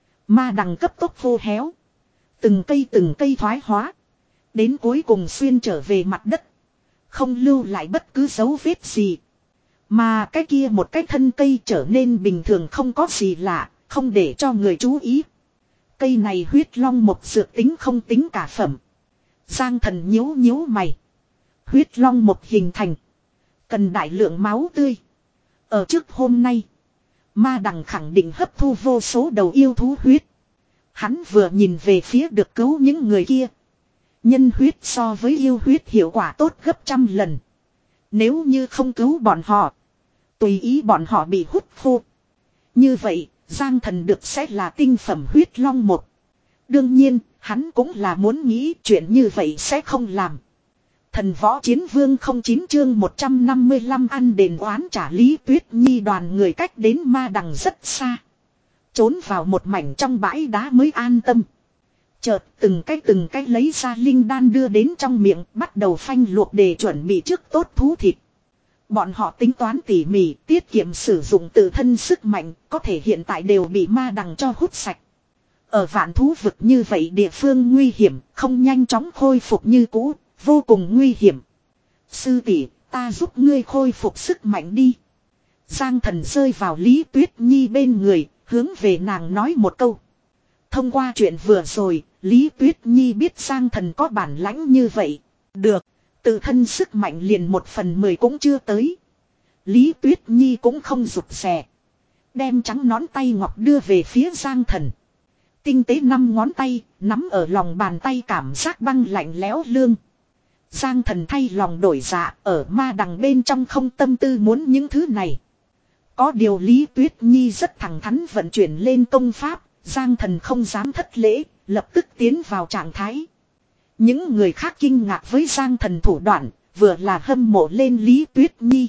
Ma đằng cấp tốc khô héo. Từng cây từng cây thoái hóa. Đến cuối cùng xuyên trở về mặt đất. Không lưu lại bất cứ dấu vết gì. Mà cái kia một cái thân cây trở nên bình thường không có gì lạ, không để cho người chú ý. Cây này huyết long mộc dược tính không tính cả phẩm. Giang thần nhíu nhíu mày. Huyết long mộc hình thành. Cần đại lượng máu tươi. Ở trước hôm nay. Ma đằng khẳng định hấp thu vô số đầu yêu thú huyết. Hắn vừa nhìn về phía được cứu những người kia. Nhân huyết so với yêu huyết hiệu quả tốt gấp trăm lần. Nếu như không cứu bọn họ. Tùy ý bọn họ bị hút khô. Như vậy, Giang thần được sẽ là tinh phẩm huyết long một. Đương nhiên, hắn cũng là muốn nghĩ chuyện như vậy sẽ không làm. Thần võ chiến vương không chín chương một trăm năm mươi lăm ăn đền oán trả Lý Tuyết Nhi đoàn người cách đến ma đằng rất xa. Trốn vào một mảnh trong bãi đá mới an tâm. Chợt từng cái từng cái lấy ra linh đan đưa đến trong miệng bắt đầu phanh luộc để chuẩn bị trước tốt thú thịt. Bọn họ tính toán tỉ mỉ tiết kiệm sử dụng tự thân sức mạnh có thể hiện tại đều bị ma đằng cho hút sạch. Ở vạn thú vực như vậy địa phương nguy hiểm không nhanh chóng khôi phục như cũ. Vô cùng nguy hiểm. Sư tỷ, ta giúp ngươi khôi phục sức mạnh đi. Giang thần rơi vào Lý Tuyết Nhi bên người, hướng về nàng nói một câu. Thông qua chuyện vừa rồi, Lý Tuyết Nhi biết Giang thần có bản lãnh như vậy. Được, tự thân sức mạnh liền một phần mười cũng chưa tới. Lý Tuyết Nhi cũng không rụt rè. Đem trắng nón tay ngọc đưa về phía Giang thần. Tinh tế năm ngón tay, nắm ở lòng bàn tay cảm giác băng lạnh lẽo lương. Giang thần thay lòng đổi dạ ở ma đằng bên trong không tâm tư muốn những thứ này. Có điều Lý Tuyết Nhi rất thẳng thắn vận chuyển lên công pháp, Giang thần không dám thất lễ, lập tức tiến vào trạng thái. Những người khác kinh ngạc với Giang thần thủ đoạn, vừa là hâm mộ lên Lý Tuyết Nhi.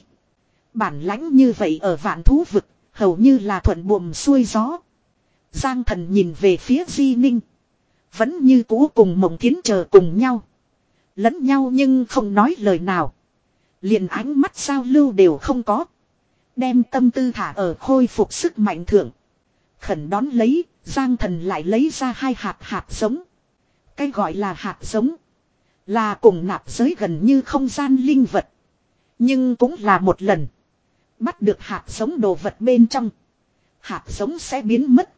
Bản lãnh như vậy ở vạn thú vực, hầu như là thuận buồm xuôi gió. Giang thần nhìn về phía Di Ninh. Vẫn như cũ cùng Mộng Thiến chờ cùng nhau. Lẫn nhau nhưng không nói lời nào. Liền ánh mắt giao lưu đều không có. Đem tâm tư thả ở khôi phục sức mạnh thượng. Khẩn đón lấy, Giang thần lại lấy ra hai hạt hạt giống. Cái gọi là hạt giống. Là cùng nạp giới gần như không gian linh vật. Nhưng cũng là một lần. Bắt được hạt giống đồ vật bên trong. Hạt giống sẽ biến mất.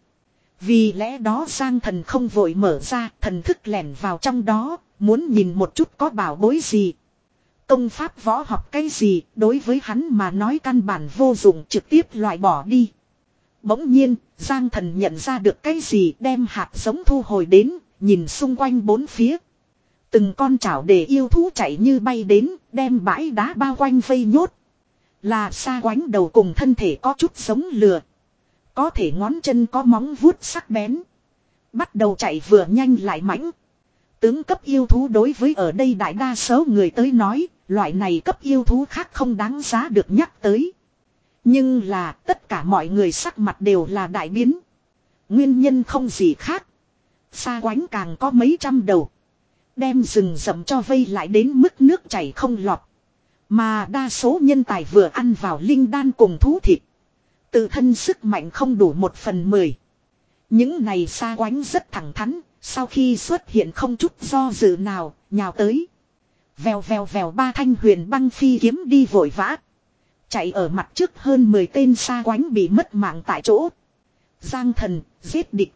Vì lẽ đó Giang thần không vội mở ra, thần thức lẻn vào trong đó. Muốn nhìn một chút có bảo bối gì. Công pháp võ học cái gì đối với hắn mà nói căn bản vô dụng trực tiếp loại bỏ đi. Bỗng nhiên Giang thần nhận ra được cái gì đem hạt giống thu hồi đến. Nhìn xung quanh bốn phía. Từng con chảo để yêu thú chạy như bay đến. Đem bãi đá bao quanh vây nhốt. Là sa quánh đầu cùng thân thể có chút giống lừa. Có thể ngón chân có móng vuốt sắc bén. Bắt đầu chạy vừa nhanh lại mãnh. Tướng cấp yêu thú đối với ở đây đại đa số người tới nói, loại này cấp yêu thú khác không đáng giá được nhắc tới. Nhưng là tất cả mọi người sắc mặt đều là đại biến. Nguyên nhân không gì khác. Sa quánh càng có mấy trăm đầu. Đem rừng rậm cho vây lại đến mức nước chảy không lọt. Mà đa số nhân tài vừa ăn vào linh đan cùng thú thịt. Tự thân sức mạnh không đủ một phần mười. Những này sa quánh rất thẳng thắn. Sau khi xuất hiện không chút do dự nào, nhào tới. Vèo vèo vèo ba thanh huyền băng phi kiếm đi vội vã. Chạy ở mặt trước hơn mười tên sa quánh bị mất mạng tại chỗ. Giang thần, giết địch.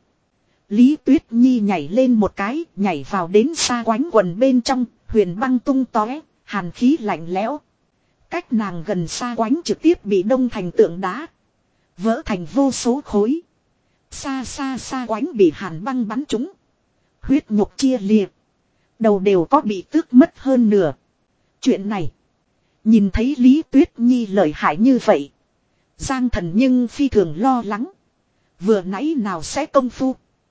Lý Tuyết Nhi nhảy lên một cái, nhảy vào đến sa quánh quần bên trong, huyền băng tung tóe, hàn khí lạnh lẽo. Cách nàng gần sa quánh trực tiếp bị đông thành tượng đá. Vỡ thành vô số khối. Xa xa sa quánh bị hàn băng bắn trúng. Huyết nhục chia liệt. Đầu đều có bị tước mất hơn nửa. Chuyện này. Nhìn thấy Lý Tuyết Nhi lợi hại như vậy. Giang thần nhưng phi thường lo lắng. Vừa nãy nào sẽ công phu.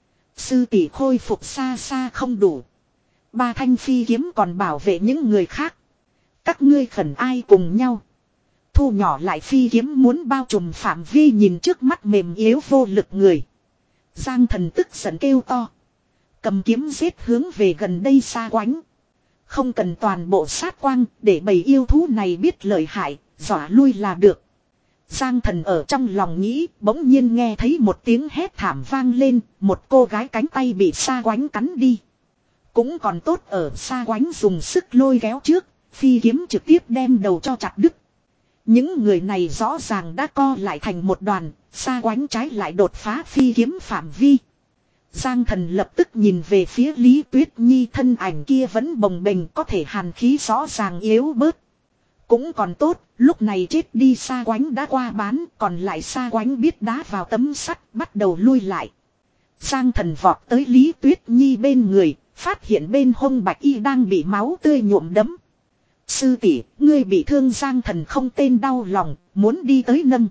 Sư tỷ khôi phục xa xa không đủ. Ba thanh phi kiếm còn bảo vệ những người khác. Các ngươi khẩn ai cùng nhau. Thu nhỏ lại phi kiếm muốn bao trùm phạm vi nhìn trước mắt mềm yếu vô lực người. Giang thần tức giận kêu to. Cầm kiếm giết hướng về gần đây xa quánh. Không cần toàn bộ sát quang để bầy yêu thú này biết lợi hại, dọa lui là được. Giang thần ở trong lòng nghĩ bỗng nhiên nghe thấy một tiếng hét thảm vang lên, một cô gái cánh tay bị xa quánh cắn đi. Cũng còn tốt ở xa quánh dùng sức lôi kéo trước, phi kiếm trực tiếp đem đầu cho chặt đứt. Những người này rõ ràng đã co lại thành một đoàn, xa quánh trái lại đột phá phi kiếm phạm vi. Giang Thần lập tức nhìn về phía Lý Tuyết Nhi, thân ảnh kia vẫn bồng bềnh, có thể hàn khí rõ ràng yếu bớt. Cũng còn tốt, lúc này chết đi xa quánh đã qua bán, còn lại xa quánh biết đá vào tấm sắt, bắt đầu lui lại. Giang Thần vọt tới Lý Tuyết Nhi bên người, phát hiện bên hông bạch y đang bị máu tươi nhuộm đẫm. Sư tỷ, ngươi bị thương. Giang Thần không tên đau lòng, muốn đi tới nâng.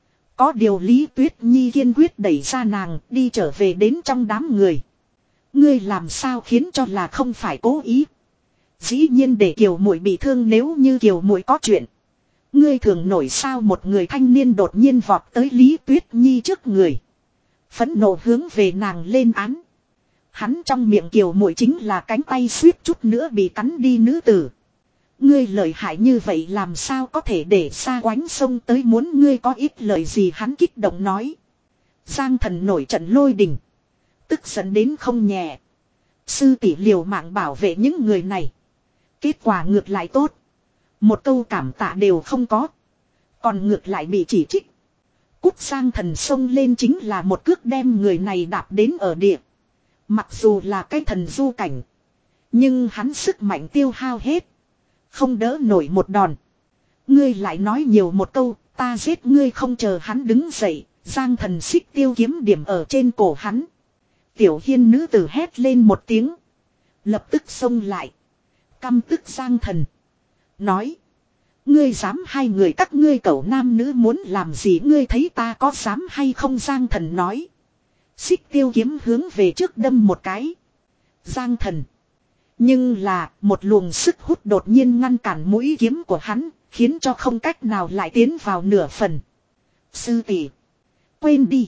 Có điều Lý Tuyết Nhi kiên quyết đẩy ra nàng, đi trở về đến trong đám người. Ngươi làm sao khiến cho là không phải cố ý. Dĩ nhiên để Kiều muội bị thương, nếu như Kiều muội có chuyện. Ngươi thường nổi sao? Một người thanh niên đột nhiên vọt tới Lý Tuyết Nhi trước người. Phẫn nộ hướng về nàng lên án. Hắn trong miệng Kiều muội chính là cánh tay suýt chút nữa bị cắn đi nữ tử. Ngươi lợi hại như vậy làm sao có thể để xa quánh sông tới, muốn ngươi có ít lời gì? Hắn kích động nói. Giang Thần nổi trận lôi đình, tức giận đến không nhẹ. Sư tỷ liều mạng bảo vệ những người này, kết quả ngược lại tốt. Một câu cảm tạ đều không có, còn ngược lại bị chỉ trích. Cút! Giang Thần xông lên chính là một cước đem người này đạp đến ở địa. Mặc dù là cái thần du cảnh, nhưng hắn sức mạnh tiêu hao hết, không đỡ nổi một đòn. Ngươi lại nói nhiều một câu, ta giết ngươi không. Chờ hắn đứng dậy, Giang Thần xích tiêu kiếm điểm ở trên cổ hắn. Tiểu Hiên nữ tử hét lên một tiếng, lập tức xông lại, căm tức Giang Thần, nói. Ngươi dám? Hai người các ngươi cẩu nam nữ muốn làm gì? Ngươi thấy ta có dám hay không? Giang Thần nói. Xích tiêu kiếm hướng về trước đâm một cái. Giang Thần. Nhưng là một luồng sức hút đột nhiên ngăn cản mũi kiếm của hắn, khiến cho không cách nào lại tiến vào nửa phần. Sư tỷ, quên đi.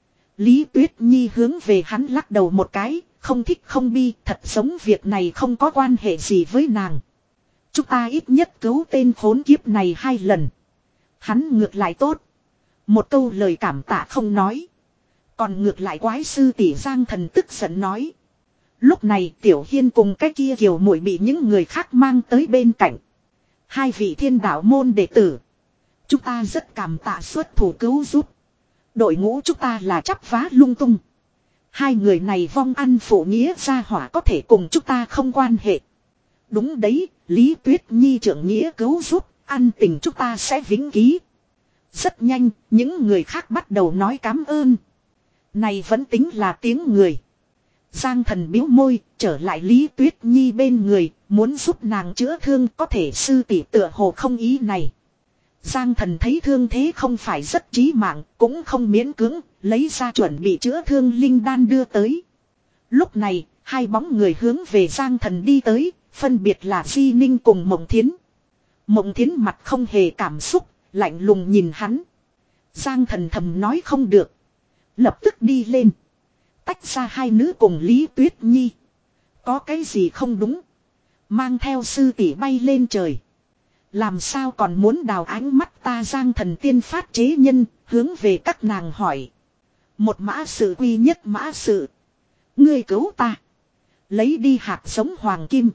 Lý Tuyết Nhi hướng về hắn lắc đầu một cái, không thích không bi, thật giống việc này không có quan hệ gì với nàng. Chúng ta ít nhất cứu tên khốn kiếp này hai lần. Hắn ngược lại tốt, một câu lời cảm tạ không nói, còn ngược lại quái sư tỷ. Giang Thần tức giận nói. Lúc này Tiểu Hiên cùng cái kia Kiều muội bị những người khác mang tới bên cạnh. Hai vị Thiên Đạo môn đệ tử, chúng ta rất cảm tạ xuất thủ cứu giúp. Đội ngũ chúng ta là chắp vá lung tung. Hai người này vong ăn phụ nghĩa gia hỏa có thể cùng chúng ta không quan hệ. Đúng đấy, Lý Tuyết Nhi trưởng nghĩa cứu giúp, ăn tình chúng ta sẽ vĩnh ký. Rất nhanh, những người khác bắt đầu nói cảm ơn. Này vẫn tính là tiếng người. Giang Thần biếu môi, trở lại Lý Tuyết Nhi bên người, muốn giúp nàng chữa thương, có thể sư tỷ tựa hồ không ý này. Giang Thần thấy thương thế không phải rất chí mạng, cũng không miễn cưỡng, lấy ra chuẩn bị chữa thương linh đan đưa tới. Lúc này, hai bóng người hướng về Giang Thần đi tới, phân biệt là Di Ninh cùng Mộng Thiến. Mộng Thiến mặt không hề cảm xúc, lạnh lùng nhìn hắn. Giang Thần thầm nói không được, lập tức đi lên, tách ra hai nữ cùng Lý Tuyết Nhi. Có cái gì không đúng? Mang theo sư tỷ bay lên trời. Làm sao còn muốn đào ánh mắt ta? Giang Thần tiên phát chế nhân, hướng về các nàng hỏi. Một mã sự quy nhất mã sự. Ngươi cứu ta, lấy đi hạt giống hoàng kim,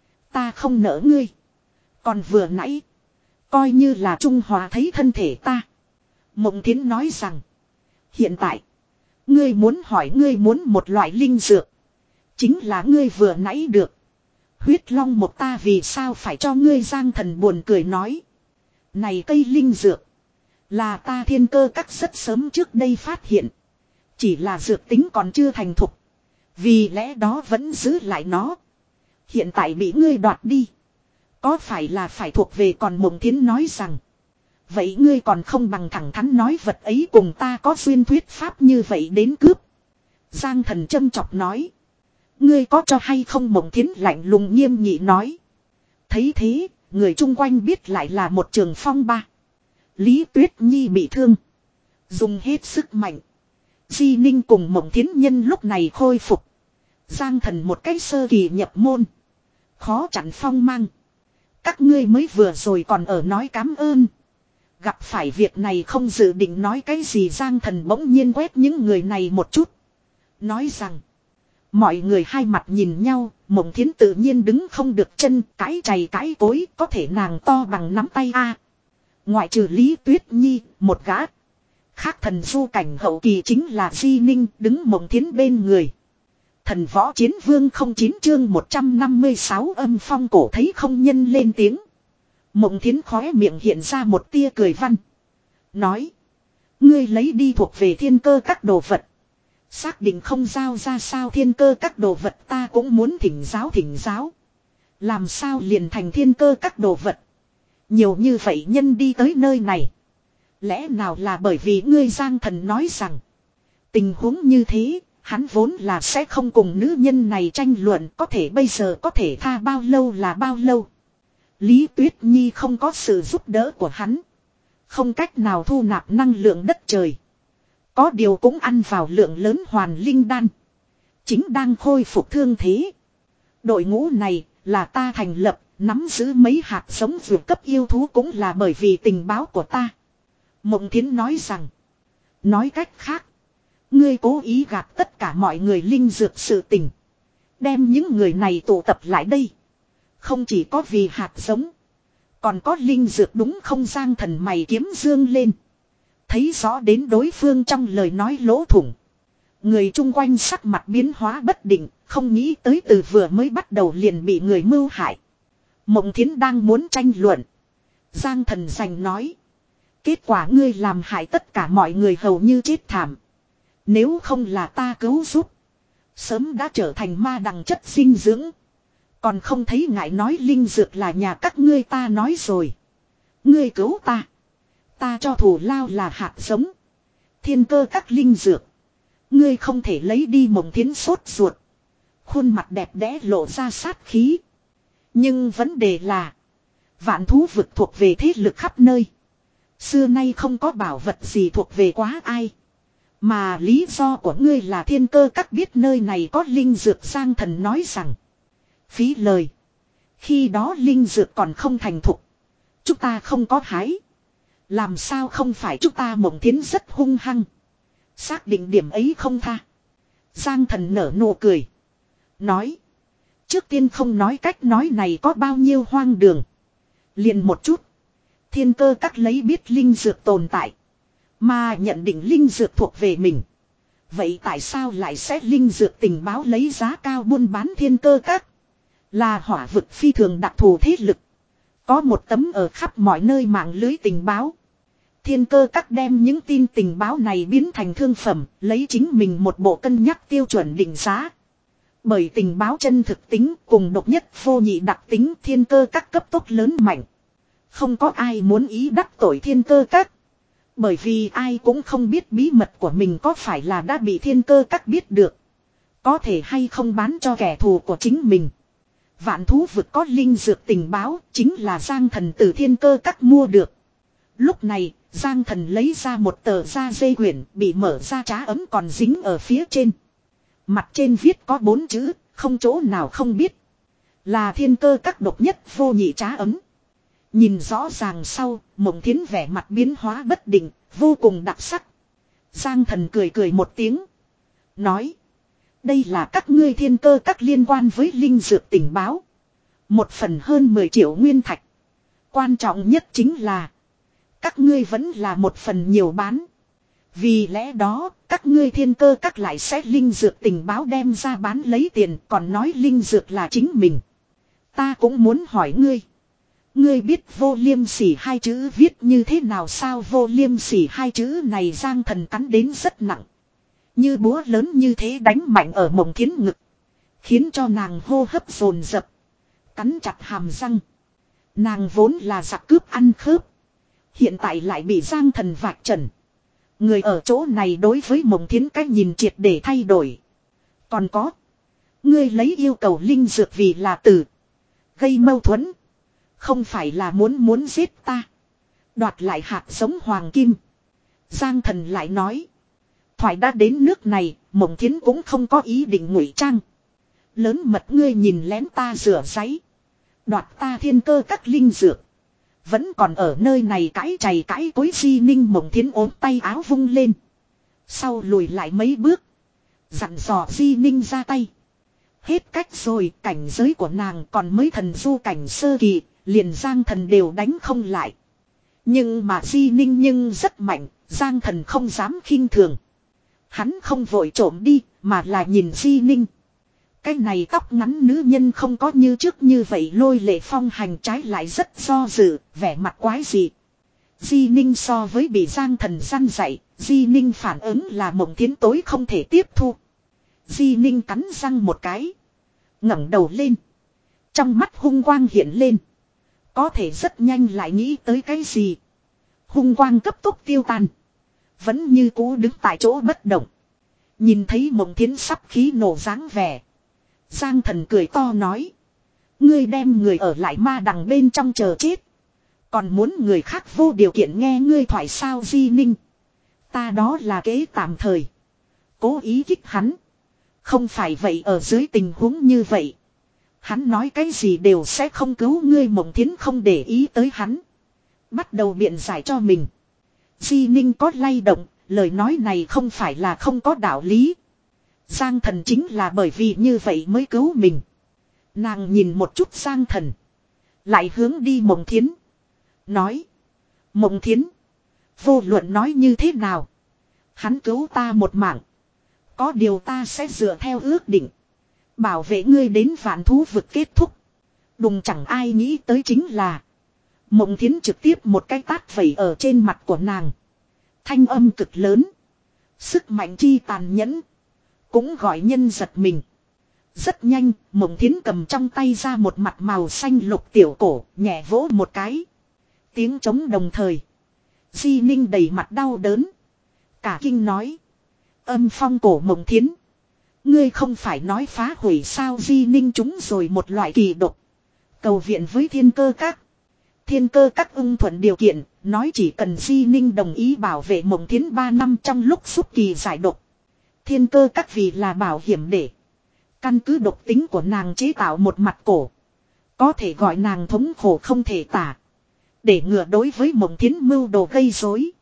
ta không nỡ ngươi. Còn vừa nãy, coi như là Trung Hòa thấy thân thể ta. Mộng Thiến nói rằng, hiện tại ngươi muốn hỏi, ngươi muốn một loại linh dược, chính là ngươi vừa nãy được huyết long một, ta vì sao phải cho ngươi? Giang Thần buồn cười nói. Này cây linh dược là ta Thiên Cơ Các rất sớm trước đây phát hiện, chỉ là dược tính còn chưa thành thục, vì lẽ đó vẫn giữ lại nó. Hiện tại bị ngươi đoạt đi, có phải là phải thuộc về? Còn Mộng Thiến nói rằng, vậy ngươi còn không bằng thẳng thắn nói vật ấy cùng ta có duyên, thuyết pháp như vậy đến cướp. Giang Thần châm chọc nói. Ngươi có cho hay không? Mộng Thiến lạnh lùng nghiêm nghị nói. Thấy thế, người chung quanh biết lại là một trường phong ba. Lý Tuyết Nhi bị thương, dùng hết sức mạnh. Di Ninh cùng Mộng Thiến nhân lúc này khôi phục. Giang Thần một cái sơ kỳ nhập môn, khó chặn phong mang. Các ngươi mới vừa rồi còn ở nói cảm ơn, gặp phải việc này không dự định nói cái gì. Giang Thần bỗng nhiên quét những người này một chút, nói rằng. Mọi người hai mặt nhìn nhau, Mộng Thiến tự nhiên đứng không được chân, cãi chày cãi cối, có thể nàng to bằng nắm tay a. Ngoại trừ Lý Tuyết Nhi, một gã. Khác thần du cảnh hậu kỳ chính là Di Ninh đứng Mộng Thiến bên người. Thần võ chiến vương không chín chương một trăm năm mươi sáu âm phong cổ thấy không nhân lên tiếng. Mộng Thiến khóe miệng hiện ra một tia cười văn. Nói. Ngươi lấy đi thuộc về thiên cơ các đồ vật. Xác định không giao ra sao thiên cơ các đồ vật ta cũng muốn thỉnh giáo thỉnh giáo. Làm sao liền thành thiên cơ các đồ vật. Nhiều như vậy nhân đi tới nơi này. Lẽ nào là bởi vì ngươi Giang Thần nói rằng. Tình huống như thế, hắn vốn là sẽ không cùng nữ nhân này tranh luận có thể bây giờ có thể tha bao lâu là bao lâu. Lý Tuyết Nhi không có sự giúp đỡ của hắn. Không cách nào thu nạp năng lượng đất trời. Có điều cũng ăn vào lượng lớn hoàn linh đan. Chính đang khôi phục thương thế. Đội ngũ này là ta thành lập, nắm giữ mấy hạt giống vượt cấp yêu thú cũng là bởi vì tình báo của ta. Mộng Thiến nói rằng. Nói cách khác. Ngươi cố ý gạt tất cả mọi người linh dược sự tình. Đem những người này tụ tập lại đây. Không chỉ có vì hạt giống. Còn có linh dược đúng không Giang Thần mày kiếm dương lên. Thấy rõ đến đối phương trong lời nói lỗ thủng. Người chung quanh sắc mặt biến hóa bất định. Không nghĩ tới từ vừa mới bắt đầu liền bị người mưu hại. Mộng Thiến đang muốn tranh luận. Giang Thần giành nói. Kết quả ngươi làm hại tất cả mọi người hầu như chết thảm. Nếu không là ta cứu giúp. Sớm đã trở thành ma đằng chất dinh dưỡng. Còn không thấy ngại nói linh dược là nhà các ngươi ta nói rồi. Ngươi cứu ta. Ta cho thù lao là hạt giống. Thiên cơ các linh dược. Ngươi không thể lấy đi Mộng Thiến sốt ruột. Khuôn mặt đẹp đẽ lộ ra sát khí. Nhưng vấn đề là. Vạn thú vực thuộc về thế lực khắp nơi. Xưa nay không có bảo vật gì thuộc về quá ai. Mà lý do của ngươi là thiên cơ các biết nơi này có linh dược Giang Thần nói rằng. Phí lời. Khi đó linh dược còn không thành thục. Chúng ta không có hái. Làm sao không phải chúng ta Mộng Thiến rất hung hăng. Xác định điểm ấy không tha. Giang Thần nở nụ cười. Nói. Trước tiên không nói cách nói này có bao nhiêu hoang đường. Liền một chút. Thiên cơ các lấy biết linh dược tồn tại. Mà nhận định linh dược thuộc về mình. Vậy tại sao lại xét linh dược tình báo lấy giá cao buôn bán thiên cơ các? Là hỏa vực phi thường đặc thù thế lực. Có một tấm ở khắp mọi nơi mạng lưới tình báo. Thiên cơ các đem những tin tình báo này biến thành thương phẩm, lấy chính mình một bộ cân nhắc tiêu chuẩn định giá. Bởi tình báo chân thực tính cùng độc nhất vô nhị đặc tính thiên cơ các cấp tốc lớn mạnh. Không có ai muốn ý đắc tội thiên cơ các. Bởi vì ai cũng không biết bí mật của mình có phải là đã bị thiên cơ các biết được. Có thể hay không bán cho kẻ thù của chính mình. Vạn thú vực có linh dược tình báo chính là Giang Thần từ thiên cơ các mua được. Lúc này Giang Thần lấy ra một tờ da dây quyển bị mở ra trá ấm còn dính ở phía trên. Mặt trên viết có bốn chữ không chỗ nào không biết. Là thiên cơ các độc nhất vô nhị trá ấm. Nhìn rõ ràng sau, Mộng Thiến vẻ mặt biến hóa bất định, vô cùng đặc sắc. Giang Thần cười cười một tiếng. Nói. Đây là các ngươi thiên cơ các liên quan với linh dược tình báo. Một phần hơn mười triệu nguyên thạch. Quan trọng nhất chính là. Các ngươi vẫn là một phần nhiều bán. Vì lẽ đó, các ngươi thiên cơ các lại sẽ linh dược tình báo đem ra bán lấy tiền còn nói linh dược là chính mình. Ta cũng muốn hỏi ngươi. Ngươi biết vô liêm sỉ hai chữ viết như thế nào sao vô liêm sỉ hai chữ này Giang Thần cắn đến rất nặng. Như búa lớn như thế đánh mạnh ở Mộng Thiến ngực. Khiến cho nàng hô hấp dồn dập. Cắn chặt hàm răng. Nàng vốn là giặc cướp ăn khớp. Hiện tại lại bị Giang Thần vạch trần. Người ở chỗ này đối với Mộng Thiến cách nhìn triệt để thay đổi. Còn có. Ngươi lấy yêu cầu linh dược vì là tử. Gây mâu thuẫn. Không phải là muốn muốn giết ta. Đoạt lại hạt giống hoàng kim. Giang Thần lại nói. Thoại đã đến nước này, Mộng Thiến cũng không có ý định ngụy trang. Lớn mật ngươi nhìn lén ta rửa giấy. Đoạt ta thiên cơ các linh dược. Vẫn còn ở nơi này cãi chày cãi cối Di Ninh Mộng Thiến ốm tay áo vung lên. Sau lùi lại mấy bước. Dặn dò Di Ninh ra tay. Hết cách rồi, cảnh giới của nàng còn mới thần du cảnh sơ kỳ, liền Giang Thần đều đánh không lại. Nhưng mà Di Ninh nhưng rất mạnh, Giang Thần không dám khinh thường. Hắn không vội trộm đi, mà là nhìn Di Ninh. Cái này tóc ngắn nữ nhân không có như trước như vậy lôi lệ phong hành, trái lại rất do dự, vẻ mặt quái dị. Di Ninh so với bị Giang Thần săn dạy, Di Ninh phản ứng là Mộng Thiến tối không thể tiếp thu. Di Ninh cắn răng một cái, ngẩng đầu lên. Trong mắt hung quang hiện lên. Có thể rất nhanh lại nghĩ tới cái gì. Hung quang cấp tốc tiêu tan. Vẫn như cũ đứng tại chỗ bất động. Nhìn thấy Mộng Thiến sắp khí nổ dáng vẻ. Giang Thần cười to nói. Ngươi đem người ở lại ma đằng bên trong chờ chết. Còn muốn người khác vô điều kiện nghe ngươi thoại sao Di Ninh. Ta đó là kế tạm thời. Cố ý kích hắn. Không phải vậy ở dưới tình huống như vậy. Hắn nói cái gì đều sẽ không cứu ngươi. Mộng Thiến không để ý tới hắn. Bắt đầu biện giải cho mình. Di Ninh có lay động. Lời nói này không phải là không có đạo lý. Giang Thần chính là bởi vì như vậy mới cứu mình. Nàng nhìn một chút Giang Thần. Lại hướng đi Mộng Thiến. Nói. Mộng Thiến. Vô luận nói như thế nào. Hắn cứu ta một mạng. Có điều ta sẽ dựa theo ước định. Bảo vệ ngươi đến vạn thú vực kết thúc. Đùng chẳng ai nghĩ tới chính là. Mộng Thiến trực tiếp một cái tát vẩy ở trên mặt của nàng. Thanh âm cực lớn. Sức mạnh chi tàn nhẫn. Cũng gọi nhân giật mình. Rất nhanh, Mộng Thiến cầm trong tay ra một mặt màu xanh lục tiểu cổ, nhẹ vỗ một cái. Tiếng trống đồng thời. Di Ninh đầy mặt đau đớn. Cả kinh nói. Âm phong cổ Mộng Thiến. Ngươi không phải nói phá hủy sao Di Ninh chúng rồi một loại kỳ độc. Cầu viện với Thiên Cơ Các. Thiên Cơ Các ưng thuận điều kiện, nói chỉ cần Di Ninh đồng ý bảo vệ Mộng Thiến ba năm trong lúc xúc kỳ giải độc. Thiên Cơ Các vì là bảo hiểm để căn cứ độc tính của nàng chế tạo một mặt cổ. Có thể gọi nàng thống khổ không thể tả. Để ngừa đối với Mộng Thiến mưu đồ gây rối.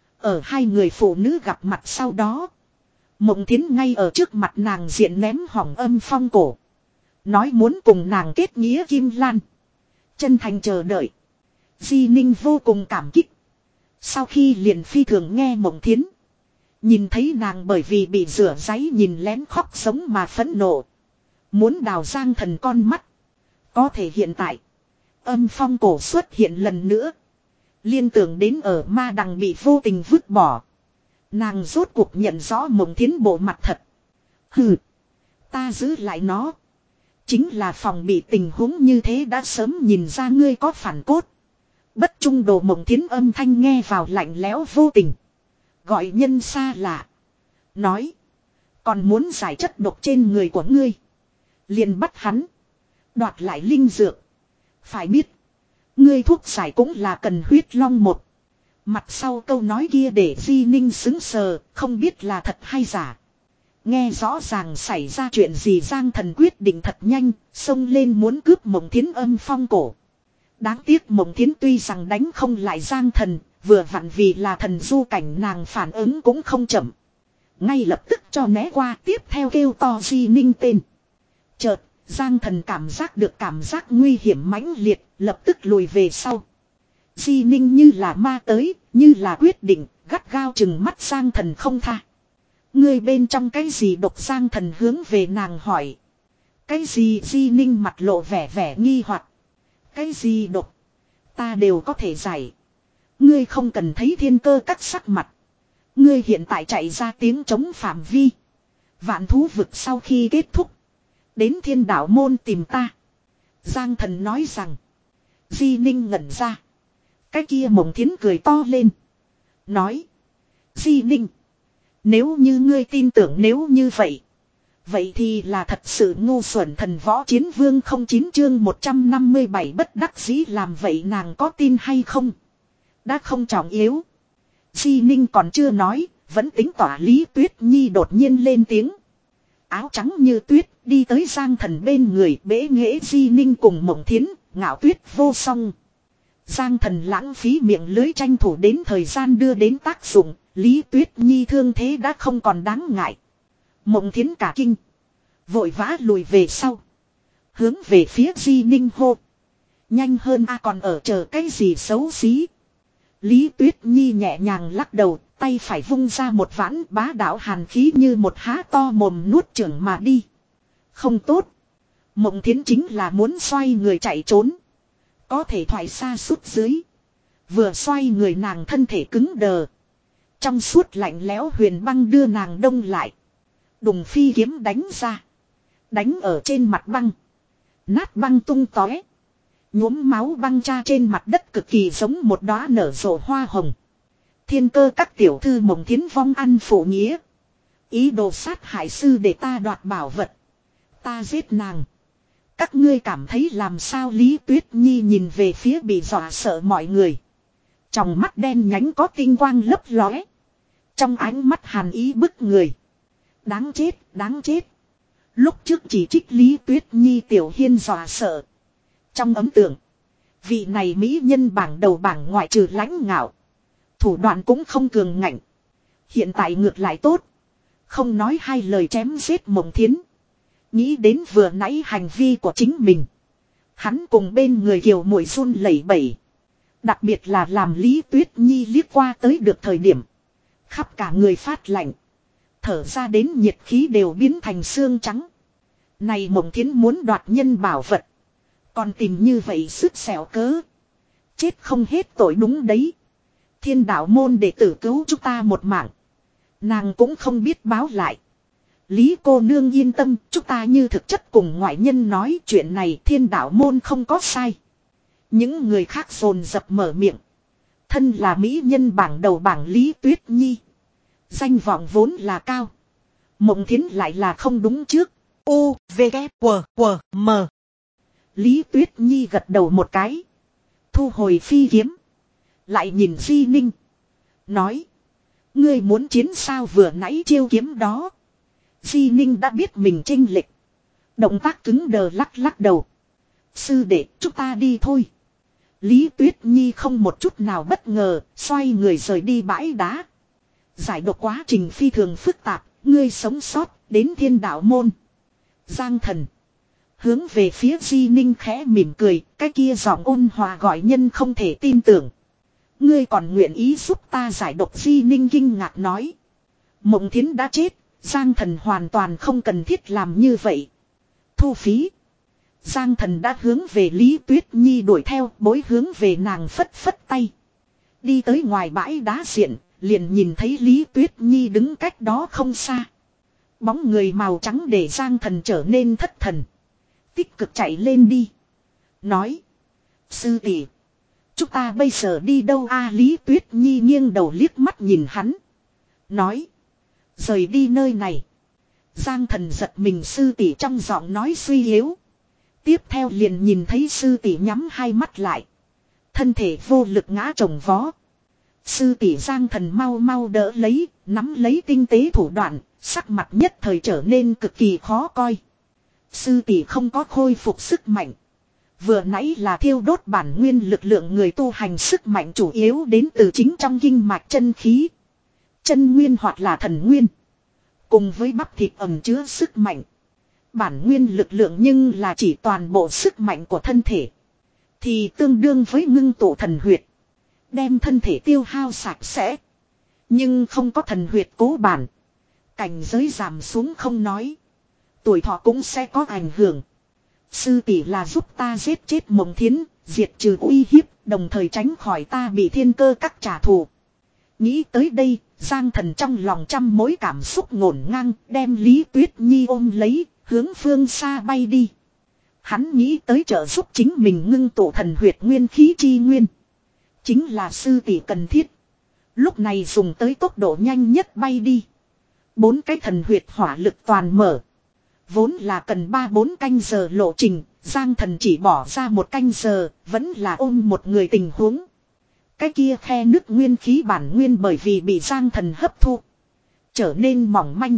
Ở hai người phụ nữ gặp mặt sau đó. Mộng Thiến ngay ở trước mặt nàng diện ném hỏng âm phong cổ. Nói muốn cùng nàng kết nghĩa kim lan. Chân thành chờ đợi. Di Ninh vô cùng cảm kích. Sau khi liền phi thường nghe Mộng Thiến. Nhìn thấy nàng bởi vì bị rửa giấy nhìn lén khóc sống mà phẫn nộ. Muốn đào Giang Thần con mắt. Có thể hiện tại. Âm phong cổ xuất hiện lần nữa. Liên tưởng đến ở ma đằng bị vô tình vứt bỏ. Nàng rốt cuộc nhận rõ Mộng Thiến bộ mặt thật. Hừ. Ta giữ lại nó. Chính là phòng bị tình huống như thế đã sớm nhìn ra ngươi có phản cốt. Bất trung đồ Mộng Thiến âm thanh nghe vào lạnh lẽo vô tình. Gọi nhân xa lạ. Nói. Còn muốn giải chất độc trên người của ngươi. Liền bắt hắn. Đoạt lại linh dược. Phải biết. Ngươi thuốc giải cũng là cần huyết long một. Mặt sau câu nói kia để Di Ninh xứng sờ. Không biết là thật hay giả. Nghe rõ ràng xảy ra chuyện gì Giang Thần quyết định thật nhanh. Xông lên muốn cướp Mộng Thiến âm phong cổ. Đáng tiếc Mộng Thiến tuy rằng đánh không lại Giang Thần. Vừa vặn vì là thần du cảnh nàng phản ứng cũng không chậm. Ngay lập tức cho né qua tiếp theo kêu to Di Ninh tên. Chợt, Giang Thần cảm giác được cảm giác nguy hiểm mãnh liệt, lập tức lùi về sau. Di Ninh như là ma tới, như là quyết định, gắt gao chừng mắt Giang Thần không tha. Ngươi bên trong cái gì độc Giang Thần hướng về nàng hỏi. Cái gì Di Ninh mặt lộ vẻ vẻ nghi hoặc. Cái gì độc? Ta đều có thể giải. Ngươi không cần thấy Thiên Cơ Các sắc mặt. Ngươi hiện tại chạy ra tiếng chống phạm vi. Vạn thú vực sau khi kết thúc. Đến Thiên Đạo Môn tìm ta. Giang Thần nói rằng. Di Ninh ngẩn ra. Cái kia Mộng Thiến cười to lên. Nói. Di Ninh. Nếu như ngươi tin tưởng nếu như vậy. Vậy thì là thật sự ngu xuẩn thần võ chiến vương không chín chương một trăm năm mươi bảy bất đắc dĩ làm vậy nàng có tin hay không? Đã không trọng yếu. Di Ninh còn chưa nói, vẫn tính tỏa Lý Tuyết Nhi đột nhiên lên tiếng. Áo trắng như tuyết, đi tới Giang Thần bên người bế nghệ Di Ninh cùng Mộng Thiến, ngạo tuyết vô song. Giang Thần lãng phí miệng lưới tranh thủ đến thời gian đưa đến tác dụng, Lý Tuyết Nhi thương thế đã không còn đáng ngại. Mộng Thiến cả kinh. Vội vã lùi về sau. Hướng về phía Di Ninh hô. Nhanh hơn a còn ở chờ cái gì xấu xí. Lý Tuyết Nhi nhẹ nhàng lắc đầu, tay phải vung ra một vãn bá đạo hàn khí như một há to mồm nuốt chửng mà đi. Không tốt. Mộng Thiến chính là muốn xoay người chạy trốn. Có thể thoại xa suốt dưới. Vừa xoay người nàng thân thể cứng đờ. Trong suốt lạnh lẽo huyền băng đưa nàng đông lại. Đùng phi kiếm đánh ra. Đánh ở trên mặt băng. Nát băng tung tóe. Nhuốm máu băng cha trên mặt đất cực kỳ giống một đóa nở rộ hoa hồng. Thiên cơ các tiểu thư Mộng Thiến vong ăn phụ nghĩa. Ý đồ sát hại sư để ta đoạt bảo vật. Ta giết nàng. Các ngươi cảm thấy làm sao? Lý Tuyết Nhi nhìn về phía bị dọa sợ mọi người. Trong mắt đen nhánh có tinh quang lấp lóe. Trong ánh mắt hàn ý bức người. Đáng chết, đáng chết. Lúc trước chỉ trích Lý Tuyết Nhi tiểu hiên dọa sợ. Trong ấn tượng, vị này mỹ nhân bảng đầu bảng ngoại trừ lãnh ngạo, thủ đoạn cũng không cường ngạnh. Hiện tại ngược lại tốt. Không nói hai lời chém giết Mộng Thiến. Nghĩ đến vừa nãy hành vi của chính mình. Hắn cùng bên người kiều muội run lẩy bẩy. Đặc biệt là làm Lý Tuyết Nhi liếc qua tới được thời điểm. Khắp cả người phát lạnh. Thở ra đến nhiệt khí đều biến thành xương trắng. Này Mộng Thiến muốn đoạt nhân bảo vật. Còn tìm như vậy sức xẻo cớ. Chết không hết tội đúng đấy. Thiên đạo môn đệ tử cứu chúng ta một mạng. Nàng cũng không biết báo lại. Lý cô nương yên tâm, chúng ta như thực chất cùng ngoại nhân nói chuyện này thiên đạo môn không có sai. Những người khác dồn dập mở miệng. Thân là mỹ nhân bảng đầu bảng Lý Tuyết Nhi. Danh vọng vốn là cao. Mộng Thiến lại là không đúng trước. U, V, K, W, W, M. Lý Tuyết Nhi gật đầu một cái. Thu hồi phi kiếm. Lại nhìn Di Ninh. Nói. Ngươi muốn chiến sao vừa nãy chiêu kiếm đó. Di Ninh đã biết mình chênh lệch. Động tác cứng đờ lắc lắc đầu. Sư đệ chúng ta đi thôi. Lý Tuyết Nhi không một chút nào bất ngờ. Xoay người rời đi bãi đá. Giải độc quá trình phi thường phức tạp. Ngươi sống sót đến thiên đạo môn. Giang thần. Hướng về phía Di Ninh khẽ mỉm cười. Cái kia giọng ôn hòa gọi nhân không thể tin tưởng. Ngươi còn nguyện ý giúp ta giải độc? Di Ninh kinh ngạc nói. Mộng Thiến đã chết. Giang thần hoàn toàn không cần thiết làm như vậy. Thu phí. Giang thần đã hướng về Lý Tuyết Nhi đuổi theo, bối hướng về nàng phất phất tay. Đi tới ngoài bãi đá diện, liền nhìn thấy Lý Tuyết Nhi đứng cách đó không xa. Bóng người màu trắng để Giang thần trở nên thất thần. Tích cực chạy lên đi. Nói. Sư tỷ, chúng ta bây giờ đi đâu a? Lý Tuyết Nhi nghiêng đầu liếc mắt nhìn hắn. Nói. Rời đi nơi này. Giang thần giật mình, sư tỷ trong giọng nói suy yếu. Tiếp theo liền nhìn thấy sư tỷ nhắm hai mắt lại. Thân thể vô lực ngã chồng vó. Sư tỷ Giang thần mau mau đỡ lấy, nắm lấy tinh tế thủ đoạn, sắc mặt nhất thời trở nên cực kỳ khó coi. Sư tỷ không có khôi phục sức mạnh. Vừa nãy là thiêu đốt bản nguyên lực lượng, người tu hành sức mạnh chủ yếu đến từ chính trong kinh mạch chân khí. Chân nguyên hoặc là thần nguyên. Cùng với bắp thịt ẩn chứa sức mạnh. Bản nguyên lực lượng nhưng là chỉ toàn bộ sức mạnh của thân thể. Thì tương đương với ngưng tụ thần huyệt. Đem thân thể tiêu hao sạch sẽ. Nhưng không có thần huyệt cố bản. Cảnh giới giảm xuống không nói. Tuổi thọ cũng sẽ có ảnh hưởng. Sư tỷ là giúp ta giết chết Mộng Thiến, diệt trừ uy hiếp, đồng thời tránh khỏi ta bị thiên cơ các trả thù. Nghĩ tới đây, Giang thần trong lòng trăm mối cảm xúc ngổn ngang, đem Lý Tuyết Nhi ôm lấy, hướng phương xa bay đi. Hắn nghĩ tới trợ giúp chính mình ngưng tụ thần huyệt nguyên khí chi nguyên. Chính là sư tỷ cần thiết. Lúc này dùng tới tốc độ nhanh nhất bay đi. Bốn cái thần huyệt hỏa lực toàn mở. Vốn là cần ba bốn canh giờ lộ trình, Giang thần chỉ bỏ ra một canh giờ, vẫn là ôm một người tình huống. Cái kia khe nứt nguyên khí bản nguyên bởi vì bị Giang thần hấp thu, trở nên mỏng manh.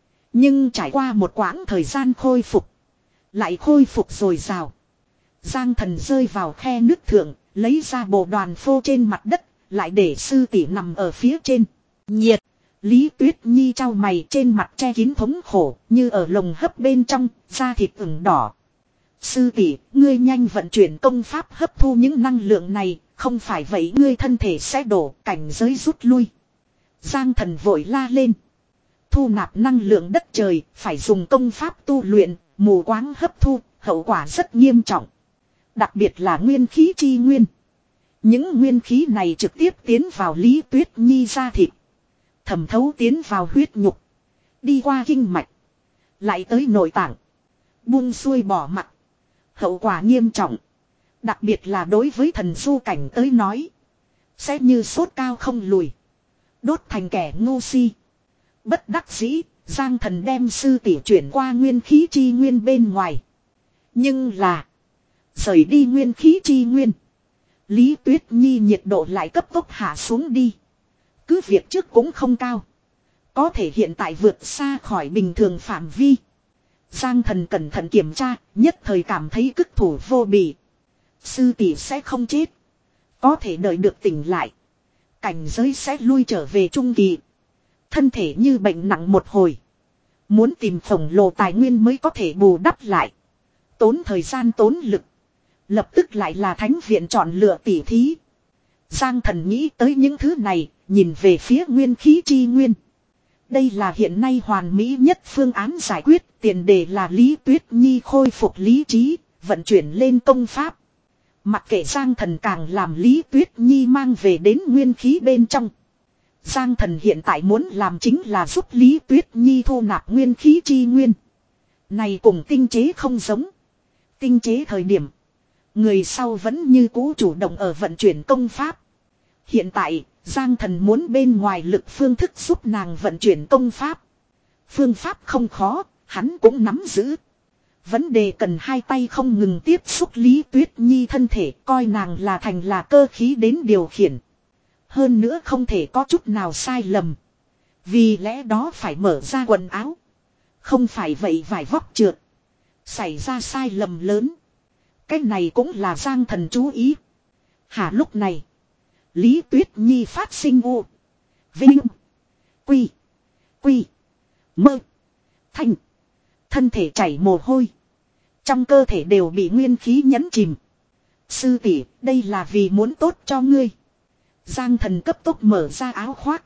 Nhưng trải qua một quãng thời gian khôi phục, lại khôi phục dồi dào. Giang thần rơi vào khe nứt thượng, lấy ra bộ đoàn phô trên mặt đất, lại để sư tỷ nằm ở phía trên. Nhiệt. Lý Tuyết Nhi trao mày, trên mặt che kín thống khổ, như ở lồng hấp bên trong, da thịt ửng đỏ. Sư tỷ, ngươi nhanh vận chuyển công pháp hấp thu những năng lượng này, Không phải vậy ngươi thân thể sẽ đổ, cảnh giới rút lui. Giang thần vội la lên. Thu nạp năng lượng đất trời, phải dùng công pháp tu luyện, mù quáng hấp thu, hậu quả rất nghiêm trọng. Đặc biệt là nguyên khí chi nguyên. Những nguyên khí này trực tiếp tiến vào Lý Tuyết Nhi da thịt. Thẩm thấu tiến vào huyết nhục. Đi qua kinh mạch. Lại tới nội tạng. Buông xuôi bỏ mặt. Hậu quả nghiêm trọng. Đặc biệt là đối với thần du cảnh tới nói. Sẽ như sốt cao không lùi. Đốt thành kẻ ngu si. Bất đắc dĩ, Giang thần đem sư tỷ chuyển qua nguyên khí chi nguyên bên ngoài. Nhưng là. Rời đi nguyên khí chi nguyên. Lý Tuyết Nhi nhiệt độ lại cấp tốc hạ xuống đi. Cứ việc trước cũng không cao. Có thể hiện tại vượt xa khỏi bình thường phạm vi. Giang thần cẩn thận kiểm tra, nhất thời cảm thấy cức thủ vô bì. Sư tỷ sẽ không chết. Có thể đợi được tỉnh lại. Cảnh giới sẽ lui trở về trung kỳ. Thân thể như bệnh nặng một hồi. Muốn tìm khổng lồ tài nguyên mới có thể bù đắp lại. Tốn thời gian tốn lực. Lập tức lại là thánh viện chọn lựa tỉ thí. Giang thần nghĩ tới những thứ này, nhìn về phía nguyên khí chi nguyên. Đây là hiện nay hoàn mỹ nhất phương án giải quyết, tiền đề là Lý Tuyết Nhi khôi phục lý trí, vận chuyển lên công pháp. Mặc kệ Giang thần càng làm Lý Tuyết Nhi mang về đến nguyên khí bên trong. Giang thần hiện tại muốn làm chính là giúp Lý Tuyết Nhi thu nạp nguyên khí chi nguyên. Này cùng tinh chế không giống. Tinh chế thời điểm. Người sau vẫn như cũ chủ động ở vận chuyển công pháp. Hiện tại, Giang thần muốn bên ngoài lực phương thức giúp nàng vận chuyển công pháp. Phương pháp không khó, hắn cũng nắm giữ. Vấn đề cần hai tay không ngừng tiếp xúc Lý Tuyết Nhi thân thể, coi nàng là thành là cơ khí đến điều khiển. Hơn nữa không thể có chút nào sai lầm. Vì lẽ đó phải mở ra quần áo. Không phải vậy vải vóc trượt. Xảy ra sai lầm lớn. Cái này cũng là Giang thần chú ý. Hả lúc này. Lý Tuyết Nhi phát sinh u. Vinh. Quy. Quy. Mơ. Thanh. Thân thể chảy mồ hôi. Trong cơ thể đều bị nguyên khí nhấn chìm. Sư tỷ, đây là vì muốn tốt cho ngươi. Giang thần cấp tốc mở ra áo khoác.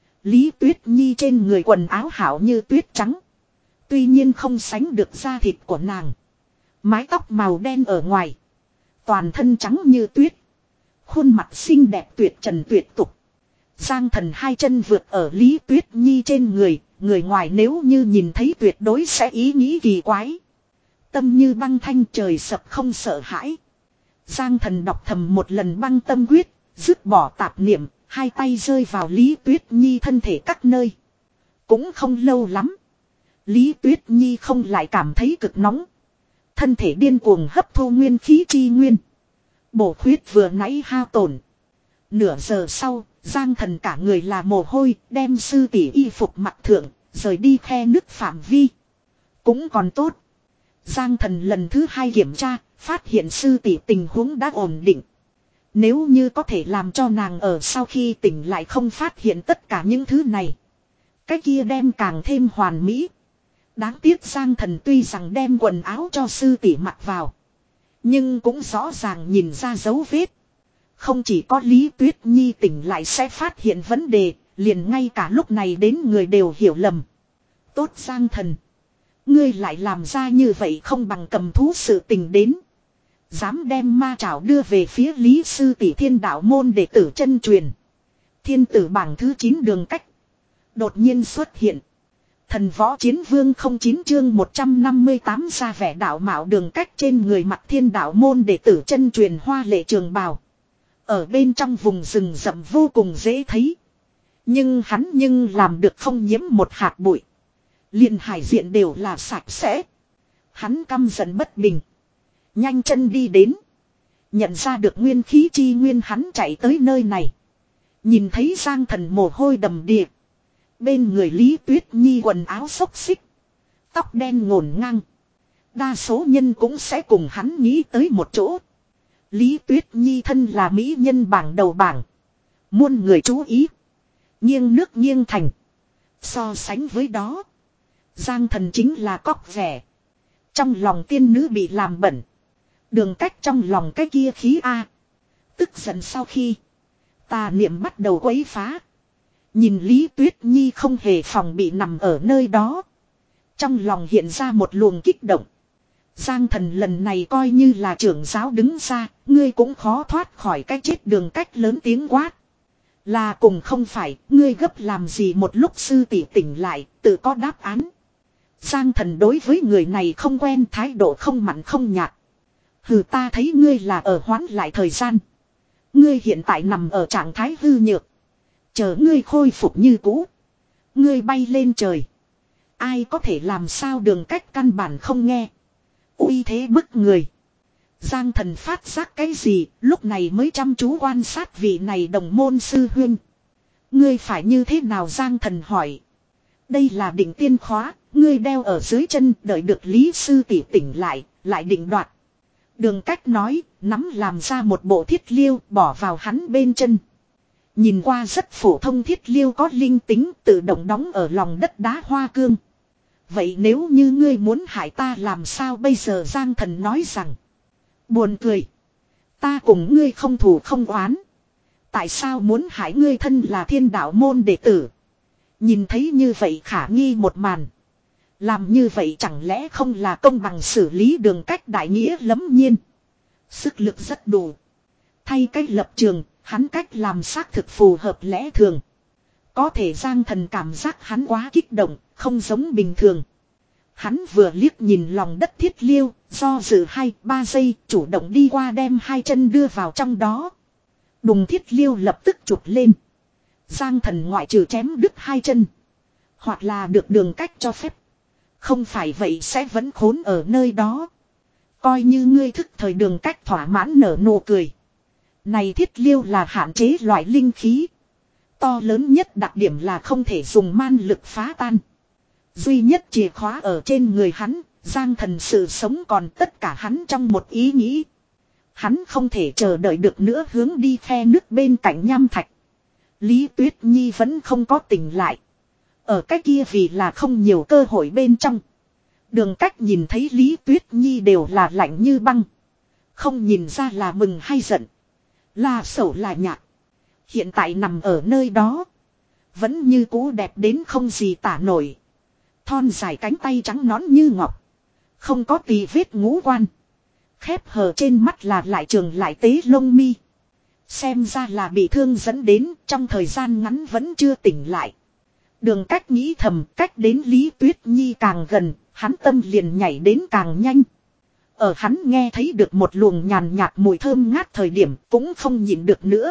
Lý Tuyết Nhi trên người quần áo hảo như tuyết trắng. Tuy nhiên không sánh được da thịt của nàng. Mái tóc màu đen ở ngoài. Toàn thân trắng như tuyết. Khuôn mặt xinh đẹp tuyệt trần tuyệt tục. Giang thần hai chân vượt ở Lý Tuyết Nhi trên người. Người ngoài nếu như nhìn thấy tuyệt đối sẽ ý nghĩ kỳ quái. Tâm như băng thanh trời sập không sợ hãi. Giang thần đọc thầm một lần băng tâm quyết. Dứt bỏ tạp niệm. Hai tay rơi vào Lý Tuyết Nhi thân thể các nơi. Cũng không lâu lắm. Lý Tuyết Nhi không lại cảm thấy cực nóng. Thân thể điên cuồng hấp thu nguyên khí chi nguyên. Bổ khuyết vừa nãy hao tổn. Nửa giờ sau, Giang thần cả người là mồ hôi, đem sư tỷ y phục mặc thượng, rời đi khe nứt phạm vi. Cũng còn tốt. Giang thần lần thứ hai kiểm tra, phát hiện sư tỷ tình huống đã ổn định. Nếu như có thể làm cho nàng ở sau khi tỉnh lại không phát hiện tất cả những thứ này. Cái kia đem càng thêm hoàn mỹ. Đáng tiếc Giang thần tuy rằng đem quần áo cho sư tỷ mặc vào. Nhưng cũng rõ ràng nhìn ra dấu vết. Không chỉ có Lý Tuyết Nhi tỉnh lại sẽ phát hiện vấn đề, liền ngay cả lúc này đến người đều hiểu lầm. Tốt Giang thần. Ngươi lại làm ra như vậy không bằng cầm thú sự tình đến. Dám đem ma trảo đưa về phía Lý sư tỷ Thiên đạo môn đệ tử chân truyền. Thiên tử bảng thứ chín đường cách. Đột nhiên xuất hiện. Thần võ chiến vương không chín chương một trăm năm mươi tám ra vẻ đạo mạo đường cách trên người mặt thiên đạo môn đệ tử chân truyền hoa lệ trường bào. Ở bên trong vùng rừng rậm vô cùng dễ thấy. Nhưng hắn nhưng làm được không nhiễm một hạt bụi. Liền hải diện đều là sạch sẽ. Hắn căm giận bất bình. Nhanh chân đi đến. Nhận ra được nguyên khí chi nguyên hắn chạy tới nơi này. Nhìn thấy Giang thần mồ hôi đầm đìa. Bên người Lý Tuyết Nhi quần áo xốc xích. Tóc đen ngổn ngang. Đa số nhân cũng sẽ cùng hắn nghĩ tới một chỗ. Lý Tuyết Nhi thân là mỹ nhân bảng đầu bảng. Muôn người chú ý. Nghiêng nước nghiêng thành. So sánh với đó. Giang thần chính là cóc vẻ. Trong lòng tiên nữ bị làm bẩn. Đường cách trong lòng cái kia khí A. Tức giận sau khi. Tà niệm bắt đầu quấy phá. Nhìn Lý Tuyết Nhi không hề phòng bị nằm ở nơi đó. Trong lòng hiện ra một luồng kích động. Giang Thần lần này coi như là trưởng giáo đứng ra. Ngươi cũng khó thoát khỏi cái chết đường cách lớn tiếng quát. Là cùng không phải, ngươi gấp làm gì một lúc sư tỷ tỉnh lại, tự có đáp án. Giang Thần đối với người này không quen, thái độ không mặn không nhạt. Hừ, ta thấy ngươi là ở hoãn lại thời gian. Ngươi hiện tại nằm ở trạng thái hư nhược. Chờ ngươi khôi phục như cũ. Ngươi bay lên trời. Ai có thể làm sao đường cách căn bản không nghe. Uy thế bức người. Giang Thần phát giác cái gì, lúc này mới chăm chú quan sát vị này đồng môn sư huynh. Ngươi phải như thế nào Giang Thần hỏi. Đây là định tiên khóa, ngươi đeo ở dưới chân, đợi được Lý sư tỷ tỉnh lại, lại định đoạt. Đường cách nói, nắm làm ra một bộ thiết liêu, bỏ vào hắn bên chân. Nhìn qua rất phổ thông thiết liêu có linh tính, tự động đóng ở lòng đất đá hoa cương. Vậy nếu như ngươi muốn hại ta làm sao bây giờ Giang Thần nói rằng. Buồn cười. Ta cùng ngươi không thù không oán. Tại sao muốn hại ngươi thân là thiên đạo môn đệ tử. Nhìn thấy như vậy khả nghi một màn. Làm như vậy chẳng lẽ không là công bằng xử lý đường cách đại nghĩa lẫm nhiên. Sức lực rất đủ. Thay cách lập trường, hắn cách làm xác thực phù hợp lẽ thường. Có thể Giang Thần cảm giác hắn quá kích động, không giống bình thường. Hắn vừa liếc nhìn lòng đất thiết liêu, do dự hai, ba giây, chủ động đi qua đem hai chân đưa vào trong đó. Đùng thiết liêu lập tức chụp lên. Giang Thần ngoại trừ chém đứt hai chân. Hoặc là được đường cách cho phép. Không phải vậy sẽ vẫn khốn ở nơi đó. Coi như ngươi thức thời đường cách thỏa mãn nở nụ cười. Này thiết liêu là hạn chế loại linh khí. To lớn nhất đặc điểm là không thể dùng man lực phá tan. Duy nhất chìa khóa ở trên người hắn, Giang Thần sự sống còn tất cả hắn trong một ý nghĩ. Hắn không thể chờ đợi được nữa hướng đi khe nước bên cạnh nham thạch. Lý Tuyết Nhi vẫn không có tỉnh lại. Ở cái kia vì là không nhiều cơ hội bên trong. Đường cách nhìn thấy Lý Tuyết Nhi đều là lạnh như băng. Không nhìn ra là mừng hay giận. Là sầu là nhạt. Hiện tại nằm ở nơi đó. Vẫn như cũ đẹp đến không gì tả nổi. Thon dài cánh tay trắng nõn như ngọc. Không có tì vết ngũ quan. Khép hờ trên mắt là lại trường lại tế lông mi. Xem ra là bị thương dẫn đến trong thời gian ngắn vẫn chưa tỉnh lại. Đường cách nghĩ thầm cách đến Lý Tuyết Nhi càng gần, hắn tâm liền nhảy đến càng nhanh. Ở hắn nghe thấy được một luồng nhàn nhạt mùi thơm ngát thời điểm cũng không nhịn được nữa.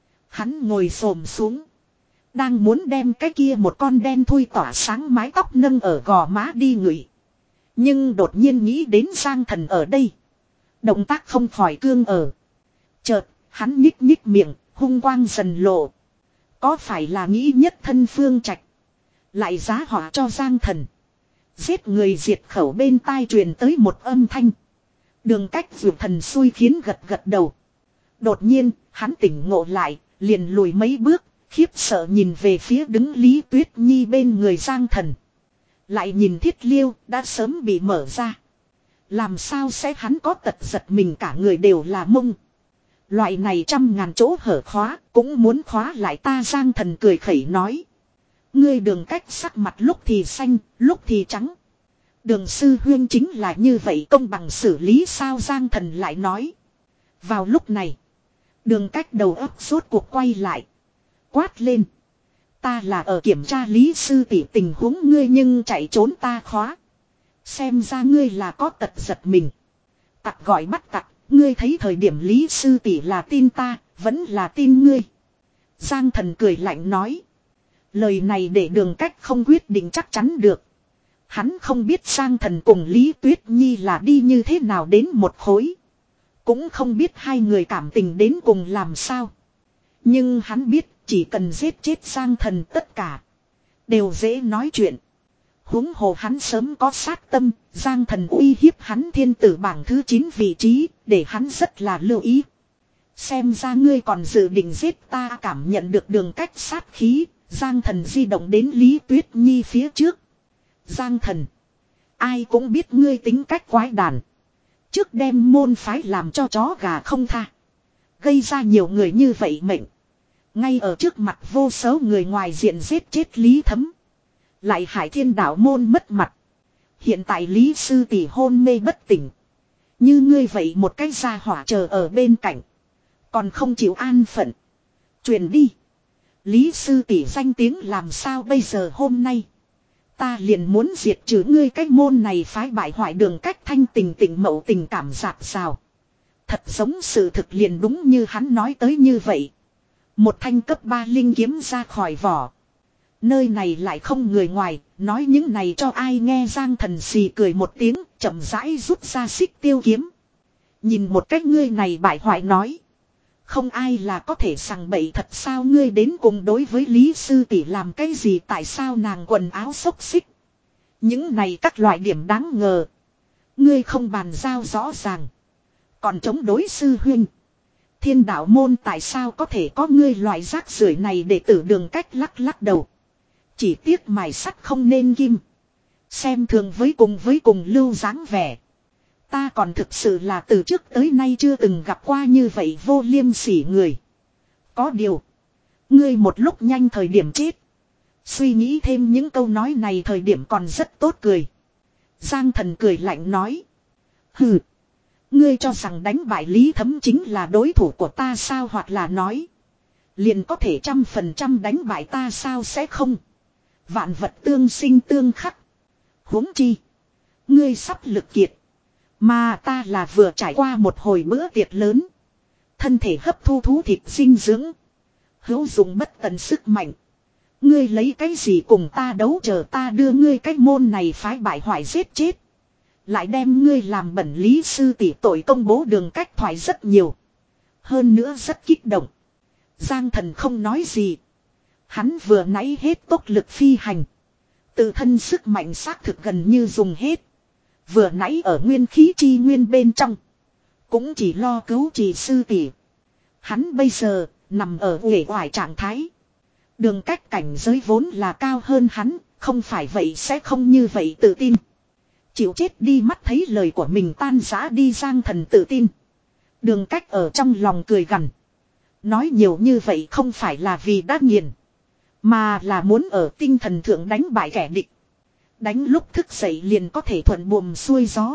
Hắn ngồi xổm xuống. Đang muốn đem cái kia một con đen thui tỏa sáng mái tóc nâng ở gò má đi ngửi. Nhưng đột nhiên nghĩ đến Giang Thần ở đây. Động tác không khỏi cương ở. Chợt, hắn nhích nhích miệng, hung quang dần lộ. Có phải là nghĩ nhất thân Phương Trạch. Lại giá họa cho Giang Thần. Giết người diệt khẩu bên tai truyền tới một âm thanh. Đường cách vượt thần xui khiến gật gật đầu. Đột nhiên, hắn tỉnh ngộ lại, liền lùi mấy bước. Khiếp sợ nhìn về phía đứng Lý Tuyết Nhi bên người Giang Thần. Lại nhìn thiết liêu đã sớm bị mở ra. Làm sao sẽ hắn có tật giật mình cả người đều là mông. Loại này trăm ngàn chỗ hở khóa cũng muốn khóa lại ta Giang Thần cười khẩy nói. Ngươi đường cách sắc mặt lúc thì xanh lúc thì trắng. Đường sư huyên chính là như vậy công bằng xử lý sao Giang Thần lại nói. Vào lúc này. Đường cách đầu óc rốt cuộc quay lại. Quát lên. Ta là ở kiểm tra Lý sư tỷ tình huống ngươi nhưng chạy trốn ta khóa. Xem ra ngươi là có tật giật mình. Tặc gọi bắt tặc. Ngươi thấy thời điểm Lý sư tỷ là tin ta. Vẫn là tin ngươi. Giang Thần cười lạnh nói. Lời này để đường cách không quyết định chắc chắn được. Hắn không biết Giang Thần cùng Lý Tuyết Nhi là đi như thế nào đến một khối. Cũng không biết hai người cảm tình đến cùng làm sao. Nhưng hắn biết chỉ cần giết chết Giang Thần tất cả. Đều dễ nói chuyện. Huống hồ hắn sớm có sát tâm. Giang Thần uy hiếp hắn thiên tử bảng thứ chín vị trí. Để hắn rất là lưu ý. Xem ra ngươi còn dự định giết ta cảm nhận được đường cách sát khí. Giang Thần di động đến Lý Tuyết Nhi phía trước. Giang Thần. Ai cũng biết ngươi tính cách quái đản. Trước đem môn phái làm cho chó gà không tha. Gây ra nhiều người như vậy mệnh. Ngay ở trước mặt vô số người ngoài diện giết chết Lý Thấm. Lại hại Thiên Đạo môn mất mặt. Hiện tại Lý sư tỷ hôn mê bất tỉnh. Như ngươi vậy một cái gia hỏa chờ ở bên cạnh. Còn không chịu an phận. Truyền đi. Lý sư tỷ danh tiếng làm sao bây giờ hôm nay. Ta liền muốn diệt trừ ngươi cái môn này phái bại hoại Đường Cách thanh tình tình mậu tình cảm dạt rào. Thật giống sự thực liền đúng như hắn nói tới như vậy. Một thanh cấp ba linh kiếm ra khỏi vỏ. Nơi này lại không người ngoài, nói những này cho ai nghe. Giang Thần xì cười một tiếng, chậm rãi rút ra xích tiêu kiếm. Nhìn một cách ngươi này bại hoại nói. Không ai là có thể sằng bậy thật sao, ngươi đến cùng đối với Lý sư tỷ làm cái gì, tại sao nàng quần áo xốc xích. Những này các loại điểm đáng ngờ. Ngươi không bàn giao rõ ràng. Còn chống đối sư huynh. Thiên Đạo môn tại sao có thể có ngươi loại rác rưởi này, để tử Đường Cách lắc lắc đầu. Chỉ tiếc mài sắt không nên kim. Xem thường với cùng với cùng lưu dáng vẻ. Ta còn thực sự là từ trước tới nay chưa từng gặp qua như vậy vô liêm sỉ người. Có điều. Ngươi một lúc nhanh thời điểm chết. Suy nghĩ thêm những câu nói này thời điểm còn rất tốt cười. Giang Thần cười lạnh nói. Hừ. Ngươi cho rằng đánh bại Lý Thấm chính là đối thủ của ta sao, hoặc là nói. Liền có thể trăm phần trăm đánh bại ta sao, sẽ không. Vạn vật tương sinh tương khắc. Huống chi. Ngươi sắp lực kiệt. Mà ta là vừa trải qua một hồi bữa tiệc lớn. Thân thể hấp thu thú thịt dinh dưỡng. Hữu dụng bất tận sức mạnh. Ngươi lấy cái gì cùng ta đấu, chờ ta đưa ngươi cái môn này phái bại hoại giết chết. Lại đem ngươi làm bẩn Lý sư tỷ tội công bố. Đường Cách thoại rất nhiều. Hơn nữa rất kích động. Giang Thần không nói gì. Hắn vừa nãy hết tốc lực phi hành. Tự thân sức mạnh xác thực gần như dùng hết. Vừa nãy ở nguyên khí chi nguyên bên trong. Cũng chỉ lo cứu trì sư tỷ. Hắn bây giờ nằm ở uể oải trạng thái. Đường Cách cảnh giới vốn là cao hơn hắn. Không phải vậy sẽ không như vậy tự tin. Chịu chết đi, mắt thấy lời của mình tan rã đi. Giang Thần tự tin. Đường Cách ở trong lòng cười gằn. Nói nhiều như vậy không phải là vì đã nghiền. Mà là muốn ở tinh thần thượng đánh bại kẻ địch. Đánh lúc thức dậy liền có thể thuận buồm xuôi gió.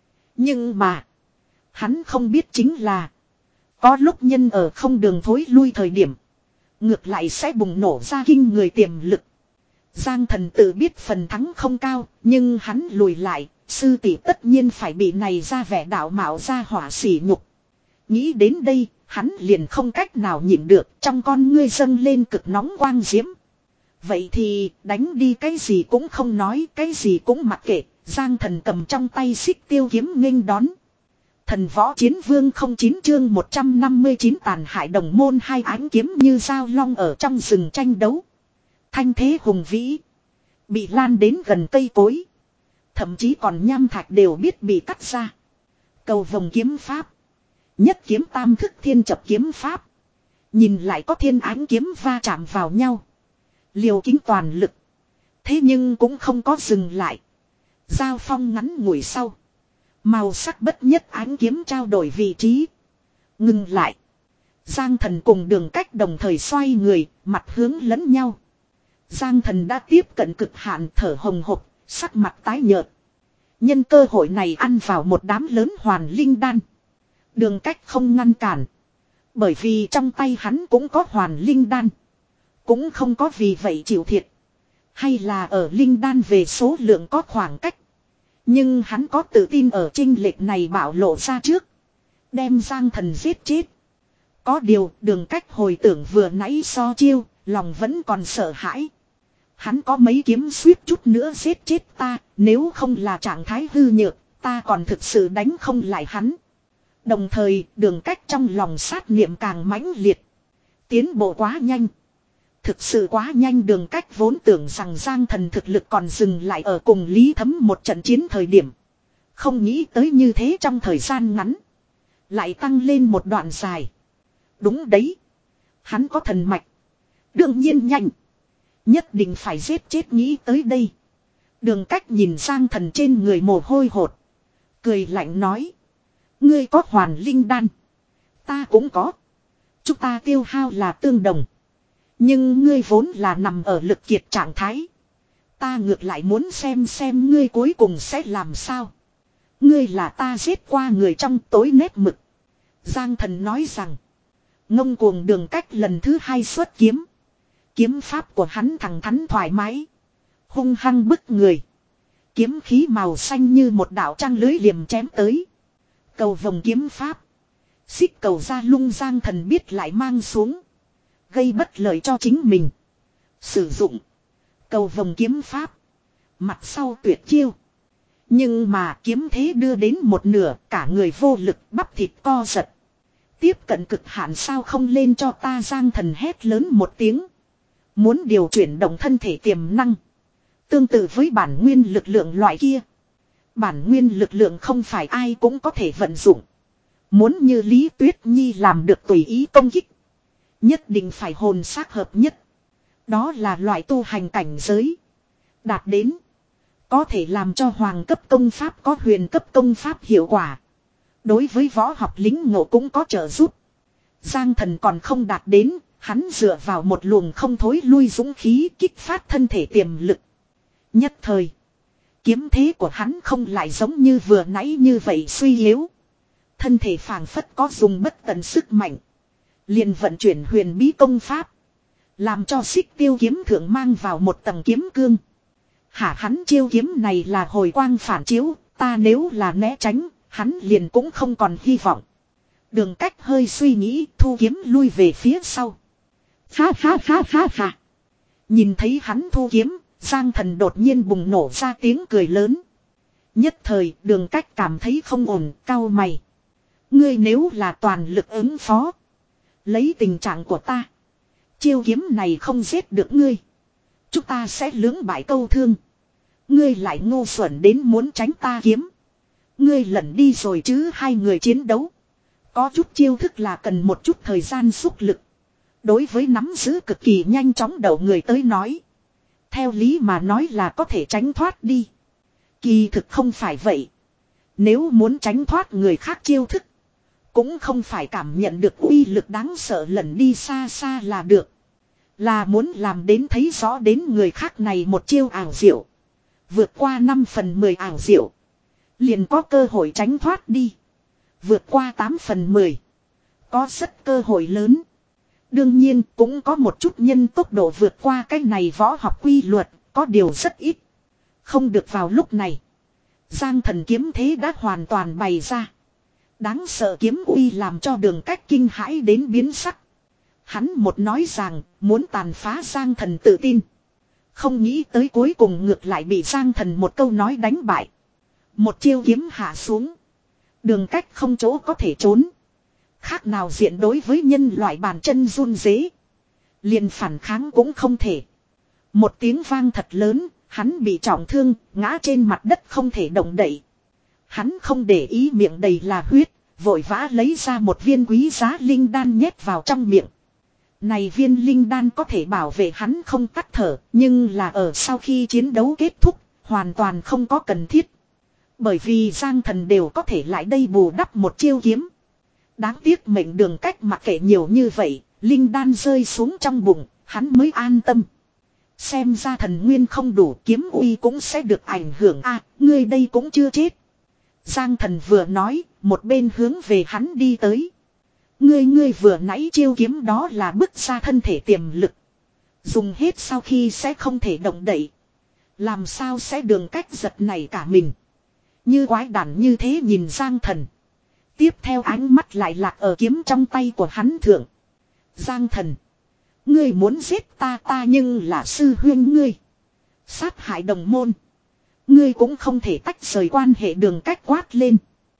Nhưng mà. Hắn không biết chính là. Có lúc nhân ở không đường thối lui thời điểm. Ngược lại sẽ bùng nổ ra kinh người tiềm lực. Giang Thần tự biết phần thắng không cao. Nhưng hắn lùi lại. Sư tỷ tất nhiên phải bị này ra vẻ đạo mạo ra hỏa sỉ nhục. Nghĩ đến đây. Hắn liền không cách nào nhịn được. Trong con ngươi dâng lên cực nóng quang diễm. Vậy thì đánh đi, cái gì cũng không nói, cái gì cũng mặc kệ. Giang Thần cầm trong tay xích tiêu kiếm nghênh đón. Thần võ chiến vương không chín chương một trăm năm mươi chín tàn hại đồng môn. Hai ánh kiếm như dao long ở trong rừng tranh đấu. Thanh thế hùng vĩ. Bị lan đến gần cây cối. Thậm chí còn nham thạch đều biết bị cắt ra. Cầu vồng kiếm pháp. Nhất kiếm tam thức thiên chập kiếm pháp. Nhìn lại có thiên ánh kiếm va chạm vào nhau. Liều kính toàn lực. Thế nhưng cũng không có dừng lại. Giao phong ngắn ngủi sau. Màu sắc bất nhất ánh kiếm trao đổi vị trí. Ngừng lại. Giang Thần cùng Đường Cách đồng thời xoay người, mặt hướng lẫn nhau. Giang Thần đã tiếp cận cực hạn, thở hồng hộc, sắc mặt tái nhợt. Nhân cơ hội này ăn vào một đám lớn hoàn linh đan. Đường Cách không ngăn cản. Bởi vì trong tay hắn cũng có hoàn linh đan. Cũng không có vì vậy chịu thiệt. Hay là ở linh đan về số lượng có khoảng cách. Nhưng hắn có tự tin ở chênh lệch này bạo lộ ra trước. Đem Giang Thần giết chết. Có điều Đường Cách hồi tưởng vừa nãy so chiêu. Lòng vẫn còn sợ hãi. Hắn có mấy kiếm suýt chút nữa giết chết ta. Nếu không là trạng thái hư nhược. Ta còn thực sự đánh không lại hắn. Đồng thời Đường Cách trong lòng sát niệm càng mãnh liệt. Tiến bộ quá nhanh. Thực sự quá nhanh. Đường Cách vốn tưởng rằng Giang Thần thực lực còn dừng lại ở cùng Lý Thấm một trận chiến thời điểm. Không nghĩ tới như thế trong thời gian ngắn. Lại tăng lên một đoạn dài. Đúng đấy. Hắn có thần mạch. Đương nhiên nhanh. Nhất định phải giết chết, nghĩ tới đây. Đường Cách nhìn Giang Thần trên người mồ hôi hột. Cười lạnh nói. Ngươi có hoàn linh đan. Ta cũng có. Chúng ta tiêu hao là tương đồng. Nhưng ngươi vốn là nằm ở lực kiệt trạng thái. Ta ngược lại muốn xem xem ngươi cuối cùng sẽ làm sao. Ngươi là ta giết qua người trong tối nét mực. Giang Thần nói rằng. Ngông cuồng Đường Cách lần thứ hai xuất kiếm. Kiếm pháp của hắn thẳng thắn thoải mái. Hung hăng bức người. Kiếm khí màu xanh như một đạo trăng lưới liềm chém tới. Cầu vồng kiếm pháp. Xích cầu ra lung Giang Thần biết lại mang xuống. Gây bất lợi cho chính mình. Sử dụng. Cầu vồng kiếm pháp. Mặt sau tuyệt chiêu. Nhưng mà kiếm thế đưa đến một nửa. Cả người vô lực bắp thịt co giật. Tiếp cận cực hạn sao không lên cho ta. Giang Thần hét lớn một tiếng. Muốn điều chuyển động thân thể tiềm năng. Tương tự với bản nguyên lực lượng loại kia. Bản nguyên lực lượng không phải ai cũng có thể vận dụng. Muốn như Lý Tuyết Nhi làm được tùy ý công kích. Nhất định phải hồn xác hợp nhất. Đó là loại tu hành cảnh giới. Đạt đến. Có thể làm cho hoàng cấp công pháp có huyền cấp công pháp hiệu quả. Đối với võ học lính ngộ cũng có trợ giúp. Giang Thần còn không đạt đến. Hắn dựa vào một luồng không thối lui dũng khí kích phát thân thể tiềm lực. Nhất thời. Kiếm thế của hắn không lại giống như vừa nãy như vậy suy yếu. Thân thể phảng phất có dùng bất tận sức mạnh. Liền vận chuyển huyền bí công pháp. Làm cho Xích Tiêu kiếm thượng mang vào một tầng kiếm cương. Hả, hắn chiêu kiếm này là hồi quang phản chiếu. Ta nếu là né tránh, hắn liền cũng không còn hy vọng. Đường Cách hơi suy nghĩ, thu kiếm lui về phía sau. Ha ha ha ha ha. Nhìn thấy hắn thu kiếm, Giang Thần đột nhiên bùng nổ ra tiếng cười lớn. Nhất thời Đường Cách cảm thấy không ổn, cau mày. Ngươi nếu là toàn lực ứng phó. Lấy tình trạng của ta. Chiêu kiếm này không giết được ngươi. Chúng ta sẽ lưỡng bại câu thương. Ngươi lại ngu xuẩn đến muốn tránh ta kiếm. Ngươi lẩn đi rồi chứ. Hai người chiến đấu. Có chút chiêu thức là cần một chút thời gian xúc lực. Đối với nắm giữ cực kỳ nhanh chóng đầu người tới nói. Theo lý mà nói là có thể tránh thoát đi. Kỳ thực không phải vậy. Nếu muốn tránh thoát người khác chiêu thức. Cũng không phải cảm nhận được uy lực đáng sợ lẩn đi xa xa là được. Là muốn làm đến thấy rõ đến người khác này một chiêu ảo diệu. Vượt qua năm phần mười ảo diệu. Liền có cơ hội tránh thoát đi. Vượt qua tám phần mười. Có rất cơ hội lớn. Đương nhiên cũng có một chút nhân tốc độ vượt qua cái này võ học quy luật. Có điều rất ít. Không được vào lúc này. Giang Thần kiếm thế đã hoàn toàn bày ra. Đáng sợ kiếm uy làm cho Đường Cách kinh hãi đến biến sắc. Hắn một nói rằng muốn tàn phá Giang Thần tự tin. Không nghĩ tới cuối cùng ngược lại bị Giang Thần một câu nói đánh bại. Một chiêu kiếm hạ xuống. Đường Cách không chỗ có thể trốn. Khác nào diện đối với nhân loại bàn chân run rế. Liền phản kháng cũng không thể. Một tiếng vang thật lớn, hắn bị trọng thương, ngã trên mặt đất không thể động đậy. Hắn không để ý miệng đầy là huyết, vội vã lấy ra một viên quý giá linh đan nhét vào trong miệng. Này viên linh đan có thể bảo vệ hắn không tắt thở, nhưng là ở sau khi chiến đấu kết thúc, hoàn toàn không có cần thiết. Bởi vì Giang Thần đều có thể lại đây bù đắp một chiêu kiếm. Đáng tiếc mệnh Đường Cách mặc kệ nhiều như vậy, linh đan rơi xuống trong bụng, hắn mới an tâm. Xem ra thần nguyên không đủ, kiếm uy cũng sẽ được ảnh hưởng. À, ngươi đây cũng chưa chết. Giang Thần vừa nói, một bên hướng về hắn đi tới. Ngươi ngươi vừa nãy chiêu kiếm đó là bức ra thân thể tiềm lực. Dùng hết sau khi sẽ không thể động đậy. Làm sao sẽ Đường Cách giật này cả mình. Như quái đản như thế nhìn Giang Thần. Tiếp theo ánh mắt lại lạc ở kiếm trong tay của hắn thượng. Giang Thần. Ngươi muốn giết ta ta nhưng là sư huynh ngươi. Sát hại đồng môn. Ngươi cũng không thể tách rời quan hệ Đường Cách quát lên.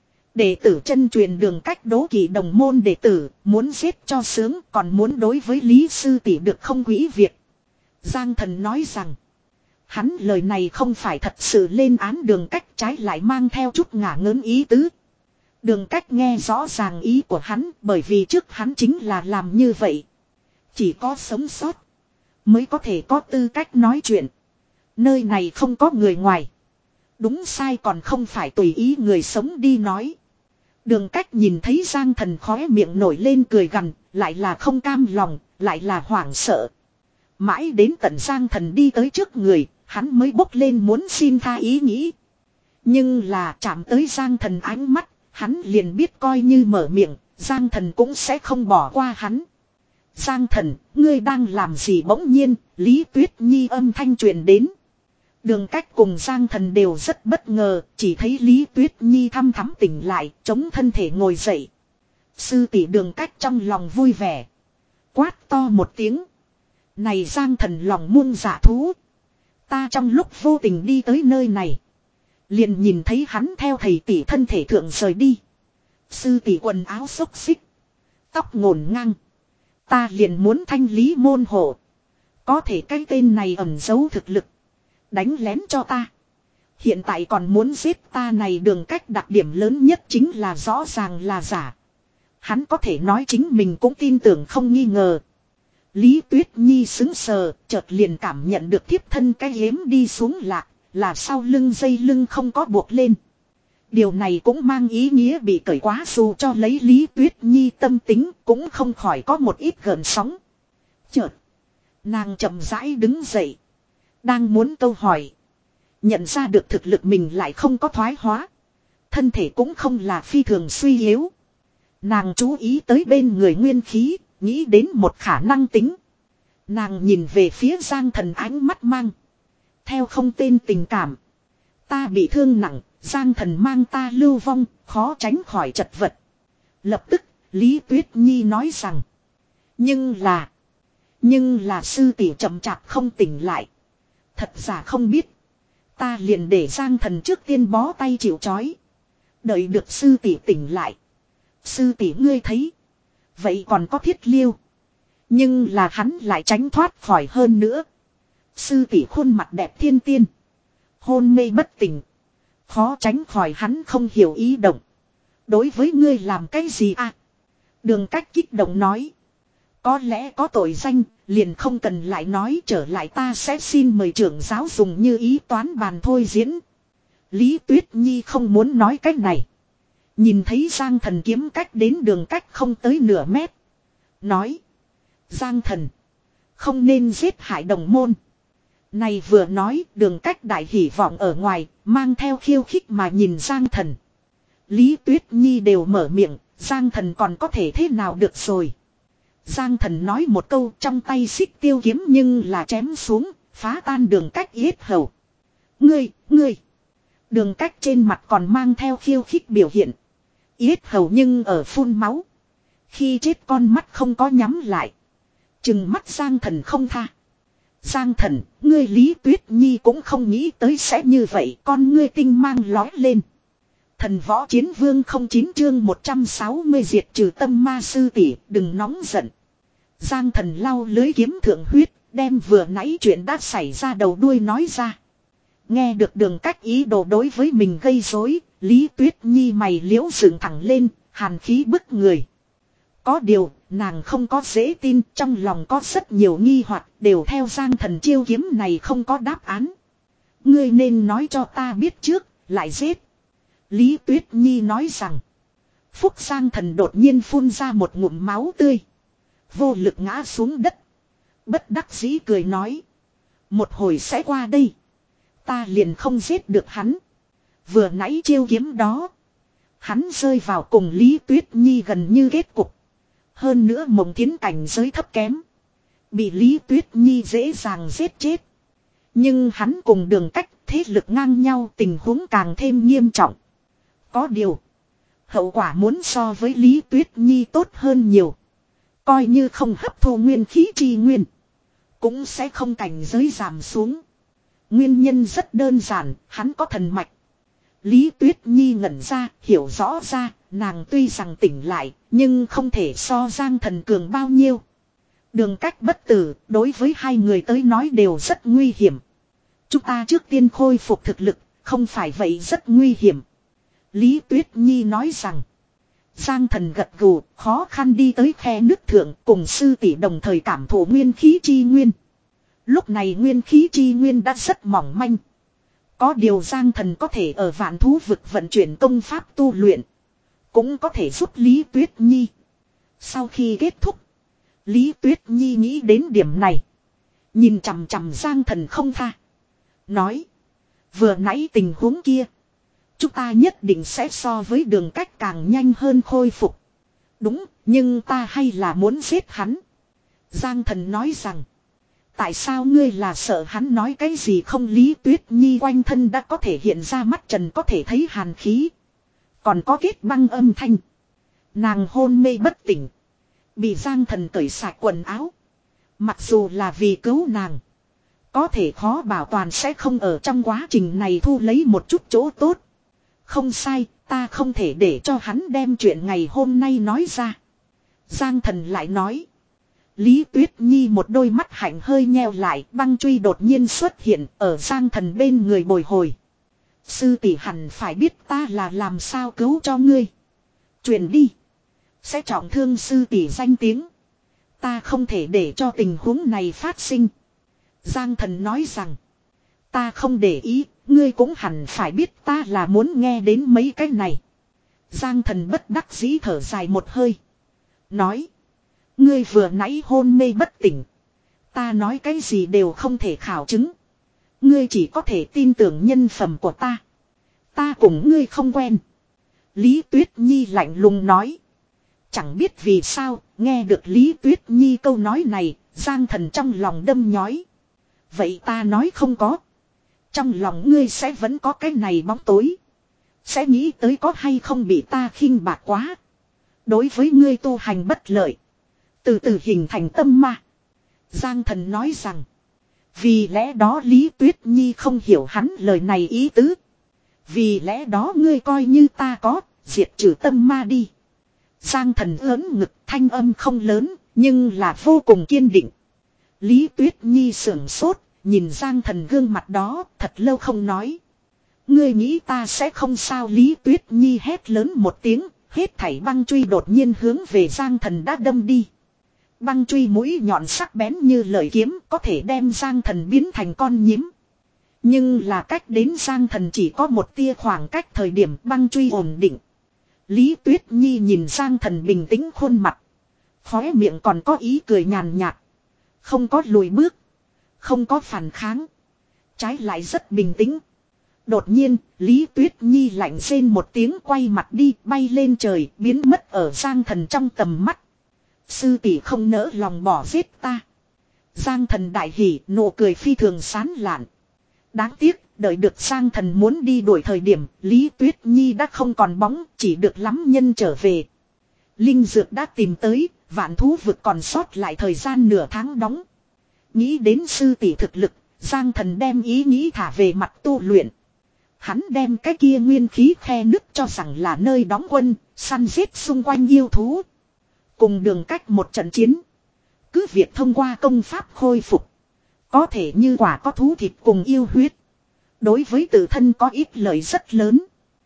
Đệ tử chân truyền Đường Cách đố kỵ đồng môn đệ tử. Muốn giết cho sướng còn muốn đối với Lý sư tỷ được không quỹ việc. Giang Thần nói rằng. Hắn lời này không phải thật sự lên án Đường Cách, trái lại mang theo chút ngả ngớn ý tứ. Đường Cách nghe rõ ràng ý của hắn, bởi vì trước hắn chính là làm như vậy. Chỉ có sống sót mới có thể có tư cách nói chuyện. Nơi này không có người ngoài. Đúng sai còn không phải tùy ý người sống đi nói. Đường Cách nhìn thấy Giang Thần khóe miệng nổi lên cười gằn, lại là không cam lòng, lại là hoảng sợ. Mãi đến tận Giang Thần đi tới trước người, hắn mới bốc lên muốn xin tha ý nghĩ. Nhưng là chạm tới Giang Thần ánh mắt, hắn liền biết coi như mở miệng, Giang Thần cũng sẽ không bỏ qua hắn. Giang Thần, ngươi đang làm gì? Bỗng nhiên, Lý Tuyết Nhi âm thanh truyền đến. Đường Cách cùng Giang Thần đều rất bất ngờ, chỉ thấy Lý Tuyết Nhi thăm thắm tỉnh lại, chống thân thể ngồi dậy. Sư tỷ. Đường Cách trong lòng vui vẻ. Quát to một tiếng. Này Giang Thần lòng muôn dạ thú. Ta trong lúc vô tình đi tới nơi này, liền nhìn thấy hắn theo thầy tỷ thân thể thượng rời đi. Sư tỷ quần áo xốc xích, tóc ngổn ngang. Ta liền muốn thanh lý môn hộ. Có thể cái tên này ẩn giấu thực lực, đánh lén cho ta. Hiện tại còn muốn giết ta. Này Đường Cách đặc điểm lớn nhất chính là rõ ràng là giả. Hắn có thể nói chính mình cũng tin tưởng không nghi ngờ. Lý Tuyết Nhi sững sờ, chợt liền cảm nhận được thiếp thân cái ghếm đi xuống lạc, là sau lưng dây lưng không có buộc lên. Điều này cũng mang ý nghĩa bị cởi quá, dù cho lấy Lý Tuyết Nhi tâm tính cũng không khỏi có một ít gợn sóng. Chợt, nàng chậm rãi đứng dậy, đang muốn câu hỏi. Nhận ra được thực lực mình lại không có thoái hóa, thân thể cũng không là phi thường suy yếu. Nàng chú ý tới bên người nguyên khí, nghĩ đến một khả năng tính. Nàng nhìn về phía Giang Thần, ánh mắt mang theo không tên tình cảm. Ta bị thương nặng, Giang Thần mang ta lưu vong, khó tránh khỏi chật vật. Lập tức, Lý Tuyết Nhi nói rằng. Nhưng là, nhưng là sư tỷ chậm chạp không tỉnh lại. Thật giả không biết, ta liền để Giang Thần trước tiên bó tay chịu trói. Đợi được sư tỷ tỉnh lại. Sư tỷ ngươi thấy, vậy còn có Thiết Liêu. Nhưng là hắn lại tránh thoát khỏi hơn nữa. Sư tỷ khuôn mặt đẹp thiên tiên, hôn mê bất tỉnh, khó tránh khỏi hắn không hiểu ý động. Đối với ngươi làm cái gì à? Đường Cách kích động nói. Có lẽ có tội danh, liền không cần lại nói, trở lại ta sẽ xin mời trưởng giáo dùng như ý toán bàn thôi diễn. Lý Tuyết Nhi không muốn nói cách này. Nhìn thấy Giang Thần kiếm cách đến Đường Cách không tới nửa mét. Nói. Giang Thần, không nên giết hại đồng môn. Này vừa nói, Đường Cách đại hỉ vọng ở ngoài, mang theo khiêu khích mà nhìn Giang Thần. Lý Tuyết Nhi đều mở miệng, Giang Thần còn có thể thế nào được rồi. Giang Thần nói một câu, trong tay xích tiêu kiếm nhưng là chém xuống, phá tan Đường Cách yết hầu. Ngươi, ngươi. Đường Cách trên mặt còn mang theo khiêu khích biểu hiện. Yết hầu nhưng ở phun máu. Khi chết con mắt không có nhắm lại, chừng mắt Giang Thần không tha. Giang Thần, ngươi Lý Tuyết Nhi cũng không nghĩ tới sẽ như vậy, con ngươi tinh mang lói lên. Thần Võ Chiến Vương không chín chương một trăm sáu mươi diệt trừ tâm ma. Sư tỷ, đừng nóng giận. Giang Thần lau lưới kiếm thượng huyết, đem vừa nãy chuyện đã xảy ra đầu đuôi nói ra. Nghe được Đường Cách ý đồ đối với mình gây rối, Lý Tuyết Nhi mày liễu dựng thẳng lên, hàn khí bức người. Có điều, nàng không có dễ tin, trong lòng có rất nhiều nghi hoặc, đều theo Giang Thần chiêu kiếm này không có đáp án. Ngươi nên nói cho ta biết trước, lại giết. Lý Tuyết Nhi nói rằng. Phúc. Giang Thần đột nhiên phun ra một ngụm máu tươi, vô lực ngã xuống đất. Bất đắc dĩ cười nói. Một hồi sẽ qua đây, ta liền không giết được hắn. Vừa nãy chiêu kiếm đó, hắn rơi vào cùng Lý Tuyết Nhi gần như kết cục. Hơn nữa Mộng Thiến cảnh giới thấp kém, bị Lý Tuyết Nhi dễ dàng giết chết. Nhưng hắn cùng Đường Cách thế lực ngang nhau, tình huống càng thêm nghiêm trọng. Có điều, hậu quả muốn so với Lý Tuyết Nhi tốt hơn nhiều. Coi như không hấp thu nguyên khí chi nguyên, cũng sẽ không cảnh giới giảm xuống. Nguyên nhân rất đơn giản, hắn có thần mạch. Lý Tuyết Nhi ngẩn ra, hiểu rõ ra, nàng tuy rằng tỉnh lại, nhưng không thể so Giang Thần cường bao nhiêu. Đường Cách bất tử, đối với hai người tới nói đều rất nguy hiểm. Chúng ta trước tiên khôi phục thực lực, không phải vậy rất nguy hiểm. Lý Tuyết Nhi nói rằng. Giang Thần gật gù, khó khăn đi tới khe nước thượng, cùng sư tỷ đồng thời cảm thụ nguyên khí chi nguyên. Lúc này nguyên khí chi nguyên đã rất mỏng manh. Có điều Giang Thần có thể ở vạn thú vực vận chuyển công pháp tu luyện, cũng có thể giúp Lý Tuyết Nhi. Sau khi kết thúc, Lý Tuyết Nhi nghĩ đến điểm này. Nhìn chằm chằm Giang Thần không tha. Nói. Vừa nãy tình huống kia. Chúng ta nhất định sẽ so với đường cách càng nhanh hơn khôi phục. Đúng, nhưng ta hay là muốn giết hắn. Giang Thần nói rằng. Tại sao ngươi là sợ hắn nói cái gì không? Lý Tuyết Nhi quanh thân đã có thể hiện ra mắt trần có thể thấy hàn khí. Còn có kết băng âm thanh. Nàng hôn mê bất tỉnh. Bị Giang Thần cởi sạch quần áo. Mặc dù là vì cứu nàng. Có thể khó bảo toàn sẽ không ở trong quá trình này thu lấy một chút chỗ tốt. Không sai, ta không thể để cho hắn đem chuyện ngày hôm nay nói ra. Giang Thần lại nói. Lý Tuyết Nhi một đôi mắt hạnh hơi nheo lại, băng truy đột nhiên xuất hiện ở Giang Thần bên người bồi hồi. Sư tỷ hẳn phải biết ta là làm sao cứu cho ngươi. Truyền đi. Sẽ trọng thương sư tỷ danh tiếng. Ta không thể để cho tình huống này phát sinh. Giang Thần nói rằng. Ta không để ý, ngươi cũng hẳn phải biết ta là muốn nghe đến mấy cái này. Giang Thần bất đắc dĩ thở dài một hơi. Nói. Ngươi vừa nãy hôn mê bất tỉnh. Ta nói cái gì đều không thể khảo chứng. Ngươi chỉ có thể tin tưởng nhân phẩm của ta. Ta cùng ngươi không quen. Lý Tuyết Nhi lạnh lùng nói. Chẳng biết vì sao, nghe được Lý Tuyết Nhi câu nói này, Giang Thần trong lòng đâm nhói. Vậy ta nói không có. Trong lòng ngươi sẽ vẫn có cái này bóng tối. Sẽ nghĩ tới có hay không bị ta khinh bạc quá. Đối với ngươi tu hành bất lợi. Từ từ hình thành tâm ma. Giang Thần nói rằng. Vì lẽ đó Lý Tuyết Nhi không hiểu hắn lời này ý tứ. Vì lẽ đó ngươi coi như ta có, diệt trừ tâm ma đi. Giang Thần ớn ngực, thanh âm không lớn, nhưng là vô cùng kiên định. Lý Tuyết Nhi sưởng sốt, nhìn Giang Thần gương mặt đó, thật lâu không nói. Ngươi nghĩ ta sẽ không sao? Lý Tuyết Nhi hét lớn một tiếng, hết thảy băng truy đột nhiên hướng về Giang Thần đã đâm đi. Băng truy mũi nhọn sắc bén như lợi kiếm, có thể đem Giang Thần biến thành con nhím. Nhưng là cách đến Giang Thần chỉ có một tia khoảng cách thời điểm băng truy ổn định. Lý Tuyết Nhi nhìn Giang Thần bình tĩnh khuôn mặt. Khóe miệng còn có ý cười nhàn nhạt. Không có lùi bước. Không có phản kháng. Trái lại rất bình tĩnh. Đột nhiên, Lý Tuyết Nhi lạnh rên một tiếng quay mặt đi bay lên trời biến mất ở Giang Thần trong tầm mắt. Sư tỷ không nỡ lòng bỏ giết ta. Giang Thần đại hỉ nụ cười phi thường sán lạn. Đáng tiếc, đợi được Giang Thần muốn đi đuổi thời điểm, Lý Tuyết Nhi đã không còn bóng, chỉ được lắm nhân trở về. Linh dược đã tìm tới, vạn thú vực còn sót lại thời gian nửa tháng đóng. Nghĩ đến sư tỷ thực lực, Giang Thần đem ý nghĩ thả về mặt tu luyện. Hắn đem cái kia nguyên khí khe nứt cho rằng là nơi đóng quân, săn giết xung quanh yêu thú. Cùng đường cách một trận chiến. Cứ việc thông qua công pháp khôi phục. Có thể như quả có thú thịt cùng yêu huyết. Đối với tự thân có ít lợi rất lớn.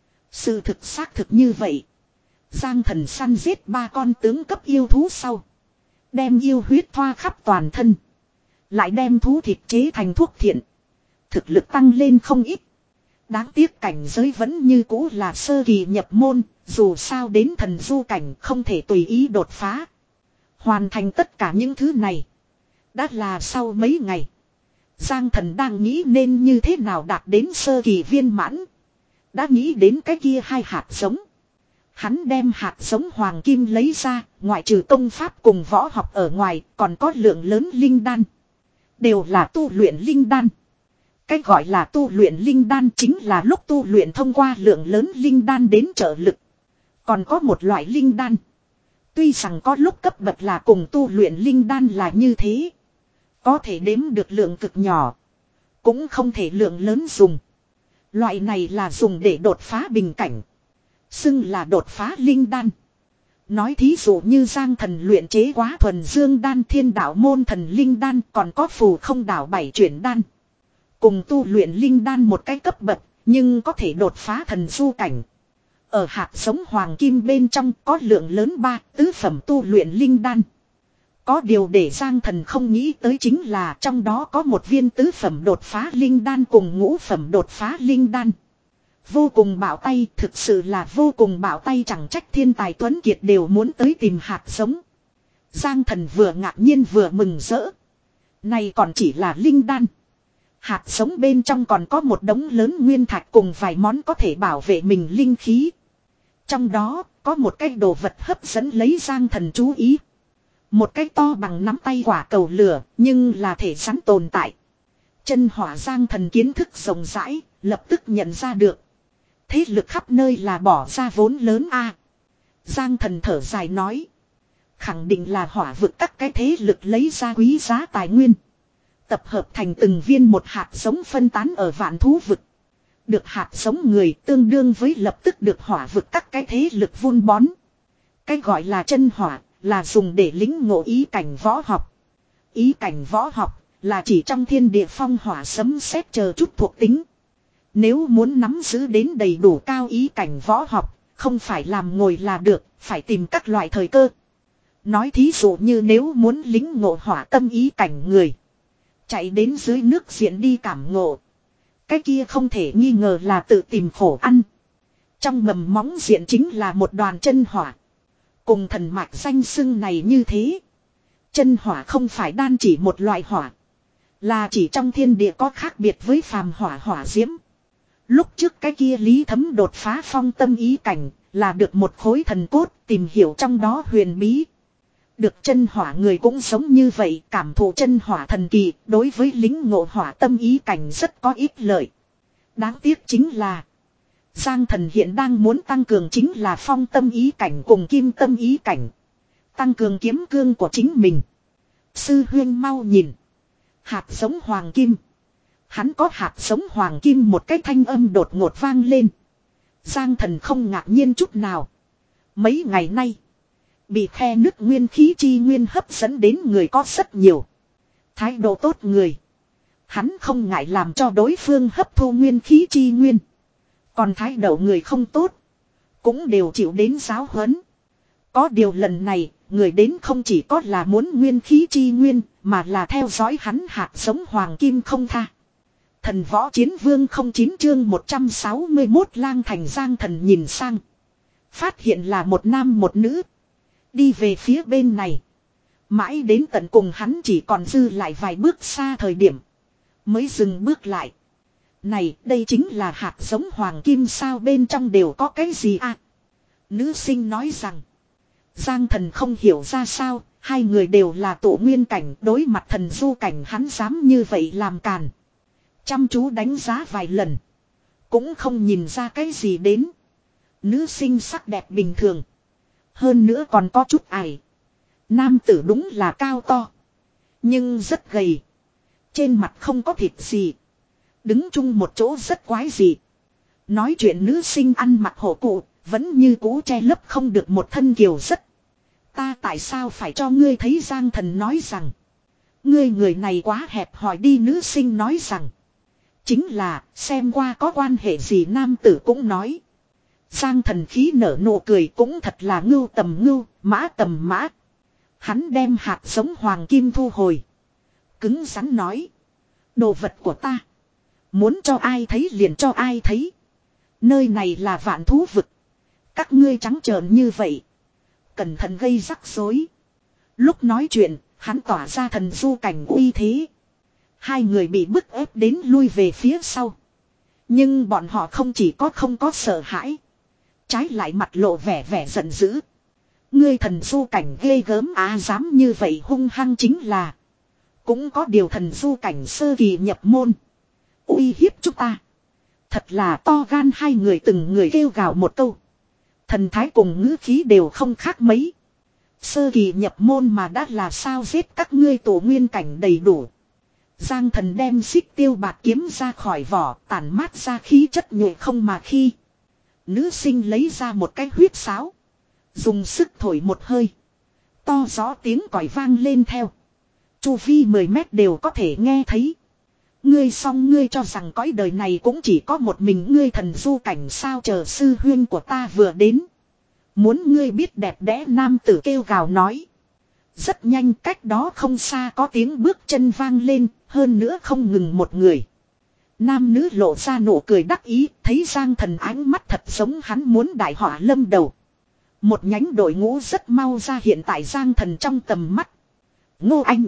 Sự thực xác thực như vậy. Giang Thần săn giết ba con tướng cấp yêu thú sau. Đem yêu huyết thoa khắp toàn thân. Lại đem thú thịt chế thành thuốc thiện. Thực lực tăng lên không ít. Đáng tiếc cảnh giới vẫn như cũ là sơ kỳ nhập môn. Dù sao đến thần du cảnh không thể tùy ý đột phá. Hoàn thành tất cả những thứ này. Đã là sau mấy ngày. Giang Thần đang nghĩ nên như thế nào đạt đến sơ kỳ viên mãn. Đã nghĩ đến cái kia hai hạt giống. Hắn đem hạt giống hoàng kim lấy ra, ngoại trừ công pháp cùng võ học ở ngoài, còn có lượng lớn linh đan. Đều là tu luyện linh đan. Cái gọi là tu luyện linh đan chính là lúc tu luyện thông qua lượng lớn linh đan đến trợ lực. Còn có một loại linh đan. Tuy rằng có lúc cấp bậc là cùng tu luyện linh đan là như thế. Có thể đếm được lượng cực nhỏ. Cũng không thể lượng lớn dùng. Loại này là dùng để đột phá bình cảnh. Xưng là đột phá linh đan. Nói thí dụ như Giang Thần luyện chế quá thuần dương đan, thiên đạo môn thần linh đan, còn có phù không đảo bảy chuyển đan. Cùng tu luyện linh đan một cái cấp bậc, nhưng có thể đột phá thần du cảnh. Ở hạt giống hoàng kim bên trong có lượng lớn ba tứ phẩm tu luyện linh đan. Có điều để Giang Thần không nghĩ tới chính là trong đó có một viên tứ phẩm đột phá linh đan cùng ngũ phẩm đột phá linh đan. Vô cùng bạo tay, thực sự là vô cùng bạo tay, chẳng trách thiên tài tuấn kiệt đều muốn tới tìm hạt giống. Giang Thần vừa ngạc nhiên vừa mừng rỡ. Này còn chỉ là linh đan. Hạt giống bên trong còn có một đống lớn nguyên thạch cùng vài món có thể bảo vệ mình linh khí. Trong đó có một cái đồ vật hấp dẫn lấy Giang Thần chú ý. Một cái to bằng nắm tay quả cầu lửa, nhưng là thể rắn tồn tại. Chân hỏa Giang Thần kiến thức rộng rãi, lập tức nhận ra được. Thế lực khắp nơi là bỏ ra vốn lớn a. Giang Thần thở dài nói. Khẳng định là hỏa vực các cái thế lực lấy ra quý giá tài nguyên. Tập hợp thành từng viên một hạt giống phân tán ở vạn thú vực. Được hạt giống người tương đương với lập tức được hỏa vực các cái thế lực vun bón. Cái gọi là chân hỏa là dùng để lĩnh ngộ ý cảnh võ học. Ý cảnh võ học là chỉ trong thiên địa phong hỏa sấm sét chờ chút thuộc tính. Nếu muốn nắm giữ đến đầy đủ cao ý cảnh võ học, không phải làm ngồi là được, phải tìm các loại thời cơ. Nói thí dụ như nếu muốn lĩnh ngộ hỏa tâm ý cảnh người. Chạy đến dưới nước diễn đi cảm ngộ. Cái kia không thể nghi ngờ là tự tìm khổ ăn. Trong mầm móng diện chính là một đoàn chân hỏa. Cùng thần mạch danh xưng này như thế. Chân hỏa không phải đan chỉ một loại hỏa. Là chỉ trong thiên địa có khác biệt với phàm hỏa hỏa diễm. Lúc trước cái kia Lý Thấm đột phá phong tâm ý cảnh là được một khối thần cốt tìm hiểu trong đó huyền bí. Được chân hỏa người cũng giống như vậy, cảm thụ chân hỏa thần kỳ, đối với lính ngộ hỏa tâm ý cảnh rất có ích lợi. Đáng tiếc chính là Giang Thần hiện đang muốn tăng cường chính là phong tâm ý cảnh cùng kim tâm ý cảnh. Tăng cường kiếm cương của chính mình. Sư huynh mau nhìn. Hạt giống hoàng kim. Hắn có hạt giống hoàng kim, một cái thanh âm đột ngột vang lên. Giang Thần không ngạc nhiên chút nào. Mấy ngày nay bị khe nứt nguyên khí chi nguyên hấp dẫn đến người có rất nhiều. Thái độ tốt người. Hắn không ngại làm cho đối phương hấp thu nguyên khí chi nguyên. Còn thái độ người không tốt. Cũng đều chịu đến giáo huấn. Có điều lần này, người đến không chỉ có là muốn nguyên khí chi nguyên, mà là theo dõi hắn hạt giống hoàng kim không tha. Thần võ chiến vương không chín chương một trăm sáu mươi mốt lang thành. Giang Thần nhìn sang. Phát hiện là một nam một nữ. Đi về phía bên này. Mãi đến tận cùng hắn chỉ còn dư lại vài bước xa thời điểm. Mới dừng bước lại. Này, đây chính là hạt giống hoàng kim sao, bên trong đều có cái gì à? Nữ sinh nói rằng. Giang Thần không hiểu ra sao, hai người đều là tụ nguyên cảnh, đối mặt thần du cảnh hắn dám như vậy làm càn. Chăm chú đánh giá vài lần. Cũng không nhìn ra cái gì đến. Nữ sinh sắc đẹp bình thường. Hơn nữa còn có chút ải. Nam tử đúng là cao to. Nhưng rất gầy. Trên mặt không có thịt gì. Đứng chung một chỗ rất quái dị. Nói chuyện nữ sinh ăn mặc hổ cụ. Vẫn như cũ che lấp không được một thân kiều rất. Ta tại sao phải cho ngươi thấy? Giang Thần nói rằng. Ngươi người này quá hẹp hòi đi, nữ sinh nói rằng. Chính là xem qua có quan hệ gì, nam tử cũng nói. Giang Thần khí nở nụ cười, cũng thật là ngưu tầm ngưu, mã tầm mã. Hắn đem hạt giống hoàng kim thu hồi. Cứng rắn nói. Đồ vật của ta. Muốn cho ai thấy liền cho ai thấy. Nơi này là vạn thú vực. Các ngươi trắng trợn như vậy. Cẩn thận gây rắc rối. Lúc nói chuyện, hắn tỏa ra thần du cảnh uy thế. Hai người bị bức ép đến lui về phía sau. Nhưng bọn họ không chỉ có không có sợ hãi. Trái lại mặt lộ vẻ vẻ giận dữ. Ngươi thần du cảnh ghê gớm á, dám như vậy hung hăng chính là. Cũng có điều thần du cảnh sơ kỳ nhập môn. Uy hiếp chúng ta. Thật là to gan, hai người từng người kêu gào một câu. Thần thái cùng ngữ khí đều không khác mấy. Sơ kỳ nhập môn mà đã là sao giết các ngươi tổ nguyên cảnh đầy đủ. Giang Thần đem xích tiêu bạc kiếm ra khỏi vỏ, tản mát ra khí chất nhuệ không mà khi. Nữ sinh lấy ra một cái huyết sáo. Dùng sức thổi một hơi. To gió tiếng còi vang lên theo. Chu vi mười mét đều có thể nghe thấy. Ngươi xong ngươi cho rằng cõi đời này cũng chỉ có một mình ngươi thần du cảnh sao, chờ sư huyên của ta vừa đến. Muốn ngươi biết đẹp đẽ, nam tử kêu gào nói. Rất nhanh cách đó không xa có tiếng bước chân vang lên, hơn nữa không ngừng một người. Nam nữ lộ ra nụ cười đắc ý, thấy Giang Thần ánh mắt thật giống hắn muốn đại họa lâm đầu. Một nhánh đội ngũ rất mau ra hiện tại Giang Thần trong tầm mắt. Ngô Anh,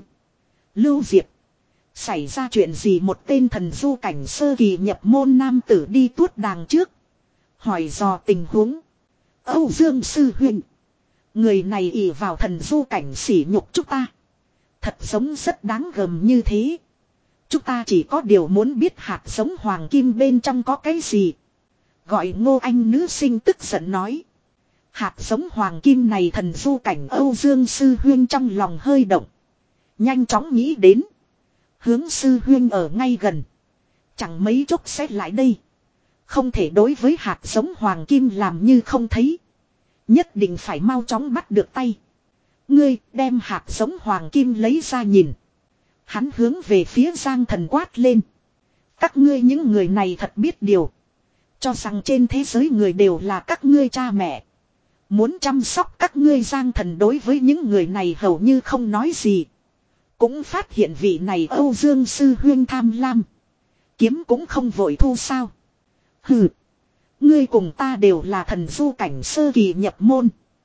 Lưu Diệp. Xảy ra chuyện gì? Một tên thần du cảnh sơ kỳ nhập môn nam tử đi tuốt đàng trước. Hỏi dò tình huống. Âu Dương sư huynh, người này ỷ vào thần du cảnh sỉ nhục chúng ta. Thật giống rất đáng gờm như thế. Chúng ta chỉ có điều muốn biết hạt giống hoàng kim bên trong có cái gì. Gọi Ngô Anh nữ sinh tức giận nói. Hạt giống hoàng kim này thần du cảnh Âu Dương sư huynh trong lòng hơi động. Nhanh chóng nghĩ đến. Hướng sư huynh ở ngay gần. Chẳng mấy chốc sẽ lại đây. Không thể đối với hạt giống hoàng kim làm như không thấy. Nhất định phải mau chóng bắt được tay. Ngươi đem hạt giống hoàng kim lấy ra nhìn. Hắn hướng về phía Giang Thần quát lên. Các ngươi những người này thật biết điều. Cho rằng trên thế giới người đều là các ngươi cha mẹ. Muốn chăm sóc các ngươi. Giang Thần đối với những người này hầu như không nói gì. Cũng phát hiện vị này Âu Dương sư huynh tham lam. Kiếm cũng không vội thu sao. Hừ. Ngươi cùng ta đều là thần du cảnh sơ kỳ nhập môn.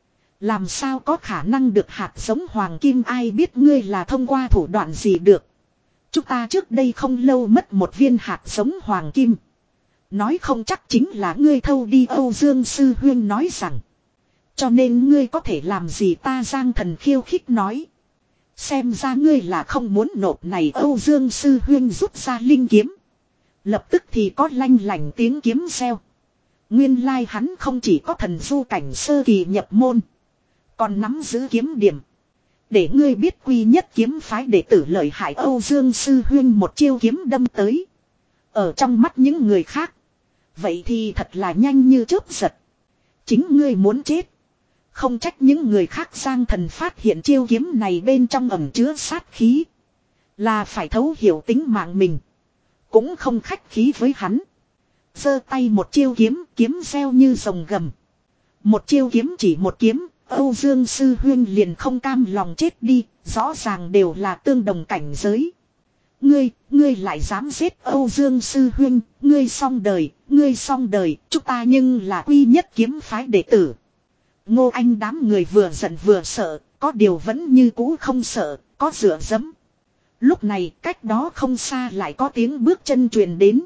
Làm sao có khả năng được hạt giống hoàng kim? Ai biết ngươi là thông qua thủ đoạn gì được. Chúng ta trước đây không lâu mất một viên hạt giống hoàng kim. Nói không chắc chính là ngươi thâu đi. Âu Dương sư huynh nói rằng. Cho nên ngươi có thể làm gì ta? Giang Thần khiêu khích nói. Xem ra ngươi là không muốn nộp này. Âu Dương sư huynh rút ra linh kiếm. Lập tức thì có lanh lảnh tiếng kiếm reo. Nguyên lai hắn không chỉ có thần du cảnh sơ kỳ nhập môn. Còn nắm giữ kiếm điểm. Để ngươi biết quy nhất kiếm phái đệ tử lợi hại. Âu Dương sư huynh một chiêu kiếm đâm tới. Ở trong mắt những người khác. Vậy thì thật là nhanh như chớp giật. Chính ngươi muốn chết. Không trách những người khác. Giang Thần phát hiện chiêu kiếm này bên trong ẩn chứa sát khí. Là phải thấu hiểu tính mạng mình. Cũng không khách khí với hắn. Giơ tay một chiêu kiếm. Kiếm reo như rồng gầm. Một chiêu kiếm chỉ một kiếm. Âu Dương sư huynh liền không cam lòng chết đi. Rõ ràng đều là tương đồng cảnh giới. Ngươi, ngươi lại dám giết Âu Dương sư huynh. Ngươi xong đời, ngươi xong đời. Chúng ta nhưng là quy nhất kiếm phái đệ tử. Ngô Anh đám người vừa giận vừa sợ. Có điều vẫn như cũ không sợ. Có dựa dẫm. Lúc này cách đó không xa lại có tiếng bước chân truyền đến.